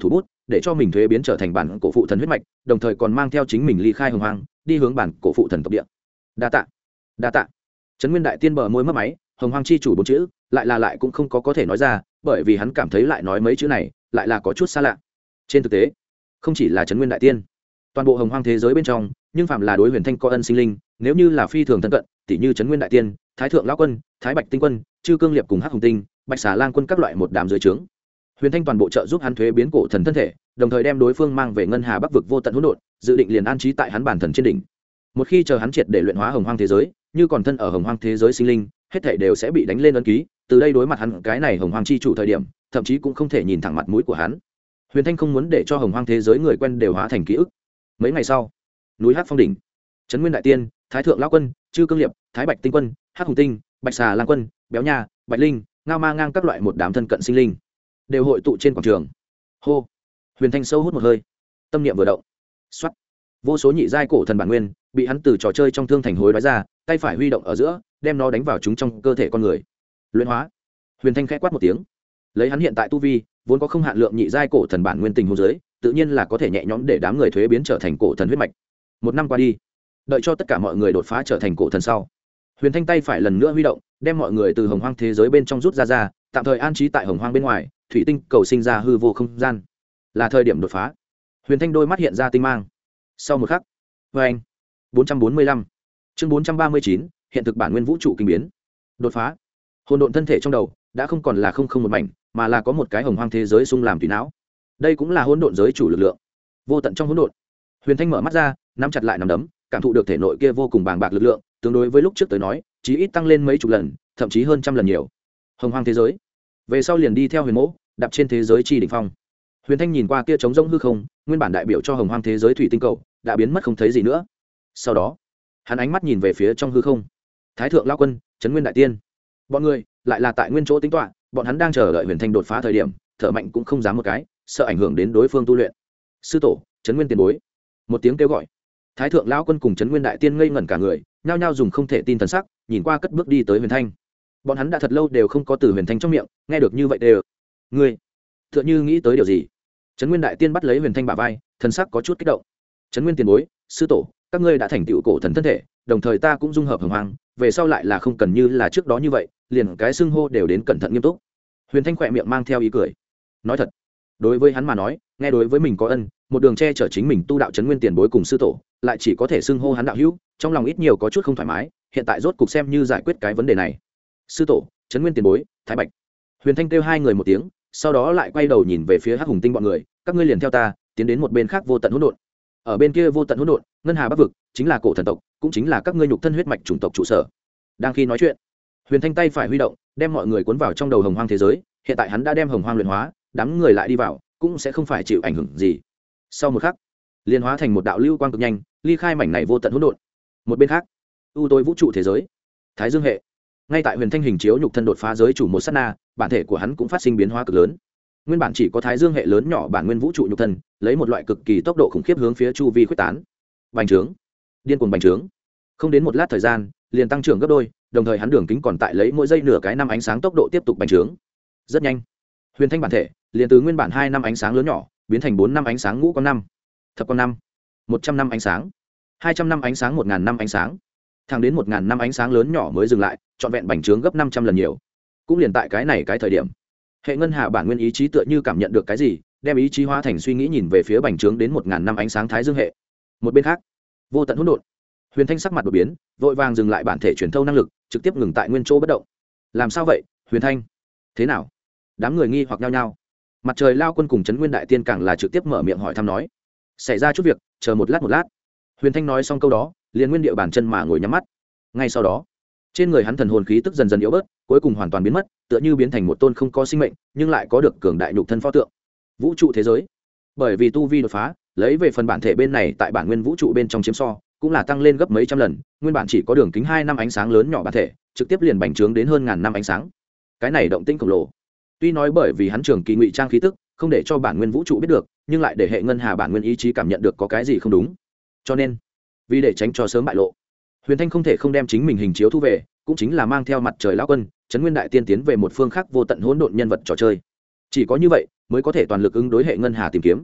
để cho mình thuế biến trở thành bản cổ phụ thần huyết mạch, đồng thời còn mang theo chính mình ly khai hồng hoang, đi hướng bản cổ phụ thần tộc địa. Đa tạ, đa tạ. Trấn Nguyên đại tiên bờ môi mấp máy, hồng hoang chi chủ bốn chữ, lại là lại cũng không có có thể nói ra, bởi vì hắn cảm thấy lại nói mấy chữ này, lại là có chút xa lạ. Trên thực tế, không chỉ là Trấn Nguyên đại tiên, toàn bộ hồng hoang thế giới bên trong, nhưng phạm là đối Huyền Thanh có ân sinh linh, nếu như là phi thường thân cận, tỷ như Trấn Nguyên đại tiên, Thái thượng lão quân, Thái Bạch tinh quân, Chư Cương Liệp cùng Hắc Hồng tinh, Bạch Xà Lang quân các loại một đám dưới trướng. Huyền Thanh toàn bộ trợ giúp hắn thuế biến cổ thần thân thể, đồng thời đem đối phương mang về ngân hà bắc vực vô tận hỗn độn, dự định liền an trí tại hắn bản thần trên đỉnh. Một khi chờ hắn triệt để luyện hóa hồng hoang thế giới, như còn thân ở hồng hoang thế giới sinh linh, hết thảy đều sẽ bị đánh lên ấn ký, từ đây đối mặt hắn cái này hồng hoang chi chủ thời điểm, thậm chí cũng không thể nhìn thẳng mặt mũi của hắn. Huyền Thanh không muốn để cho hồng hoang thế giới người quen đều hóa thành ký ức. Mấy ngày sau, núi Hắc Phong đỉnh, Trấn Nguyên đại tiên, Thái thượng lão quân, Chư Cương Liệp, Thái Bạch tinh quân, Hắc Hồng tinh, Bạch Xà Lang quân, Béo Nha, Bạch Linh, Ngao Ma ngang các loại một đám thân cận sinh linh, đều hội tụ trên quảng trường. Hô. Huyền Thanh sâu hút một hơi, tâm niệm vừa động, xoát, vô số nhị giai cổ thần bản nguyên bị hắn từ trò chơi trong thương thành hối đoái ra, tay phải huy động ở giữa, đem nó đánh vào chúng trong cơ thể con người. Luyện hóa. Huyền Thanh khẽ quát một tiếng, lấy hắn hiện tại tu vi, vốn có không hạn lượng nhị giai cổ thần bản nguyên tình huống dưới, tự nhiên là có thể nhẹ nhõm để đám người thuế biến trở thành cổ thần huyết mạch. Một năm qua đi, đợi cho tất cả mọi người đột phá trở thành cổ thần sau, Huyền Thanh tay phải lần nữa huy động, đem mọi người từ hồng hoang thế giới bên trong rút ra ra, tạm thời an trí tại hồng hoang bên ngoài, thủy tinh cầu sinh ra hư vô không gian, là thời điểm đột phá. Huyền Thanh đôi mắt hiện ra tinh mang. Sau một khắc, vê anh, bốn trăm bốn mươi lăm, chương bốn trăm ba mươi chín, hiện thực bản nguyên vũ trụ kinh biến. Đột phá. Hỗn độn thân thể trong đầu đã không còn là không không một mảnh, mà là có một cái hồng hoang thế giới xung làm tùy não. Đây cũng là hỗn độn giới chủ lực lượng. Vô tận trong hỗn độn, Huyền Thanh mở mắt ra, nắm chặt lại nắm đấm, cảm thụ được thể nội kia vô cùng bàng bạc lực lượng, tương đối với lúc trước tới nói, chí ít tăng lên mấy chục lần, thậm chí hơn trăm lần nhiều. Hồng hoang thế giới, về sau liền đi theo Huyền Mỗ, đạp trên thế giới chi đỉnh phong. Huyền Thanh nhìn qua kia trống rỗng hư không, nguyên bản đại biểu cho hồng hoang thế giới thủy tinh cầu đã biến mất không thấy gì nữa. Sau đó, hắn ánh mắt nhìn về phía trong hư không. Thái thượng lão quân, Trấn Nguyên đại tiên, bọn người lại là tại nguyên chỗ tính toán, bọn hắn đang chờ đợi Huyền Thanh đột phá thời điểm, thở mạnh cũng không dám một cái, sợ ảnh hưởng đến đối phương tu luyện. Sư tổ, Trấn Nguyên tiền bối. Một tiếng kêu gọi, Thái thượng lão quân cùng Trấn Nguyên đại tiên ngây ngẩn cả người, nhao nhao dùng không thể tin thần sắc, nhìn qua cất bước đi tới Huyền Thanh. Bọn hắn đã thật lâu đều không có từ Huyền Thanh trong miệng nghe được như vậy đều. Ngươi, tựa như nghĩ tới điều gì. Trấn Nguyên đại tiên bắt lấy Huyền Thanh bả vai, thần sắc có chút kích động. Trấn Nguyên tiền bối, sư tổ, các ngươi đã thành tựu cổ thần thân thể, đồng thời ta cũng dung hợp hồng hoang, về sau lại là không cần như là trước đó như vậy, liền cái xưng hô đều đến cẩn thận nghiêm túc. Huyền Thanh khỏe miệng mang theo ý cười. Nói thật, đối với hắn mà nói, nghe đối với mình có ân, một đường che chở chính mình tu đạo Trấn Nguyên tiền bối cùng sư tổ, lại chỉ có thể xưng hô hắn đạo hữu, trong lòng ít nhiều có chút không thoải mái, hiện tại rốt cục xem như giải quyết cái vấn đề này. Sư tổ, Trấn Nguyên tiền bối, Thái Bạch. Huyền Thanh kêu hai người một tiếng, sau đó lại quay đầu nhìn về phía Hắc Hùng tinh bọn người, các ngươi liền theo ta tiến đến một bên khác vô tận hỗn độn. Ở bên kia vô tận hỗn độn, ngân hà bắc vực chính là cổ thần tộc, cũng chính là các ngươi nhục thân huyết mạch chủng tộc trụ sở. Đang khi nói chuyện, Huyền Thanh tay phải huy động, đem mọi người cuốn vào trong đầu hồng hoang thế giới, hiện tại hắn đã đem hồng hoang luyện hóa, đám người lại đi vào cũng sẽ không phải chịu ảnh hưởng gì. Sau một khắc, liên hóa thành một đạo lưu quang cực nhanh, ly khai mảnh này vô tận hỗn độn. Một bên khác, u tối vũ trụ thế giới, Thái Dương hệ. Ngay tại Huyền Thanh hình chiếu nhục thân đột phá giới chủ một sát na, bản thể của hắn cũng phát sinh biến hóa cực lớn. Nguyên bản chỉ có Thái Dương hệ lớn nhỏ bản nguyên vũ trụ nhục thân, lấy một loại cực kỳ tốc độ khủng khiếp hướng phía chu vi khuếch tán. Bành trướng, điên cuồng bành trướng. Không đến một lát thời gian, liền tăng trưởng gấp đôi, đồng thời hắn đường kính còn tại lấy mỗi giây nửa cái năm ánh sáng tốc độ tiếp tục bành trướng. Rất nhanh, Huyền Thanh bản thể liền từ nguyên bản hai năm ánh sáng lớn nhỏ, biến thành bốn năm ánh sáng ngũ con năm, thập con năm, một trăm năm ánh sáng, hai trăm năm ánh sáng, một ngàn năm ánh sáng. Thẳng đến một ngàn năm ánh sáng lớn nhỏ mới dừng lại, trọn vẹn bành trướng gấp năm trăm lần nhiều. Cũng liền tại cái này cái thời điểm, hệ ngân hà bản nguyên ý chí tựa như cảm nhận được cái gì, đem ý chí hóa thành suy nghĩ nhìn về phía bành trướng đến một ngàn năm ánh sáng Thái Dương hệ. Một bên khác, vô tận hỗn độn, Huyền Thanh sắc mặt đột biến, vội vàng dừng lại bản thể truyền thâu năng lực, trực tiếp ngừng tại nguyên chỗ bất động. Làm sao vậy, Huyền Thanh? Thế nào? Đám người nghi hoặc nhao nhao. Mặt trời lao quân cùng Trấn Nguyên đại tiên càng là trực tiếp mở miệng hỏi thăm nói, xảy ra chút việc, chờ một lát một lát. Huyền Thanh nói xong câu đó, liền nguyên địa bàn chân mà ngồi nhắm mắt. Ngay sau đó, trên người hắn thần hồn khí tức dần dần yếu bớt, cuối cùng hoàn toàn biến mất, tựa như biến thành một tôn không có sinh mệnh nhưng lại có được cường đại nhục thân pho tượng. Vũ trụ thế giới, bởi vì tu vi đột phá, lấy về phần bản thể bên này tại bản nguyên vũ trụ bên trong chiếm so, cũng là tăng lên gấp mấy trăm lần, nguyên bản chỉ có đường kính hai năm ánh sáng lớn nhỏ bản thể, trực tiếp liền bành trướng đến hơn ngàn năm ánh sáng. Cái này động tĩnh khổng lồ. Tuy nói bởi vì hắn trường kỳ ngụy trang khí tức, không để cho bản nguyên vũ trụ biết được, nhưng lại để hệ ngân hà bản nguyên ý chí cảm nhận được có cái gì không đúng. Cho nên, vì để tránh cho sớm bại lộ, Huyền Thanh không thể không đem chính mình hình chiếu thu về, cũng chính là mang theo mặt trời lão quân, Trấn Nguyên đại tiên tiến về một phương khác vô tận hỗn độn nhân vật trò chơi. Chỉ có như vậy mới có thể toàn lực ứng đối hệ ngân hà tìm kiếm,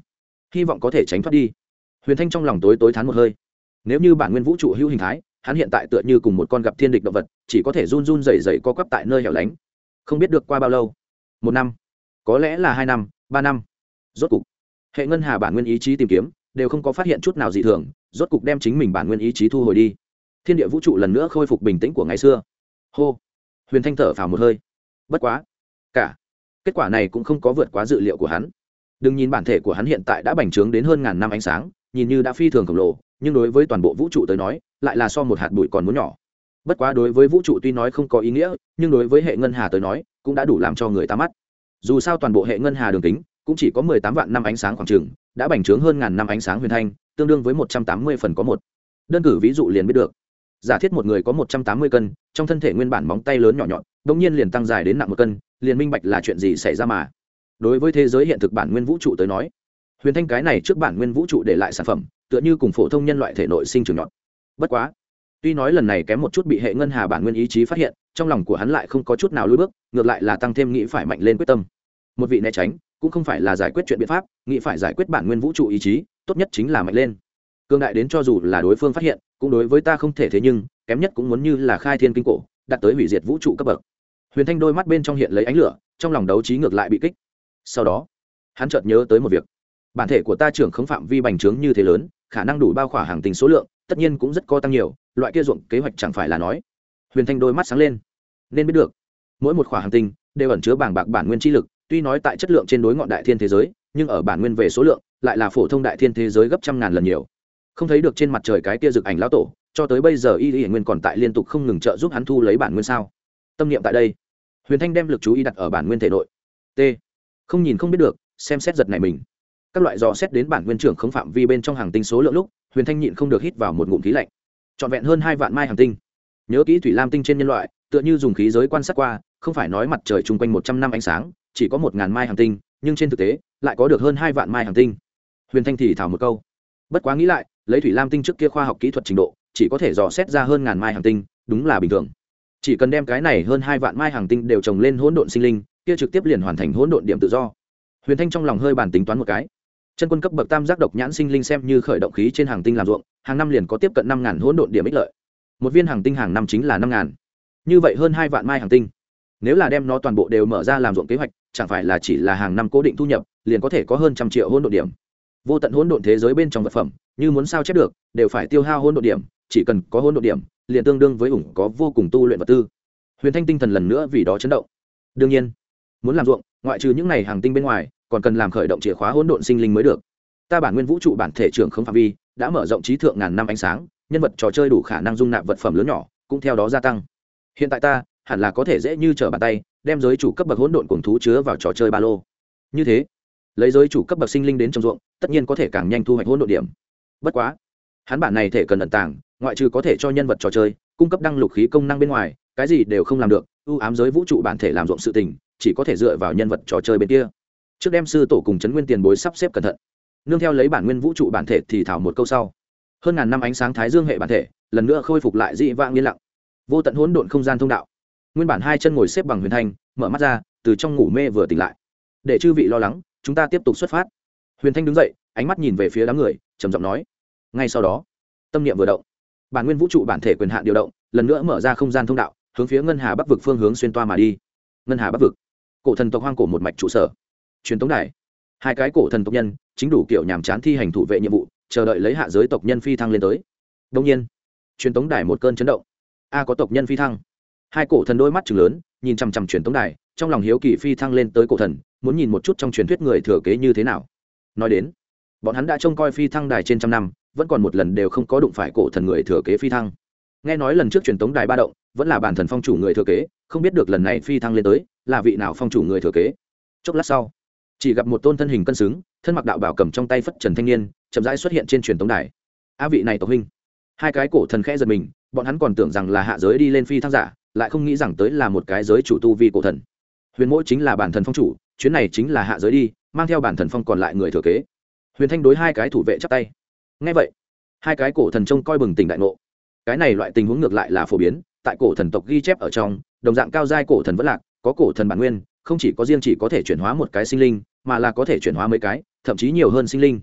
hy vọng có thể tránh thoát đi. Huyền Thanh trong lòng tối tối thán một hơi. Nếu như bản nguyên vũ trụ hữu hình thái, hắn hiện tại tựa như cùng một con gặp thiên địch động vật, chỉ có thể run run rẩy rẩy co quắp tại nơi hẻo lánh. Không biết được qua bao lâu, một năm, có lẽ là hai năm, ba năm. Rốt cục, hệ ngân hà bản nguyên ý chí tìm kiếm đều không có phát hiện chút nào dị thường, rốt cục đem chính mình bản nguyên ý chí thu hồi đi. Thiên địa vũ trụ lần nữa khôi phục bình tĩnh của ngày xưa. Hô, Huyền Thanh thở phào một hơi. Bất quá, cả kết quả này cũng không có vượt quá dự liệu của hắn. Đừng nhìn bản thể của hắn hiện tại đã bành trướng đến hơn ngàn năm ánh sáng, nhìn như đã phi thường khổng lồ, nhưng đối với toàn bộ vũ trụ tới nói, lại là so một hạt bụi còn muốn nhỏ. Bất quá đối với vũ trụ tuy nói không có ý nghĩa, nhưng đối với hệ ngân hà tới nói, cũng đã đủ làm cho người ta mắt. Dù sao toàn bộ hệ ngân hà đường kính cũng chỉ có mười tám vạn năm ánh sáng khoảng chừng, đã bành trướng hơn ngàn năm ánh sáng Huyền Thanh, tương đương với một trăm tám mươi phần có một. Đơn cử ví dụ liền biết được. Giả thiết một người có một trăm tám mươi cân, trong thân thể nguyên bản móng tay lớn nhỏ nhọn, đột nhiên liền tăng dài đến nặng một cân, liền minh bạch là chuyện gì xảy ra mà. Đối với thế giới hiện thực bản nguyên vũ trụ tới nói, Huyền Thanh cái này trước bản nguyên vũ trụ để lại sản phẩm, tựa như cùng phổ thông nhân loại thể nội sinh trưởng nhọn. Bất quá, tuy nói lần này kém một chút bị hệ ngân hà bản nguyên ý chí phát hiện, trong lòng của hắn lại không có chút nào lùi bước, ngược lại là tăng thêm nghĩ phải mạnh lên quyết tâm. Một vị né tránh, cũng không phải là giải quyết chuyện biện pháp, nghĩ phải giải quyết bản nguyên vũ trụ ý chí, tốt nhất chính là mạnh lên. Cương đại đến cho dù là đối phương phát hiện, cũng đối với ta không thể thế nhưng, kém nhất cũng muốn như là khai thiên kinh cổ, đạt tới hủy diệt vũ trụ cấp bậc. Huyền Thanh đôi mắt bên trong hiện lấy ánh lửa, trong lòng đấu trí ngược lại bị kích. Sau đó, hắn chợt nhớ tới một việc. Bản thể của ta trưởng không phạm vi bành trướng như thế lớn, khả năng đủ bao khỏa hàng tinh số lượng, tất nhiên cũng rất có tăng nhiều, loại kia ruộng kế hoạch chẳng phải là nói. Huyền Thanh đôi mắt sáng lên. Nên biết được, mỗi một khỏa hàng tinh đều ẩn chứa bàng bạc bản nguyên chi lực, tuy nói tại chất lượng trên đối ngọn đại thiên thế giới, nhưng ở bản nguyên về số lượng, lại là phổ thông đại thiên thế giới gấp trăm ngàn lần nhiều. Không thấy được trên mặt trời cái kia rực ảnh lão tổ, cho tới bây giờ y y nguyên còn tại liên tục không ngừng trợ giúp hắn thu lấy bản nguyên sao? Tâm niệm tại đây, Huyền Thanh đem lực chú ý đặt ở bản nguyên thể nội. T. Không nhìn không biết được, xem xét giật này mình. Các loại dò xét đến bản nguyên trưởng không phạm vi bên trong hàng tinh số lượng lúc, Huyền Thanh nhịn không được hít vào một ngụm khí lạnh. Trọn vẹn hơn hai vạn mai hàng tinh. Nhớ kỹ thủy lam tinh trên nhân loại, tựa như dùng khí giới quan sát qua, không phải nói mặt trời chung quanh một trăm năm ánh sáng, chỉ có một ngàn mai hàng tinh, nhưng trên thực tế, lại có được hơn hai vạn mai hàng tinh. Huyền Thanh thì thào một câu. Bất quá nghĩ lại, lấy thủy lam tinh trước kia khoa học kỹ thuật trình độ, chỉ có thể dò xét ra hơn ngàn mai hàng tinh, đúng là bình thường. Chỉ cần đem cái này hơn hai vạn mai hàng tinh đều trồng lên hỗn độn sinh linh, kia trực tiếp liền hoàn thành hỗn độn điểm tự do. Huyền Thanh trong lòng hơi bàn tính toán một cái. Chân quân cấp bậc tam giác độc nhãn sinh linh xem như khởi động khí trên hàng tinh làm ruộng, hàng năm liền có tiếp cận năm ngàn hỗn độn điểm ích lợi. Một viên hàng tinh hàng năm chính là năm ngàn. Như vậy hơn hai vạn mai hàng tinh, nếu là đem nó toàn bộ đều mở ra làm ruộng kế hoạch, chẳng phải là chỉ là hàng năm cố định thu nhập, liền có thể có hơn trăm triệu hỗn độn điểm. Vô tận hỗn độn thế giới bên trong vật phẩm, như muốn sao chép được, đều phải tiêu hao hỗn độn điểm, chỉ cần có hỗn độn điểm, liền tương đương với ủng có vô cùng tu luyện vật tư. Huyền Thanh tinh thần lần nữa vì đó chấn động. Đương nhiên, muốn làm ruộng, ngoại trừ những này hàng tinh bên ngoài, còn cần làm khởi động chìa khóa hỗn độn sinh linh mới được. Ta bản nguyên vũ trụ bản thể trưởng không phạm vi, đã mở rộng trí thượng ngàn năm ánh sáng, nhân vật trò chơi đủ khả năng dung nạp vật phẩm lớn nhỏ, cũng theo đó gia tăng. Hiện tại ta, hẳn là có thể dễ như trở bàn tay, đem giới chủ cấp bậc hỗn độn cuồng thú chứa vào trò chơi ba lô. Như thế, lấy giới chủ cấp bậc sinh linh đến trồng ruộng, tất nhiên có thể càng nhanh thu hoạch hỗn độn điểm. Bất quá, hắn bản này thể cần ẩn tàng, ngoại trừ có thể cho nhân vật trò chơi cung cấp đăng lục khí công năng bên ngoài, cái gì đều không làm được. ưu ám giới vũ trụ bản thể làm ruộng sự tình, chỉ có thể dựa vào nhân vật trò chơi bên kia. Trước đem sư tổ cùng trấn nguyên tiền bối sắp xếp cẩn thận, nương theo lấy bản nguyên vũ trụ bản thể thì thảo một câu sau, hơn ngàn năm ánh sáng thái dương hệ bản thể lần nữa khôi phục lại dị vãng yên lặng. Vô tận hỗn độn không gian thông đạo, nguyên bản hai chân ngồi xếp bằng Huyền Thanh mở mắt ra, từ trong ngủ mê vừa tỉnh lại. Để chư vị lo lắng, chúng ta tiếp tục xuất phát. Huyền Thanh đứng dậy, ánh mắt nhìn về phía đám người, trầm giọng nói. Ngay sau đó, tâm niệm vừa động, bản nguyên vũ trụ bản thể quyền hạn điều động, lần nữa mở ra không gian thông đạo, hướng phía ngân hà bắc vực phương hướng xuyên toa mà đi. Ngân hà bắc vực, cổ thần tộc hoang cổ một mạch trụ sở, truyền tống đài. Hai cái cổ thần tộc nhân chính đủ kiểu nhàm chán thi hành thủ vệ nhiệm vụ, chờ đợi lấy hạ giới tộc nhân phi thăng lên tới. Đương nhiên, truyền tống đài một cơn chấn động. A có tộc nhân phi thăng. Hai cổ thần đôi mắt trừng lớn, nhìn chằm chằm truyền tống đài, trong lòng hiếu kỳ phi thăng lên tới cổ thần, muốn nhìn một chút trong truyền thuyết người thừa kế như thế nào. Nói đến, bọn hắn đã trông coi phi thăng đài trên trăm năm, vẫn còn một lần đều không có đụng phải cổ thần người thừa kế phi thăng. Nghe nói lần trước truyền tống đài ba động, vẫn là bản thần phong chủ người thừa kế, không biết được lần này phi thăng lên tới, là vị nào phong chủ người thừa kế. Chốc lát sau, chỉ gặp một tôn thân hình cân xứng, thân mặc đạo bảo cầm trong tay phất trần thanh niên, chậm rãi xuất hiện trên truyền tống đài. A vị này tộc huynh. Hai cái cổ thần khẽ giật mình, bọn hắn còn tưởng rằng là hạ giới đi lên phi thăng giả, lại không nghĩ rằng tới là một cái giới chủ tu vi cổ thần. Huyền Mỗi chính là bản thần phong chủ, chuyến này chính là hạ giới đi, mang theo bản thần phong còn lại người thừa kế. Huyền Thanh đối hai cái thủ vệ chắp tay. Nghe vậy, hai cái cổ thần trông coi bừng tỉnh đại ngộ. Cái này loại tình huống ngược lại là phổ biến, tại cổ thần tộc ghi chép ở trong, đồng dạng cao giai cổ thần vẫn lạc, có cổ thần bản nguyên, không chỉ có riêng chỉ có thể chuyển hóa một cái sinh linh, mà là có thể chuyển hóa mấy cái, thậm chí nhiều hơn sinh linh.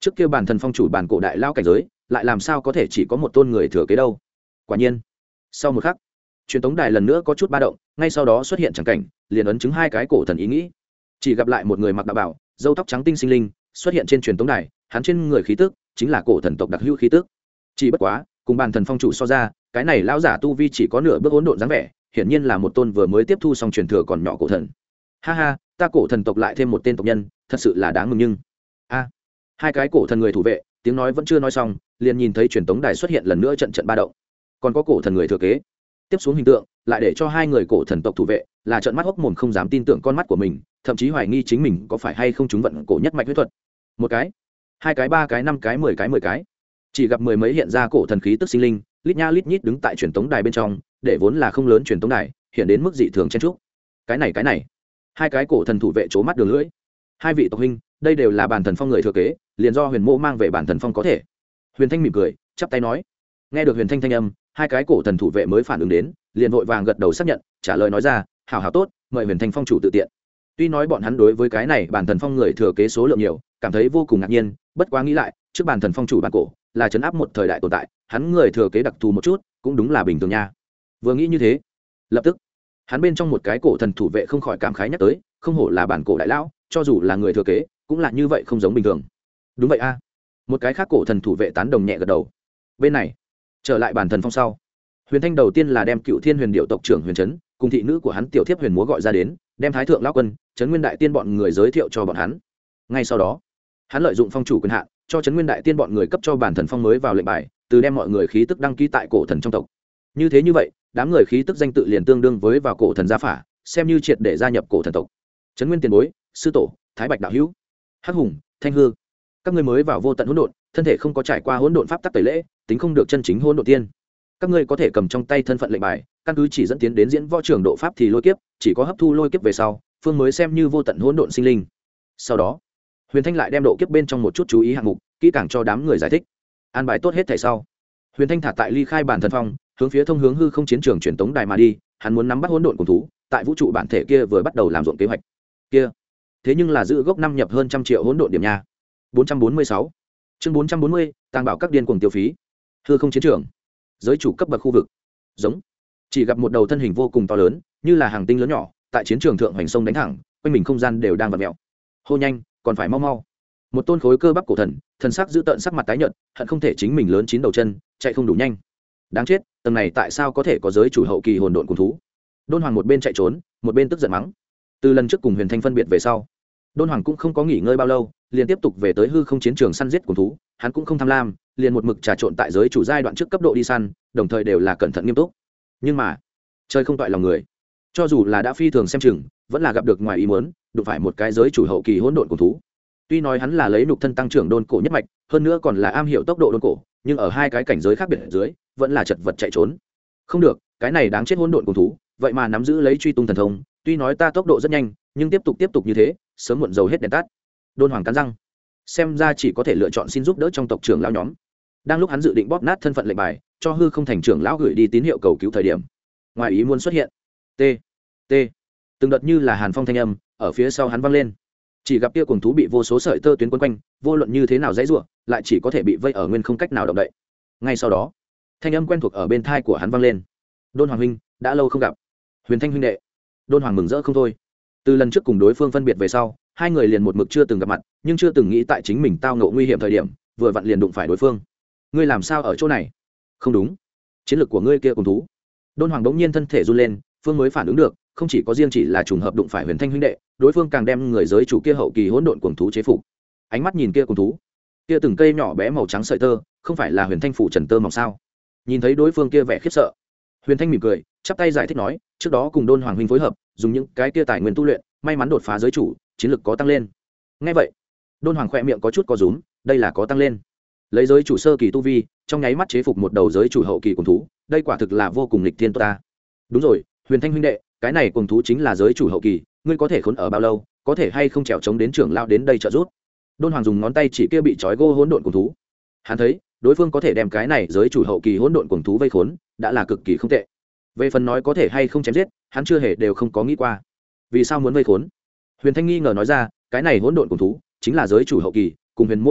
trước kia bản thần phong chủ bản cổ đại lao cảnh giới lại làm sao có thể chỉ có một tôn người thừa kế đâu. Quả nhiên sau một khắc, truyền tống đài lần nữa có chút ba động, ngay sau đó xuất hiện chẳng cảnh liền ấn chứng hai cái cổ thần ý nghĩ. Chỉ gặp lại một người mặc đạo bảo, râu tóc trắng tinh sinh linh xuất hiện trên truyền tống đài, hắn trên người khí tức chính là cổ thần tộc đặc hữu khí tức. Chỉ bất quá cùng bản thần phong chủ so ra, cái này lão giả tu vi chỉ có nửa bước hỗn độn dáng vẻ, hiển nhiên là một tôn vừa mới tiếp thu xong truyền thừa còn nhỏ cổ thần. Ha ha, ta cổ thần tộc lại thêm một tên tộc nhân, thật sự là đáng mừng. Nhưng a hai cái cổ thần người thủ vệ tiếng nói vẫn chưa nói xong, liền nhìn thấy truyền tống đài xuất hiện lần nữa trận trận ba động, còn có cổ thần người thừa kế. Tiếp xuống hình tượng lại để cho hai người cổ thần tộc thủ vệ là trợn mắt hốc mồm, không dám tin tưởng con mắt của mình, thậm chí hoài nghi chính mình có phải hay không trúng vận cổ nhất mạch huyết thuật. Một cái, hai cái, ba cái, năm cái, mười cái, mười cái, chỉ gặp mười mấy hiện ra cổ thần khí tức sinh linh lít nha lít nhít đứng tại truyền tống đài bên trong, để vốn là không lớn truyền tống đài hiện đến mức dị thường chen trúc. Cái này cái này, hai cái cổ thần thủ vệ c mắt đường lưỡi. Hai vị tộc huynh, đây đều là bản thần phong người thừa kế, liền do Huyền Mộ mang về bản thần phong có thể. Huyền Thanh mỉm cười chắp tay nói. Nghe được Huyền Thanh thanh âm, hai cái cổ thần thủ vệ mới phản ứng đến, liền vội vàng gật đầu xác nhận, trả lời nói ra, hảo hảo tốt, mời Huyền Thanh phong chủ tự tiện. Tuy nói bọn hắn đối với cái này bản thần phong người thừa kế số lượng nhiều cảm thấy vô cùng ngạc nhiên, bất quá nghĩ lại, trước bản thần phong chủ bản cổ là trấn áp một thời đại tồn tại, hắn người thừa kế đặc thù một chút cũng đúng là bình thường nha. Vừa nghĩ như thế, lập tức hắn bên trong một cái cổ thần thủ vệ không khỏi cảm khái nhắc tới, không hổ là bản cổ đại lão, cho dù là người thừa kế cũng là như vậy, không giống bình thường. Đúng vậy a. Một cái khác cổ thần thủ vệ tán đồng nhẹ gật đầu. Bên này trở lại bản thần phong sau, Huyền Thanh đầu tiên là đem Cựu Thiên Huyền Điệu tộc trưởng Huyền Trấn cùng thị nữ của hắn tiểu thiếp Huyền Múa gọi ra đến, đem Thái thượng lão quân, Trấn Nguyên đại tiên bọn người giới thiệu cho bọn hắn. Ngay sau đó, hắn lợi dụng phong chủ quyền hạn, cho Trấn Nguyên đại tiên bọn người cấp cho bản thần phong mới vào lệnh bài, từ đem mọi người khí tức đăng ký tại cổ thần trong tộc. Như thế như vậy, đám người khí tức danh tự liền tương đương với vào cổ thần gia phả, xem như triệt để gia nhập cổ thần tộc. Trấn Nguyên tiền bối, sư tổ, Thái Bạch đạo hữu, Hắc Hùng, Thanh Hư, các ngươi mới vào vô tận hỗn độn, thân thể không có trải qua hỗn độn pháp tắc tẩy lễ, tính không được chân chính hỗn độn tiên. Các ngươi có thể cầm trong tay thân phận lệnh bài, căn cứ chỉ dẫn tiến đến diễn võ trường độ pháp thì lôi kiếp, chỉ có hấp thu lôi kiếp về sau, phương mới xem như vô tận hỗn độn sinh linh. Sau đó, Huyền Thanh lại đem độ kiếp bên trong một chút chú ý hạng mục, kỹ càng cho đám người giải thích. An bài tốt hết thảy sau, Huyền Thanh thả tại ly khai bản thần phong, hướng phía thông hướng hư không chiến trường truyền tống đài mà đi, hắn muốn nắm bắt hỗn độn cùng thú, tại vũ trụ bản thể kia vừa bắt đầu làm ruộng kế hoạch. Kia, thế nhưng là giữ gốc năm nhập hơn trăm triệu hỗn độn điểm nha. bốn trăm bốn mươi sáu chương bốn trăm bốn mươi, tàng bảo các điên cuồng tiêu phí. Hư không chiến trường, giới chủ cấp bậc khu vực. Giống. Chỉ gặp một đầu thân hình vô cùng to lớn, như là hàng tinh lớn nhỏ, tại chiến trường thượng hoành sông đánh thẳng, quanh mình không gian đều đang vặn mèo. Hô nhanh, còn phải mau mau. Một tôn khối cơ bắp cổ thần, thần sắc giữ tợn, sắc mặt tái nhợt, hận không thể chính mình lớn chín đầu chân, chạy không đủ nhanh. Đáng chết, tầng này tại sao có thể có giới chủ hậu kỳ hồn độn cùng thú? Đôn Hoàng một bên chạy trốn, một bên tức giận mắng. Từ lần trước cùng Huyền Thanh phân biệt về sau, Đôn Hoàng cũng không có nghỉ ngơi bao lâu, liền tiếp tục về tới hư không chiến trường săn giết cùng thú. Hắn cũng không tham lam, liền một mực trà trộn tại giới chủ giai đoạn trước cấp độ đi săn, đồng thời đều là cẩn thận nghiêm túc. Nhưng mà, chơi không toại lòng người, cho dù là đã phi thường xem chừng, vẫn là gặp được ngoài ý muốn, đụng phải một cái giới chủ hậu kỳ hỗn độn cùng thú. Tuy nói hắn là lấy nhục thân tăng trưởng đôn cổ nhất mạch, hơn nữa còn là am hiểu tốc độ đôn cổ, nhưng ở hai cái cảnh giới khác biệt ở dưới, vẫn là chật vật chạy trốn. Không được, cái này đáng chết hỗn độn cùng thú, vậy mà nắm giữ lấy truy tung thần thông, tuy nói ta tốc độ rất nhanh, nhưng tiếp tục tiếp tục như thế, sớm muộn dầu hết đèn tắt. Đôn Hoàng cắn răng, xem ra chỉ có thể lựa chọn xin giúp đỡ trong tộc trưởng lão nhóm. Đang lúc hắn dự định bóp nát thân phận lệnh bài, cho hư không thành trưởng lão gửi đi tín hiệu cầu cứu thời điểm, ngoài ý muốn xuất hiện. T T từng đợt như là hàn phong thanh âm ở phía sau hắn vang lên. Chỉ gặp kia cuồng thú bị vô số sợi tơ tuyến quấn quanh, vô luận như thế nào dãy rủa, lại chỉ có thể bị vây ở nguyên không cách nào động đậy. Ngay sau đó, thanh âm quen thuộc ở bên tai của hắn vang lên. Đôn Hoàng huynh, đã lâu không gặp. Huyền Thanh huynh đệ. Đôn Hoàng mừng rỡ không thôi. Từ lần trước cùng đối phương phân biệt về sau, hai người liền một mực chưa từng gặp mặt, nhưng chưa từng nghĩ tại chính mình tao ngộ nguy hiểm thời điểm, vừa vặn liền đụng phải đối phương. Ngươi làm sao ở chỗ này? Không đúng, chiến lược của ngươi kia cùng thú. Đôn Hoàng đống nhiên thân thể run lên, phương mới phản ứng được, không chỉ có riêng chỉ là trùng hợp đụng phải Huyền Thanh huynh đệ, đối phương càng đem người giới chủ kia hậu kỳ hỗn độn cuồng thú chế phục. Ánh mắt nhìn kia cuồng thú, kia từng cây nhỏ bé màu trắng sợi tơ, không phải là Huyền Thanh phủ trần tơ mỏng sao? Nhìn thấy đối phương kia vẻ khiếp sợ, Huyền Thanh mỉm cười, chắp tay giải thích nói, trước đó cùng Đôn Hoàng huynh phối hợp, dùng những cái kia tài nguyên tu luyện, may mắn đột phá giới chủ, chiến lực có tăng lên. Nghe vậy, Đôn Hoàng khẽ miệng có chút co rúm, đây là có tăng lên. Lấy giới chủ sơ kỳ tu vi, trong nháy mắt chế phục một đầu giới chủ hậu kỳ cuồng thú, đây quả thực là vô cùng nghịch thiên ta. Đúng rồi, Huyền Thanh huynh đệ, cái này cuồng thú chính là giới chủ hậu kỳ, ngươi có thể khốn ở bao lâu, có thể hay không trèo chống đến trưởng lão đến đây trợ giúp? Đôn Hoàng dùng ngón tay chỉ kia bị trói gô hỗn độn cuồng thú. Hắn thấy, đối phương có thể đem cái này giới chủ hậu kỳ hỗn độn cuồng thú vây khốn, đã là cực kỳ không tệ. Về phần nói có thể hay không chém giết, hắn chưa hề đều không có nghĩ qua. Vì sao muốn vây khốn? Huyền Thanh nghi ngờ nói ra, cái này hỗn độn cuồng thú chính là giới chủ hậu kỳ, cùng Huyền Mộ vô dụng,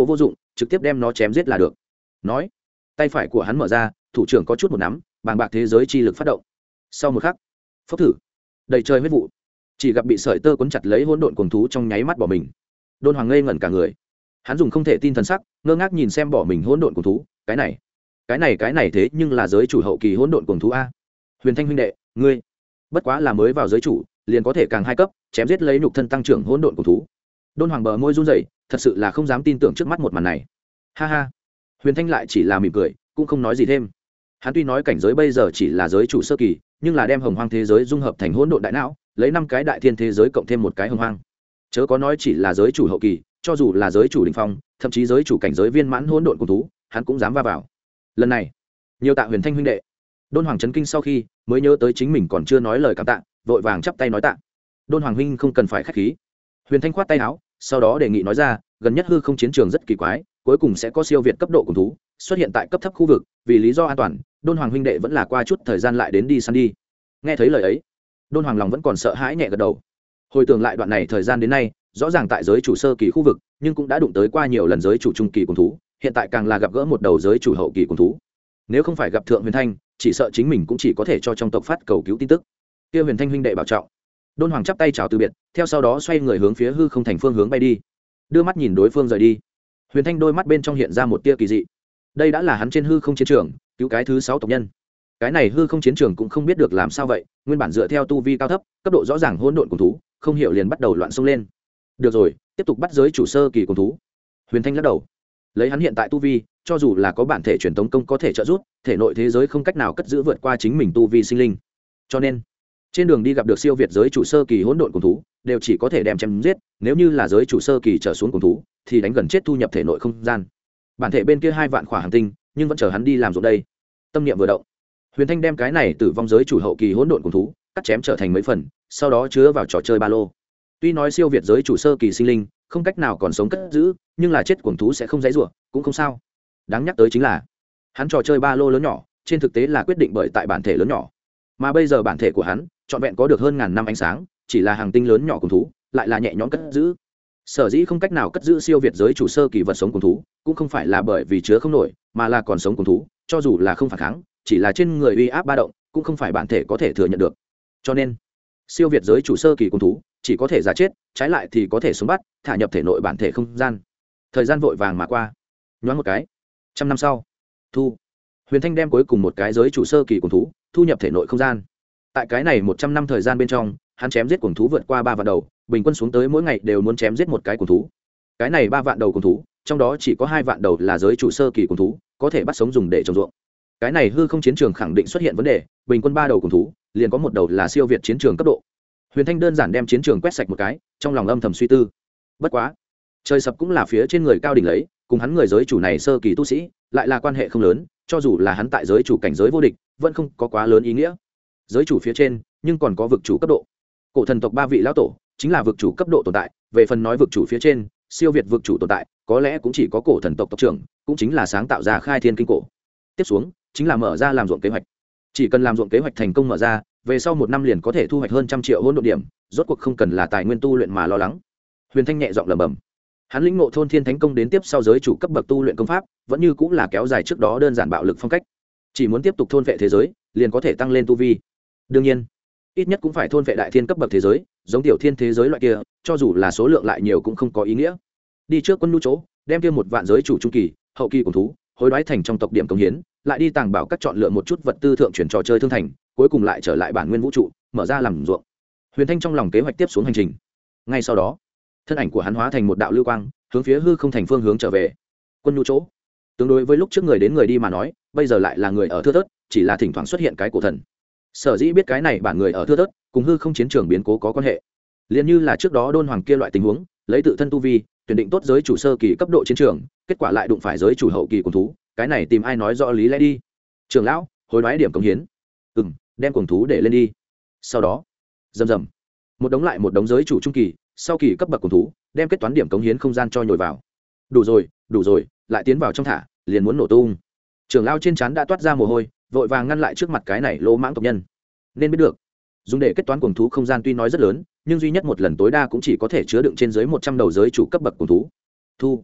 trực tiếp đem nó chém giết là được. Nói, tay phải của hắn mở ra, thủ trưởng có chút một nắm, bàng bạc thế giới chi lực phát động. Sau một khắc, phốc thử, đầy trời huyết vụ, chỉ gặp bị sợi tơ cuốn chặt lấy hỗn độn cuồng thú trong nháy mắt bỏ mình. Đôn Hoàng ngây ngẩn cả người, hắn dùng không thể tin thần sắc, ngơ ngác nhìn xem bỏ mình hỗn độn cuồng thú, cái này, cái này cái này thế nhưng là giới chủ hậu kỳ hỗn độn cuồng thú a. Huyền Thanh huynh đệ, ngươi bất quá là mới vào giới chủ, liền có thể càng hai cấp, chém giết lấy nhục thân tăng trưởng hỗn độn cuồng thú. Đôn Hoàng bờ môi run rẩy, thật sự là không dám tin tưởng trước mắt một màn này. Ha ha. Huyền Thanh lại chỉ là mỉm cười, cũng không nói gì thêm. Hắn tuy nói cảnh giới bây giờ chỉ là giới chủ sơ kỳ, nhưng là đem hồng hoang thế giới dung hợp thành hỗn độn đại não, lấy năm cái đại thiên thế giới cộng thêm một cái hồng hoang. Chớ có nói chỉ là giới chủ hậu kỳ, cho dù là giới chủ đỉnh phong, thậm chí giới chủ cảnh giới viên mãn hỗn độn cùng thú, hắn cũng dám va vào. Lần này, nhiều tạ Huyền Thanh huynh đệ. Đôn Hoàng chấn kinh sau khi, mới nhớ tới chính mình còn chưa nói lời cảm tạ, vội vàng chắp tay nói tạ. Đôn Hoàng huynh không cần phải khách khí. Huyền Thanh khoát tay áo, sau đó đề nghị nói ra, gần nhất hư không chiến trường rất kỳ quái, cuối cùng sẽ có siêu việt cấp độ cùng thú xuất hiện tại cấp thấp khu vực, vì lý do an toàn, Đôn Hoàng huynh đệ vẫn là qua chút thời gian lại đến đi săn đi. Nghe thấy lời ấy, Đôn Hoàng lòng vẫn còn sợ hãi nhẹ gật đầu. Hồi tưởng lại đoạn này thời gian đến nay, rõ ràng tại giới chủ sơ kỳ khu vực, nhưng cũng đã đụng tới qua nhiều lần giới chủ trung kỳ cùng thú, hiện tại càng là gặp gỡ một đầu giới chủ hậu kỳ cùng thú. Nếu không phải gặp Thượng Huyền Thanh, chỉ sợ chính mình cũng chỉ có thể cho trong tộc phát cầu cứu tin tức. Kia Huyền Thanh huynh đệ bảo trọng. Đôn Hoàng chắp tay chào từ biệt, theo sau đó xoay người hướng phía hư không thành phương hướng bay đi. Đưa mắt nhìn đối phương rời đi, Huyền Thanh đôi mắt bên trong hiện ra một tia kỳ dị. Đây đã là hắn trên hư không chiến trường cứu cái thứ sáu tộc nhân. Cái này hư không chiến trường cũng không biết được làm sao vậy, nguyên bản dựa theo tu vi cao thấp, cấp độ rõ ràng hỗn độn cùng thú, không hiểu liền bắt đầu loạn xông lên. Được rồi, tiếp tục bắt giới chủ sơ kỳ cùng thú. Huyền Thanh lắc đầu. Lấy hắn hiện tại tu vi, cho dù là có bản thể truyền tống công có thể trợ giúp, thể nội thế giới không cách nào cất giữ vượt qua chính mình tu vi sinh linh. Cho nên, trên đường đi gặp được siêu việt giới chủ sơ kỳ hỗn độn cùng thú, đều chỉ có thể đem chém giết, nếu như là giới chủ sơ kỳ trở xuống cùng thú, thì đánh gần chết thu nhập thể nội không gian. Bản thể bên kia hai vạn khỏa hành tinh, nhưng vẫn chờ hắn đi làm ruộng đây. Tâm niệm vừa động, Huyền Thanh đem cái này tử vong giới chủ hậu kỳ hỗn độn cùng thú cắt chém trở thành mấy phần, sau đó chứa vào trò chơi ba lô. Tuy nói siêu việt giới chủ sơ kỳ sinh linh không cách nào còn sống cất giữ, nhưng là chết cuồng thú sẽ không dãy rủa, cũng không sao. Đáng nhắc tới chính là, hắn trò chơi ba lô lớn nhỏ, trên thực tế là quyết định bởi tại bản thể lớn nhỏ. Mà bây giờ bản thể của hắn, trọn vẹn có được hơn ngàn năm ánh sáng, chỉ là hàng tinh lớn nhỏ cuồng thú, lại là nhẹ nhõm cất giữ. Sở dĩ không cách nào cất giữ siêu việt giới chủ sơ kỳ vật sống cuồng thú, cũng không phải là bởi vì chứa không nổi, mà là còn sống cuồng thú, cho dù là không phản kháng, chỉ là trên người uy áp ba động, cũng không phải bản thể có thể thừa nhận được. Cho nên, siêu việt giới chủ sơ kỳ cuồng thú, chỉ có thể giả chết, trái lại thì có thể sống bắt, thả nhập thể nội bản thể không gian. Thời gian vội vàng mà qua, nhoáng một cái, trăm năm sau, thu Huyền Thanh đem cuối cùng một cái giới chủ sơ kỳ cuồng thú thu nhập thể nội không gian. Tại cái này một trăm năm thời gian bên trong, hắn chém giết cuồng thú vượt qua ba vạn đầu, bình quân xuống tới mỗi ngày đều muốn chém giết một cái cuồng thú. Cái này ba vạn đầu cuồng thú, trong đó chỉ có hai vạn đầu là giới chủ sơ kỳ cuồng thú, có thể bắt sống dùng để trồng ruộng. Cái này hư không chiến trường khẳng định xuất hiện vấn đề, bình quân ba đầu cuồng thú, liền có một đầu là siêu việt chiến trường cấp độ. Huyền Thanh đơn giản đem chiến trường quét sạch một cái, trong lòng âm thầm suy tư. Bất quá, trời sập cũng là phía trên người cao đỉnh lấy, cùng hắn người giới chủ này sơ kỳ tu sĩ, lại là quan hệ không lớn, cho dù là hắn tại giới chủ cảnh giới vô địch, vẫn không có quá lớn ý nghĩa. Giới chủ phía trên, nhưng còn có vực chủ cấp độ. Cổ thần tộc ba vị lão tổ, chính là vực chủ cấp độ tồn tại, về phần nói vực chủ phía trên, siêu việt vực chủ tồn tại, có lẽ cũng chỉ có cổ thần tộc tộc trưởng, cũng chính là sáng tạo ra khai thiên kinh cổ. Tiếp xuống, chính là mở ra làm ruộng kế hoạch. Chỉ cần làm ruộng kế hoạch thành công mở ra, về sau một năm liền có thể thu hoạch hơn trăm triệu hỗn độn điểm, rốt cuộc không cần là tài nguyên tu luyện mà lo lắng. Huyền Thanh nhẹ giọng lẩm bẩm. Hắn lĩnh ngộ thôn thiên thánh công đến tiếp sau giới chủ cấp bậc tu luyện công pháp, vẫn như cũng là kéo dài trước đó đơn giản bạo lực phong cách. Chỉ muốn tiếp tục thôn vệ thế giới, liền có thể tăng lên tu vi. Đương nhiên, ít nhất cũng phải thôn vệ đại thiên cấp bậc thế giới, giống tiểu thiên thế giới loại kia, cho dù là số lượng lại nhiều cũng không có ý nghĩa. Đi trước quân nhu chỗ, đem kia một vạn giới chủ trung kỳ, hậu kỳ cùng thú, hối đoái thành trong tộc điểm công hiến, lại đi tàng bảo các chọn lựa một chút vật tư thượng chuyển trò chơi thương thành, cuối cùng lại trở lại bản nguyên vũ trụ, mở ra làm ruộng. Huyền Thanh trong lòng kế hoạch tiếp xuống hành trình. Ngay sau đó, thân ảnh của hắn hóa thành một đạo lưu quang, hướng phía hư không thành phương hướng trở về. Quân nhu chỗ, tương đối với lúc trước người đến người đi mà nói, bây giờ lại là người ở thưa thớt, chỉ là thỉnh thoảng xuất hiện cái cổ thần. Sở dĩ biết cái này bản người ở thưa thớt, cùng hư không chiến trường biến cố có quan hệ. Liên như là trước đó Đôn Hoàng kia loại tình huống, lấy tự thân tu vi, tuyển định tốt giới chủ sơ kỳ cấp độ chiến trường, kết quả lại đụng phải giới chủ hậu kỳ cuồng thú, cái này tìm ai nói rõ lý lẽ đi. Trưởng lão, hối đoái điểm công hiến. Ừm, đem cuồng thú để lên đi. Sau đó, rầm rầm, một đống lại một đống giới chủ trung kỳ, sau kỳ cấp bậc cuồng thú, đem kết toán điểm cống hiến không gian cho nhồi vào. Đủ rồi, đủ rồi, lại tiến vào trong thả, liền muốn nổ tung. Trưởng lão trên trán đã toát ra mồ hôi, vội vàng ngăn lại trước mặt cái này lỗ mãng tộc nhân. Nên biết được, dùng để kết toán cuồng thú không gian tuy nói rất lớn, nhưng duy nhất một lần tối đa cũng chỉ có thể chứa đựng trên dưới một trăm đầu giới chủ cấp bậc cuồng thú. Thu.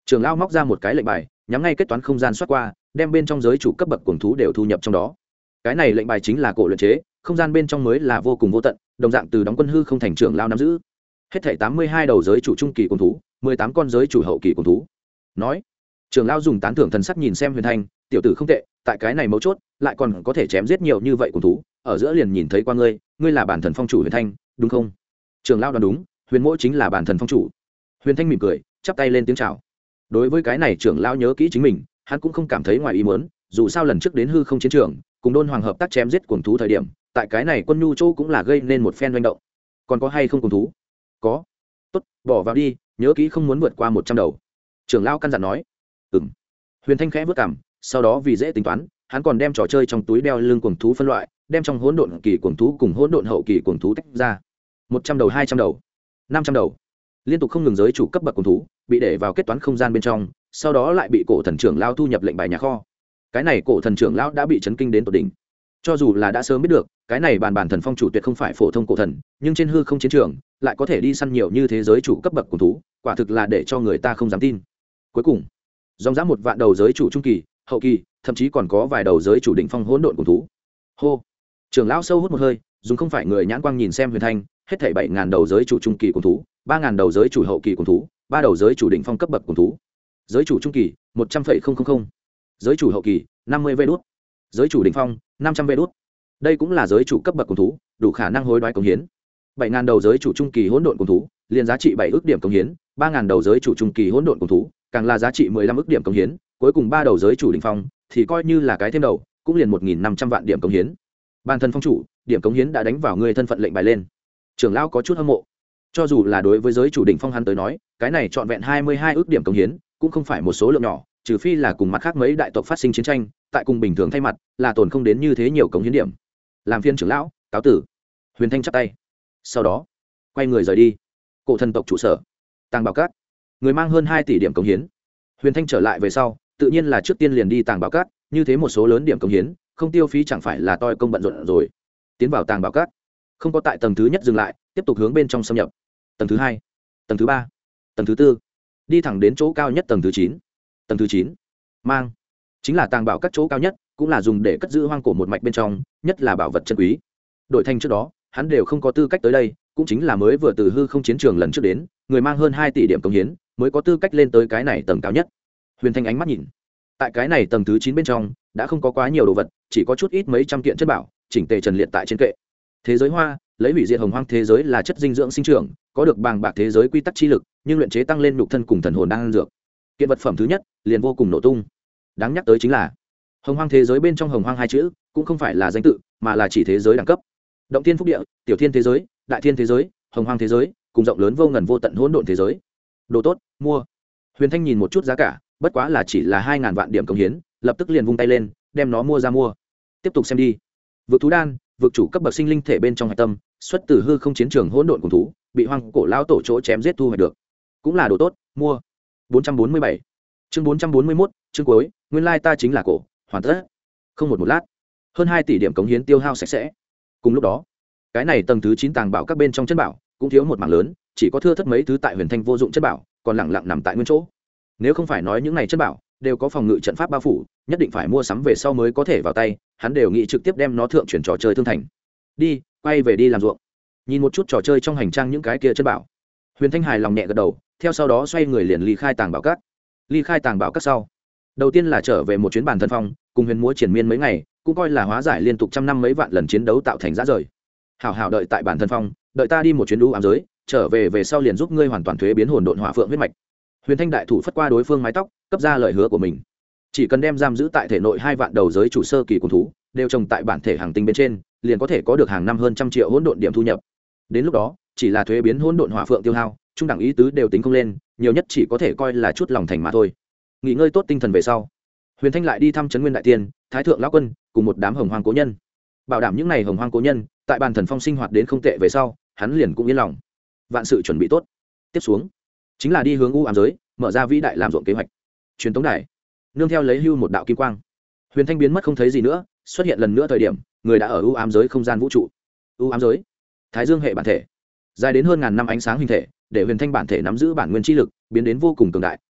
Trưởng lão móc ra một cái lệnh bài, nhắm ngay kết toán không gian xoát qua, đem bên trong giới chủ cấp bậc cuồng thú đều thu nhập trong đó. Cái này lệnh bài chính là cổ luyện chế, không gian bên trong mới là vô cùng vô tận, đồng dạng từ đóng quân hư không thành trưởng lão nắm giữ. Hết thảy tám mươi hai đầu giới chủ trung kỳ cuồng thú, mười tám con giới chủ hậu kỳ cuồng thú. Nói, trưởng lão dùng tán thưởng thần sắc nhìn xem Huyền Thanh, tiểu tử không tệ, tại cái này mấu chốt, lại còn có thể chém giết nhiều như vậy cuồng thú, ở giữa liền nhìn thấy qua ngươi, ngươi là bản thần phong chủ Huyền Thanh, đúng không? Trưởng lão đoán đúng, Huyền Mỗ chính là bản thần phong chủ. Huyền Thanh mỉm cười, chắp tay lên tiếng chào. Đối với cái này trưởng lão nhớ kỹ chính mình, hắn cũng không cảm thấy ngoài ý muốn, dù sao lần trước đến hư không chiến trường, cùng Đôn Hoàng hợp tác chém giết cuồng thú thời điểm, tại cái này quân nhu châu cũng là gây nên một phen manh động. Còn có hay không cuồng thú? Có. Tốt, bỏ vào đi, nhớ kỹ không muốn vượt qua một trăm đầu. Trưởng lão căn dặn nói. Ừm. Huyền Thanh khẽ vớt cằm, sau đó vì dễ tính toán, hắn còn đem trò chơi trong túi đeo lưng cuồng thú phân loại, đem trong hỗn độn kỳ cuồng thú cùng hỗn độn hậu kỳ cuồng thú tách ra. Một trăm đầu, hai trăm đầu, năm trăm đầu, liên tục không ngừng giới chủ cấp bậc cuồng thú bị để vào kết toán không gian bên trong, sau đó lại bị cổ thần trưởng lão thu nhập lệnh bài nhà kho. Cái này cổ thần trưởng lão đã bị chấn kinh đến tột đỉnh. Cho dù là đã sớm biết được, cái này bàn bản thần phong chủ tuyệt không phải phổ thông cổ thần, nhưng trên hư không chiến trường lại có thể đi săn nhiều như thế giới chủ cấp bậc cuồng thú, quả thực là để cho người ta không dám tin. Cuối cùng, dòng dã một vạn đầu giới chủ trung kỳ, hậu kỳ, thậm chí còn có vài đầu giới chủ đỉnh phong hỗn độn cuồng thú. Hô, trưởng lão sâu hút một hơi, dùng không phải người nhãn quang nhìn xem Huyền Thanh, hết thảy bảy ngàn đầu giới chủ trung kỳ cuồng thú, ba ngàn đầu giới chủ hậu kỳ cuồng thú, ba đầu giới chủ đỉnh phong cấp bậc cuồng thú. Giới chủ trung kỳ, một trăm phẩy không không không. Giới chủ hậu kỳ, năm mươi vê đốt. Giới chủ đỉnh phong, năm trăm vê đốt. Đây cũng là giới chủ cấp bậc cuồng thú, đủ khả năng hối đoái cống hiến. bảy ngàn đầu giới chủ trung kỳ hỗn độn cuồng thú, liền giá trị bảy ức điểm cống hiến, ba ngàn đầu giới chủ trung kỳ hỗn độn cuồng thú, càng là giá trị mười lăm ức điểm cống hiến, cuối cùng ba đầu giới chủ đỉnh phong thì coi như là cái thêm đầu, cũng liền một nghìn năm trăm vạn điểm cống hiến. Bản thân phong chủ, điểm cống hiến đã đánh vào người thân phận lệnh bài lên. Trưởng lão có chút hâm mộ. Cho dù là đối với giới chủ đỉnh phong hắn tới nói, cái này trọn vẹn hai mươi hai ức điểm cống hiến, cũng không phải một số lượng nhỏ, trừ phi là cùng mặt khác mấy đại tộc phát sinh chiến tranh, tại cùng bình thường thay mặt, là tồn không đến như thế nhiều cống hiến điểm. Làm phiên trưởng lão, cáo tử. Huyền Thanh chắp tay. Sau đó, quay người rời đi. Cổ thần tộc trụ sở, Tàng Bảo Cát. Người mang hơn hai tỷ điểm cống hiến. Huyền Thanh trở lại về sau, tự nhiên là trước tiên liền đi Tàng Bảo Cát, như thế một số lớn điểm cống hiến, không tiêu phí chẳng phải là toi công bận rộn rồi. Tiến vào Tàng Bảo Cát, không có tại tầng thứ nhất dừng lại, tiếp tục hướng bên trong xâm nhập. Tầng thứ hai, tầng thứ ba, tầng thứ tư, đi thẳng đến chỗ cao nhất tầng thứ chín. Tầng thứ chín, mang, chính là Tàng Bảo Các chỗ cao nhất, cũng là dùng để cất giữ hoang cổ một mạch bên trong, nhất là bảo vật chân quý. Đội thanh trước đó, hắn đều không có tư cách tới đây, cũng chính là mới vừa từ hư không chiến trường lần trước đến, người mang hơn hai tỷ điểm cống hiến, mới có tư cách lên tới cái này tầng cao nhất. Huyền Thanh ánh mắt nhìn, tại cái này tầng thứ chín bên trong, đã không có quá nhiều đồ vật, chỉ có chút ít mấy trăm kiện chất bảo, chỉnh tề trần liệt tại trên kệ. Thế giới hoa, lấy hủy diệt hồng hoang thế giới là chất dinh dưỡng sinh trưởng, có được bàng bạc thế giới quy tắc chi lực, nhưng luyện chế tăng lên nhục thân cùng thần hồn đang ăn dược. Kiện vật phẩm thứ nhất, liền vô cùng nổ tung. Đáng nhắc tới chính là, hồng hoang thế giới bên trong hồng hoang hai chữ, cũng không phải là danh tự, mà là chỉ thế giới đẳng cấp. Động thiên phúc địa, tiểu thiên thế giới, đại thiên thế giới, hồng hoang thế giới, cùng rộng lớn vô ngần vô tận hỗn độn thế giới. Đồ tốt, mua. Huyền Thanh nhìn một chút giá cả, bất quá là chỉ là hai ngàn vạn điểm công hiến, lập tức liền vung tay lên, đem nó mua ra mua. Tiếp tục xem đi. Vực thú đan, vực chủ cấp bậc sinh linh thể bên trong hạch tâm, xuất từ hư không chiến trường hỗn độn cùng thú, bị hoang cổ lão tổ chỗ chém giết thu hoạch được. Cũng là đồ tốt, mua. bốn trăm bốn mươi bảy. Chương bốn trăm bốn mươi mốt, chương cuối, nguyên lai ta chính là cổ, hoàn tất. Không một một lát, hơn hai tỷ điểm cống hiến tiêu hao sạch sẽ. Cùng lúc đó, cái này tầng thứ chín tàng bảo các bên trong chân bảo, cũng thiếu một mảng lớn, chỉ có thưa thất mấy thứ tại Huyền Thanh vô dụng chất bảo, còn lẳng lặng nằm tại nguyên chỗ. Nếu không phải nói những này chất bảo đều có phòng ngự trận pháp bao phủ, nhất định phải mua sắm về sau mới có thể vào tay, hắn đều nghĩ trực tiếp đem nó thượng chuyển trò chơi thương thành. Đi, quay về đi làm ruộng. Nhìn một chút trò chơi trong hành trang những cái kia chất bảo, Huyền Thanh hài lòng nhẹ gật đầu, theo sau đó xoay người liền ly khai tàng bảo các. Ly khai tàng bảo các sau, đầu tiên là trở về một chuyến bản thân phong, cùng Huyền múa triển miên mấy ngày, cũng coi là hóa giải liên tục trăm năm mấy vạn lần chiến đấu tạo thành rã rời. Hảo hảo đợi tại bản thân phong, đợi ta đi một chuyến đu ám giới, trở về về sau liền giúp ngươi hoàn toàn thuế biến hồn độn hỏa phượng huyết mạch. Huyền Thanh đại thủ phất qua đối phương mái tóc, cấp ra lời hứa của mình. Chỉ cần đem giam giữ tại thể nội hai vạn đầu giới chủ sơ kỳ cùng thú, đều trồng tại bản thể hàng tinh bên trên, liền có thể có được hàng năm hơn trăm triệu hỗn độn điểm thu nhập. Đến lúc đó, chỉ là thuế biến hỗn độn hỏa phượng tiêu hao, trung đẳng ý tứ đều tính không lên, nhiều nhất chỉ có thể coi là chút lòng thành mà thôi. Nghỉ ngơi tốt tinh thần về sau, Huyền Thanh lại đi thăm trấn Nguyên đại tiên, Thái thượng lão quân, cùng một đám hồng hoang cố nhân. Bảo đảm những này hồng hoang cố nhân, tại bàn thần phong sinh hoạt đến không tệ về sau, hắn liền cũng yên lòng. Vạn sự chuẩn bị tốt, tiếp xuống chính là đi hướng u ám giới, mở ra vĩ đại làm ruộng kế hoạch. Truyền tống đài, nương theo lấy hưu một đạo kim quang, Huyền Thanh biến mất không thấy gì nữa, xuất hiện lần nữa thời điểm, người đã ở u ám giới không gian vũ trụ. U ám giới, Thái Dương hệ bản thể, dài đến hơn ngàn năm ánh sáng hình thể, để Huyền Thanh bản thể nắm giữ bản nguyên chi lực, biến đến vô cùng cường đại,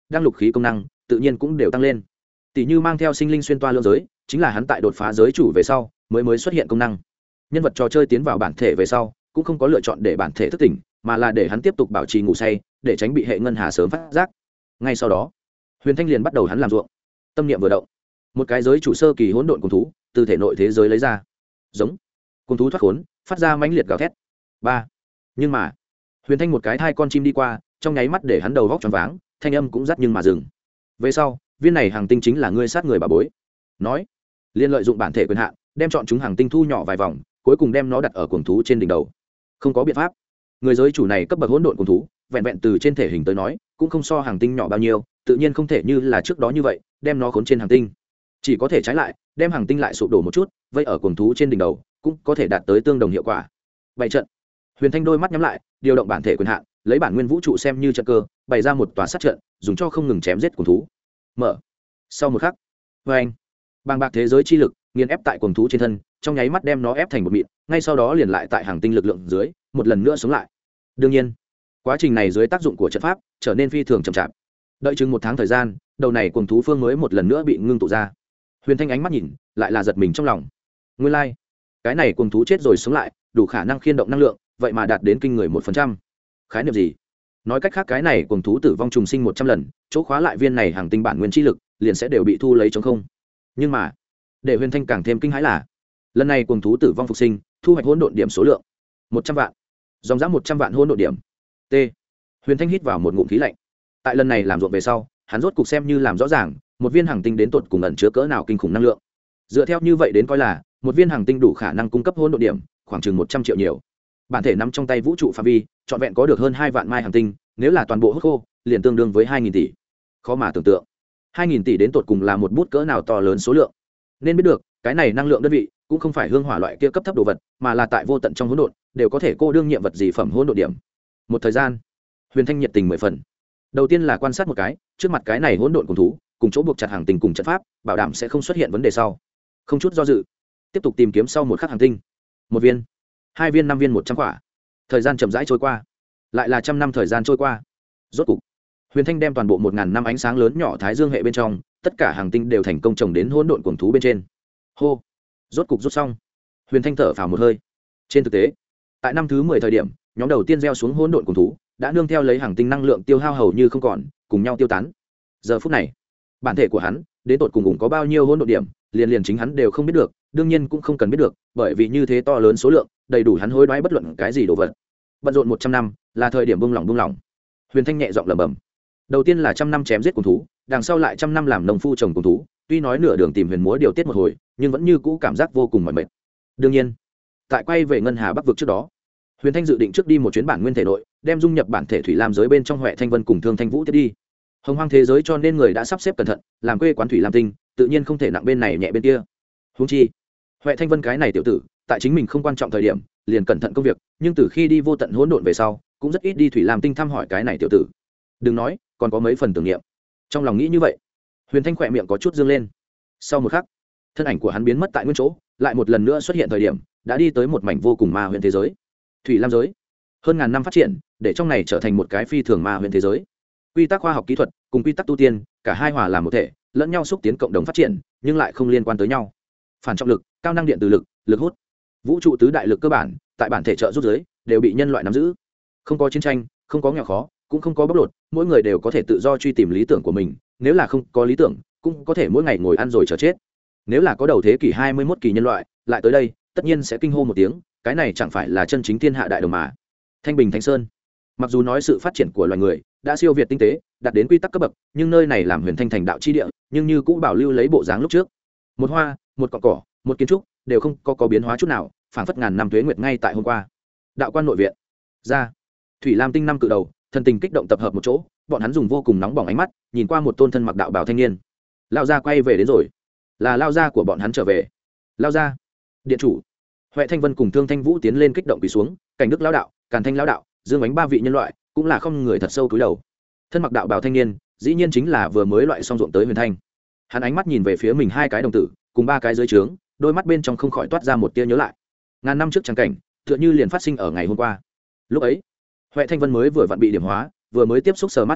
đang lục khí công năng tự nhiên cũng đều tăng lên. Tỷ như mang theo sinh linh xuyên toa lưỡng giới, chính là hắn tại đột phá giới chủ về sau mới mới xuất hiện công năng. Nhân vật trò chơi tiến vào bản thể về sau cũng không có lựa chọn để bản thể thức tỉnh, mà là để hắn tiếp tục bảo trì ngủ say, để tránh bị hệ ngân hà sớm phát giác. Ngay sau đó, Huyền Thanh liền bắt đầu hắn làm ruộng. Tâm niệm vừa động, một cái giới chủ sơ kỳ hỗn độn cùng thú từ thể nội thế giới lấy ra. Giống. Cùng thú thoát khốn, phát ra mãnh liệt gào thét. Ba. Nhưng mà, Huyền Thanh một cái thai con chim đi qua, trong nháy mắt để hắn đầu vóc choáng váng, thanh âm cũng dắt nhưng mà dừng. Về sau, viên này hàng tinh chính là ngươi sát người bà bối. Nói, liên lợi dụng bản thể quyền hạn, đem chọn chúng hàng tinh thu nhỏ vài vòng, cuối cùng đem nó đặt ở cuồng thú trên đỉnh đầu. Không có biện pháp, người giới chủ này cấp bậc hỗn độn cuồng thú, vẹn vẹn từ trên thể hình tới nói, cũng không so hàng tinh nhỏ bao nhiêu, tự nhiên không thể như là trước đó như vậy, đem nó khốn trên hàng tinh. Chỉ có thể trái lại, đem hàng tinh lại sụp đổ một chút, vây ở cuồng thú trên đỉnh đầu, cũng có thể đạt tới tương đồng hiệu quả. Bảy trận. Huyền Thanh đôi mắt nhắm lại, điều động bản thể quyền hạn, lấy bản nguyên vũ trụ xem như trận cơ, bày ra một tòa sát trận, dùng cho không ngừng chém giết cuồng thú. Mở. Sau một khắc, vê anh, bàng bạc thế giới chi lực nghiền ép tại cuồng thú trên thân, trong nháy mắt đem nó ép thành một mịn, ngay sau đó liền lại tại hàng tinh lực lượng dưới, một lần nữa sống lại. Đương nhiên, quá trình này dưới tác dụng của trận pháp, trở nên phi thường chậm chạp. Đợi chừng một tháng thời gian, đầu này cuồng thú phương mới một lần nữa bị ngưng tụ ra. Huyền Thanh ánh mắt nhìn, lại là giật mình trong lòng. Nguyên lai, like, cái này cuồng thú chết rồi sống lại, đủ khả năng khiên động năng lượng, vậy mà đạt đến kinh người một phần trăm. Khái niệm gì? Nói cách khác cái này cuồng thú tử vong trùng sinh một trăm lần, chỗ khóa lại viên này hàng tinh bản nguyên chi lực, liền sẽ đều bị thu lấy trống không. Nhưng mà, để Huyền Thanh càng thêm kinh hãi là, lần này cuồng thú tử vong phục sinh, thu hoạch hỗn độn điểm số lượng một trăm vạn. Dòng dã một trăm vạn hỗn độn điểm. T. Huyền Thanh hít vào một ngụm khí lạnh. Tại lần này làm ruộng về sau, hắn rốt cục xem như làm rõ ràng, một viên hàng tinh đến tột cùng ẩn chứa cỡ nào kinh khủng năng lượng. Dựa theo như vậy đến coi là, một viên hàng tinh đủ khả năng cung cấp hỗn độn điểm, khoảng chừng một trăm triệu nhiều. Bản thể nắm trong tay vũ trụ phạm vi, trọn vẹn có được hơn hai vạn mai hàng tinh, nếu là toàn bộ hút khô, liền tương đương với hai nghìn tỷ. Khó mà tưởng tượng, hai nghìn tỷ đến tột cùng là một bút cỡ nào to lớn số lượng. Nên biết được, cái này năng lượng đơn vị cũng không phải hương hỏa loại kia cấp thấp đồ vật, mà là tại vô tận trong hỗn độn, đều có thể cô đương nhiệm vật gì phẩm hỗn độn điểm. Một thời gian, Huyền Thanh nhiệt tình mười phần. Đầu tiên là quan sát một cái, trước mặt cái này hỗn độn cùng thú, cùng chỗ buộc chặt hàng tinh cùng trận pháp, bảo đảm sẽ không xuất hiện vấn đề sau. Không chút do dự, tiếp tục tìm kiếm sau một khắc hàng tinh. Một viên, hai viên, năm viên, một trăm quả. Thời gian chậm rãi trôi qua, lại là trăm năm thời gian trôi qua. Rốt cục, Huyền Thanh đem toàn bộ một ngàn năm ánh sáng lớn nhỏ thái dương hệ bên trong, tất cả hàng tinh đều thành công trồng đến hỗn độn cuồng thú bên trên. Hô, rốt cục rút xong. Huyền Thanh thở phào một hơi. Trên thực tế, tại năm thứ mười thời điểm, nhóm đầu tiên gieo xuống hỗn độn cuồng thú, đã nương theo lấy hàng tinh năng lượng tiêu hao hầu như không còn, cùng nhau tiêu tán. Giờ phút này, bản thể của hắn, đến tột cùng cũng có bao nhiêu hỗn độn điểm, liền liền chính hắn đều không biết được, đương nhiên cũng không cần biết được, bởi vì như thế to lớn số lượng, đầy đủ hắn hối đoái bất luận cái gì đồ vật. Bận rộn một trăm năm, là thời điểm buông lỏng buông lỏng. Huyền Thanh nhẹ giọng lẩm bẩm. Đầu tiên là trăm năm chém giết cuồng thú, đằng sau lại trăm năm làm nông phu trồng cuồng thú, tuy nói nửa đường tìm huyền múa điều tiết một hồi, nhưng vẫn như cũ cảm giác vô cùng mỏi mệt. Đương nhiên, tại quay về ngân hà bắc vực trước đó, Huyền Thanh dự định trước đi một chuyến bản nguyên thể nội, đem dung nhập bản thể thủy lam giới bên trong Huệ Thanh Vân cùng Thương Thanh Vũ tiếp đi. Hồng hoang thế giới cho nên người đã sắp xếp cẩn thận, làm quê quán thủy lam tinh, tự nhiên không thể nặng bên này nhẹ bên kia. Huống chi, Huệ Thanh Vân cái này tiểu tử, tại chính mình không quan trọng thời điểm, liền cẩn thận công việc, nhưng từ khi đi vô tận hỗn độn về sau, cũng rất ít đi thủy lam tinh thăm hỏi cái này tiểu tử. Đừng nói, còn có mấy phần tưởng niệm. Trong lòng nghĩ như vậy, Huyền Thanh khỏe miệng có chút dương lên. Sau một khắc, thân ảnh của hắn biến mất tại nguyên chỗ, lại một lần nữa xuất hiện thời điểm, đã đi tới một mảnh vô cùng ma huyền thế giới. Thủy lam giới, hơn ngàn năm phát triển, để trong này trở thành một cái phi thường ma huyền thế giới. Quy tắc khoa học kỹ thuật cùng quy tắc tu tiên, cả hai hòa làm một thể, lẫn nhau xúc tiến cộng đồng phát triển, nhưng lại không liên quan tới nhau. Phản trọng lực, cao năng điện từ lực, lực hút, vũ trụ tứ đại lực cơ bản, tại bản thể trợ rút giới, đều bị nhân loại nắm giữ. Không có chiến tranh, không có nghèo khó, cũng không có bóc lột, mỗi người đều có thể tự do truy tìm lý tưởng của mình, nếu là không có lý tưởng, cũng có thể mỗi ngày ngồi ăn rồi chờ chết. Nếu là có đầu thế kỷ hai mươi mốt kỳ nhân loại lại tới đây, tất nhiên sẽ kinh hô một tiếng, cái này chẳng phải là chân chính thiên hạ đại đồng mà. Thanh Bình Thanh Sơn, mặc dù nói sự phát triển của loài người đã siêu việt tinh tế, đạt đến quy tắc cấp bậc, nhưng nơi này làm Huyền Thanh thành đạo chi địa, nhưng như cũng bảo lưu lấy bộ dáng lúc trước. Một hoa, một cọng cỏ, một kiến trúc, đều không có có biến hóa chút nào, phảng phất ngàn năm tuế nguyệt ngay tại hôm qua. Đạo quan nội viện, ra, Thủy Lam tinh năm cự đầu, thần tình kích động tập hợp một chỗ, bọn hắn dùng vô cùng nóng bỏng ánh mắt nhìn qua một tôn thân mặc đạo bào thanh niên. Lao gia quay về đến rồi, là lao gia của bọn hắn trở về. Lao gia, điện chủ. Huệ Thanh Vân cùng Thương Thanh Vũ tiến lên kích động quỳ xuống, Cảnh Đức lão đạo, Càn Thanh lão đạo, Dương Ánh ba vị nhân loại, cũng là không người thật sâu cúi đầu. Thân mặc đạo bào thanh niên, dĩ nhiên chính là vừa mới loại xong ruộng tới Huyền Thanh. Hắn ánh mắt nhìn về phía mình hai cái đồng tử, cùng ba cái dưới trướng, đôi mắt bên trong không khỏi toát ra một tia nhớ lại. Ngàn năm trước chẳng cảnh, tựa như liền phát sinh ở ngày hôm qua. Lúc ấy, Huệ Thanh Vân mới vừa vặn bị điểm hóa, vừa mới tiếp xúc smartphone,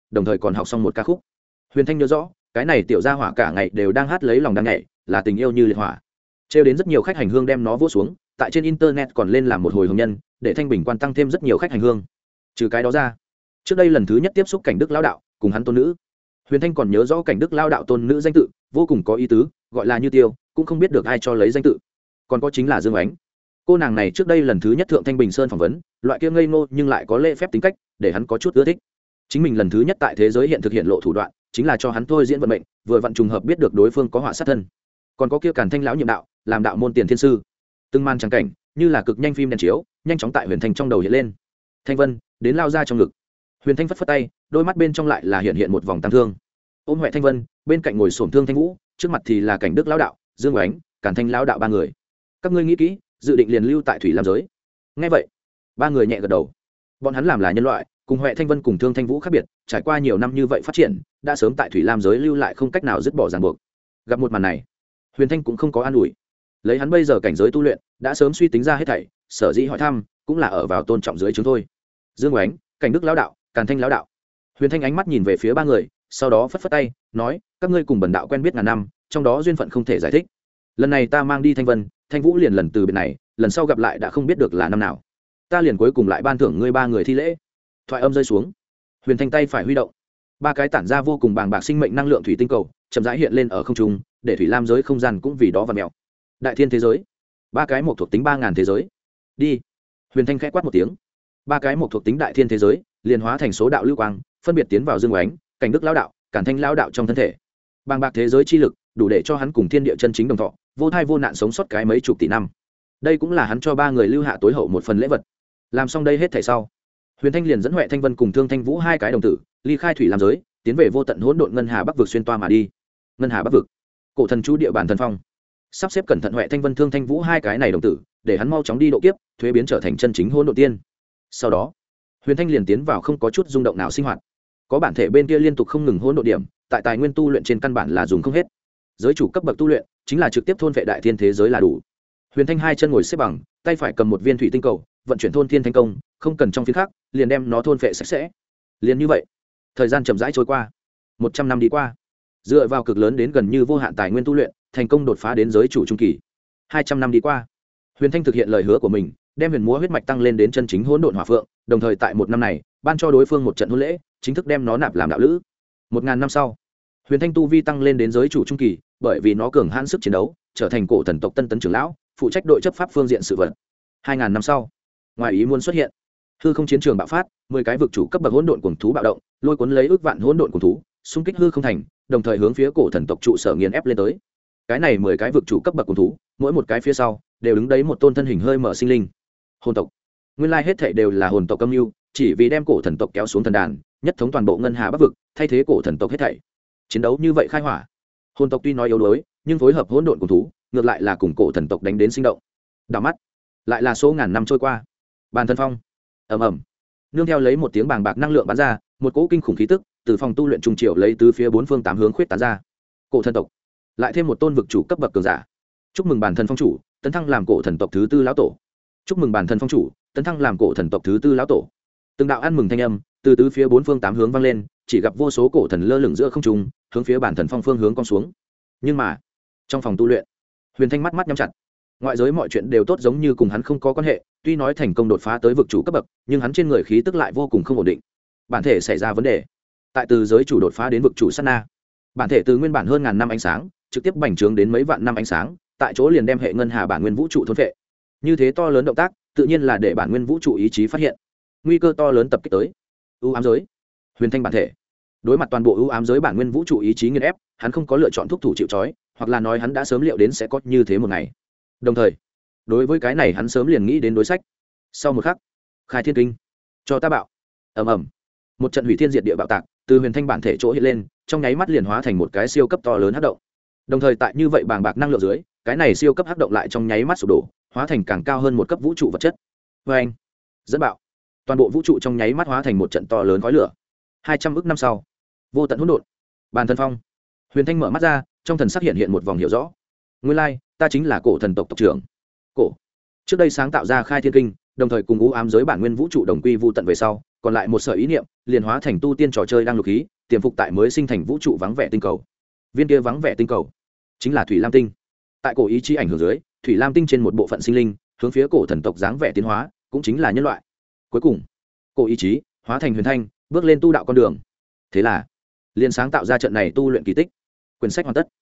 đồng thời còn học xong một ca khúc. Huyền Thanh nhớ rõ, cái này tiểu gia hỏa cả ngày đều đang hát lấy lòng đang nhảy, là tình yêu như liệt hỏa. Trêu đến rất nhiều khách hành hương đem nó vỗ xuống, tại trên internet còn lên làm một hồi hồng nhân, để Thanh Bình quan tăng thêm rất nhiều khách hành hương. Trừ cái đó ra, trước đây lần thứ nhất tiếp xúc Cảnh Đức lão đạo cùng hắn tôn nữ, Huyền Thanh còn nhớ rõ Cảnh Đức lão đạo tôn nữ danh tự vô cùng có ý tứ, gọi là Như Tiêu, cũng không biết được ai cho lấy danh tự. Còn có chính là Dương Ánh. Cô nàng này trước đây lần thứ nhất thượng Thanh Bình Sơn phỏng vấn, loại kia ngây ngô nhưng lại có lễ phép tính cách, để hắn có chút ưa thích. Chính mình lần thứ nhất tại thế giới hiện thực hiện lộ thủ đoạn, chính là cho hắn thôi diễn vận mệnh, vừa vặn trùng hợp biết được đối phương có họa sát thân. Còn có kia Càn Thanh lão nhiệm đạo, làm đạo môn tiền thiên sư. Từng màn trắng cảnh, như là cực nhanh phim đèn chiếu, nhanh chóng tại Huyền Thanh trong đầu hiện lên. Thanh Vân đến lao ra trong ngực. Huyền Thanh phất phất tay, đôi mắt bên trong lại là hiện hiện một vòng tăng thương. Ôm Huệ Thanh Vân, bên cạnh ngồi xổm Thương Thanh Vũ, trước mặt thì là Cảnh Đức lão đạo, Dương Oánh, Càn Thanh lão đạo ba người. Các ngươi nghĩ kỹ, dự định liền lưu tại Thủy Lam giới. Nghe vậy, ba người nhẹ gật đầu. Bọn hắn làm là nhân loại, cùng Huệ Thanh Vân cùng Thương Thanh Vũ khác biệt, trải qua nhiều năm như vậy phát triển, đã sớm tại Thủy Lam giới lưu lại không cách nào dứt bỏ ràng buộc. Gặp một màn này, Huyền Thanh cũng không có an ủi. Lấy hắn bây giờ cảnh giới tu luyện, đã sớm suy tính ra hết thảy, sở dĩ hỏi thăm, cũng là ở vào tôn trọng dưới chúng thôi. Dương Oánh, Cảnh Đức lão đạo, Càn Thanh lão đạo. Huyền Thanh ánh mắt nhìn về phía ba người, sau đó phất phất tay, nói: các ngươi cùng bần đạo quen biết ngàn năm, trong đó duyên phận không thể giải thích. Lần này ta mang đi Thanh Vân, Thanh Vũ liền lần từ biệt này, lần sau gặp lại đã không biết được là năm nào. Ta liền cuối cùng lại ban thưởng ngươi ba người thi lễ. Thoại âm rơi xuống, Huyền Thanh tay phải huy động, ba cái tản ra vô cùng bàng bạc sinh mệnh năng lượng thủy tinh cầu chậm rãi hiện lên ở không trung, để Thủy Lam giới không gian cũng vì đó vặn mèo. Đại thiên thế giới, ba cái một thuộc tính ba ngàn thế giới. Đi. Huyền Thanh khẽ quát một tiếng, ba cái một thuộc tính đại thiên thế giới liền hóa thành số đạo lưu quang, phân biệt tiến vào Dương Oánh, Cảnh Đức lão đạo, Càn Thanh lão đạo trong thân thể. Bàng bạc thế giới chi lực đủ để cho hắn cùng thiên địa chân chính đồng thọ, vô thai vô nạn sống sót cái mấy chục tỷ năm. Đây cũng là hắn cho ba người lưu hạ tối hậu một phần lễ vật. Làm xong đây hết thảy sau, Huyền Thanh liền dẫn Huệ Thanh Vân cùng Thương Thanh Vũ hai cái đồng tử ly khai Thủy Lam giới, tiến về vô tận hỗn độn ngân hà bắc vực xuyên toa mà đi. Ngân hà bắc vực, cổ thần chú địa bàn thần phong. Sắp xếp cẩn thận Huệ Thanh Vân, Thương Thanh Vũ hai cái này đồng tử, để hắn mau chóng đi độ kiếp, thuế biến trở thành chân chính hỗn độn tiên. Sau đó, Huyền Thanh liền tiến vào không có chút rung động nào sinh hoạt. Có bản thể bên kia liên tục không ngừng hỗn độn điểm, tại tài nguyên tu luyện trên căn bản là dùng không hết. Giới chủ cấp bậc tu luyện, chính là trực tiếp thôn vệ đại thiên thế giới là đủ. Huyền Thanh hai chân ngồi xếp bằng, tay phải cầm một viên thủy tinh cầu, vận chuyển thôn thiên thanh công, không cần trong phiên khác, liền đem nó thôn vệ sạch sẽ. Liền như vậy, thời gian chậm rãi trôi qua, một trăm năm đi qua. Dựa vào cực lớn đến gần như vô hạn tài nguyên tu luyện, thành công đột phá đến giới chủ trung kỳ. hai trăm năm đi qua, Huyền Thanh thực hiện lời hứa của mình, đem huyền múa huyết mạch tăng lên đến chân chính hỗn độn hỏa phượng, đồng thời tại một năm này, ban cho đối phương một trận hôn lễ, chính thức đem nó nạp làm đạo lữ. Một ngàn năm sau, Huyền Thanh tu vi tăng lên đến giới chủ trung kỳ, bởi vì nó cường hãn sức chiến đấu, trở thành cổ thần tộc tân tấn trưởng lão, phụ trách đội chấp pháp phương diện sự vật. Hai ngàn năm sau, ngoài ý muốn xuất hiện, hư không chiến trường bạo phát, mười cái vực chủ cấp bậc hỗn độn cuồng thú bạo động, lôi cuốn lấy ước vạn hỗn độn cuồng thú, xung kích hư không thành, đồng thời hướng phía cổ thần tộc trụ sở nghiền ép lên tới. Cái này mười cái vực chủ cấp bậc cuồng thú, mỗi một cái phía sau đều đứng đấy một tôn thân hình hơi mở sinh linh. Hồn tộc. Nguyên lai hết thảy đều là hồn tộc âm mưu, chỉ vì đem cổ thần tộc kéo xuống thần đàn, nhất thống toàn bộ ngân hà bắc vực, thay thế cổ thần tộc hết thảy. Chiến đấu như vậy khai hỏa. Hồn tộc tuy nói yếu đuối, nhưng phối hợp hỗn độn cuồng thú, ngược lại là cùng cổ thần tộc đánh đến sinh động. Đảo mắt, lại là số ngàn năm trôi qua. Bàn thân phong, ầm ầm, nương theo lấy một tiếng bàng bạc năng lượng bắn ra, một cỗ kinh khủng khí tức từ phòng tu luyện trung triều lấy tứ phía bốn phương tám hướng khuyết tán ra. Cổ thần tộc, lại thêm một tôn vực chủ cấp bậc cường giả. Chúc mừng bản thân phong chủ, tấn thăng làm cổ thần tộc thứ tư lão tổ. Chúc mừng bản thân phong chủ, tấn thăng làm cổ thần tộc thứ tư lão tổ. Từng đạo ăn mừng thanh âm từ tứ phía bốn phương tám hướng vang lên, chỉ gặp vô số cổ thần lơ lửng giữa không trung, hướng phía bản thần phong phương hướng con xuống. Nhưng mà, trong phòng tu luyện, Huyền Thanh mắt mắt nhắm chặt. Ngoại giới mọi chuyện đều tốt, giống như cùng hắn không có quan hệ, tuy nói thành công đột phá tới vực chủ cấp bậc, nhưng hắn trên người khí tức lại vô cùng không ổn định. Bản thể xảy ra vấn đề. Tại từ giới chủ đột phá đến vực chủ sát na, bản thể từ nguyên bản hơn ngàn năm ánh sáng, trực tiếp bành trướng đến mấy vạn năm ánh sáng, tại chỗ liền đem hệ ngân hà bản nguyên vũ trụ thôn phệ. Như thế to lớn động tác, tự nhiên là để bản nguyên vũ trụ ý chí phát hiện nguy cơ to lớn tập kích tới. U ám giới, Huyền Thanh bản thể đối mặt toàn bộ ưu ám giới bản nguyên vũ trụ ý chí nghiền ép, hắn không có lựa chọn thúc thủ chịu trói, hoặc là nói hắn đã sớm liệu đến sẽ có như thế một ngày. Đồng thời, đối với cái này hắn sớm liền nghĩ đến đối sách. Sau một khắc, khai thiên kinh, cho ta bạo, ầm ầm, một trận hủy thiên diệt địa bạo tạc từ Huyền Thanh bản thể chỗ hiện lên, trong nháy mắt liền hóa thành một cái siêu cấp to lớn hắc động. Đồng thời tại như vậy bàng bạc năng lượng dưới, cái này siêu cấp hắc động lại trong nháy mắt sụp đổ, hóa thành càng cao hơn một cấp vũ trụ vật chất. Vê anh, dẫn bạo, toàn bộ vũ trụ trong nháy mắt hóa thành một trận to lớn khói lửa. Hai trăm ức năm sau, vô tận hỗn độn, bàn thần phong. Huyền Thanh mở mắt ra, trong thần sắc hiện hiện một vòng hiểu rõ. Nguyên lai, ta chính là cổ thần tộc tộc trưởng. Cổ trước đây sáng tạo ra khai thiên kinh, đồng thời cùng u ám giới bản nguyên vũ trụ đồng quy vu tận về sau, còn lại một sợi ý niệm liền hóa thành tu tiên trò chơi đang lục khí tiềm phục tại mới sinh thành vũ trụ vắng vẻ tinh cầu. Viên kia vắng vẻ tinh cầu chính là thủy lam tinh. Tại cổ ý chí ảnh hưởng dưới, thủy lam tinh trên một bộ phận sinh linh hướng phía cổ thần tộc dáng vẻ tiến hóa, cũng chính là nhân loại. Cuối cùng cổ ý chí hóa thành huyền thanh, bước lên tu đạo con đường. Thế là liền sáng tạo ra trận này tu luyện kỳ tích. Quyển sách hoàn tất.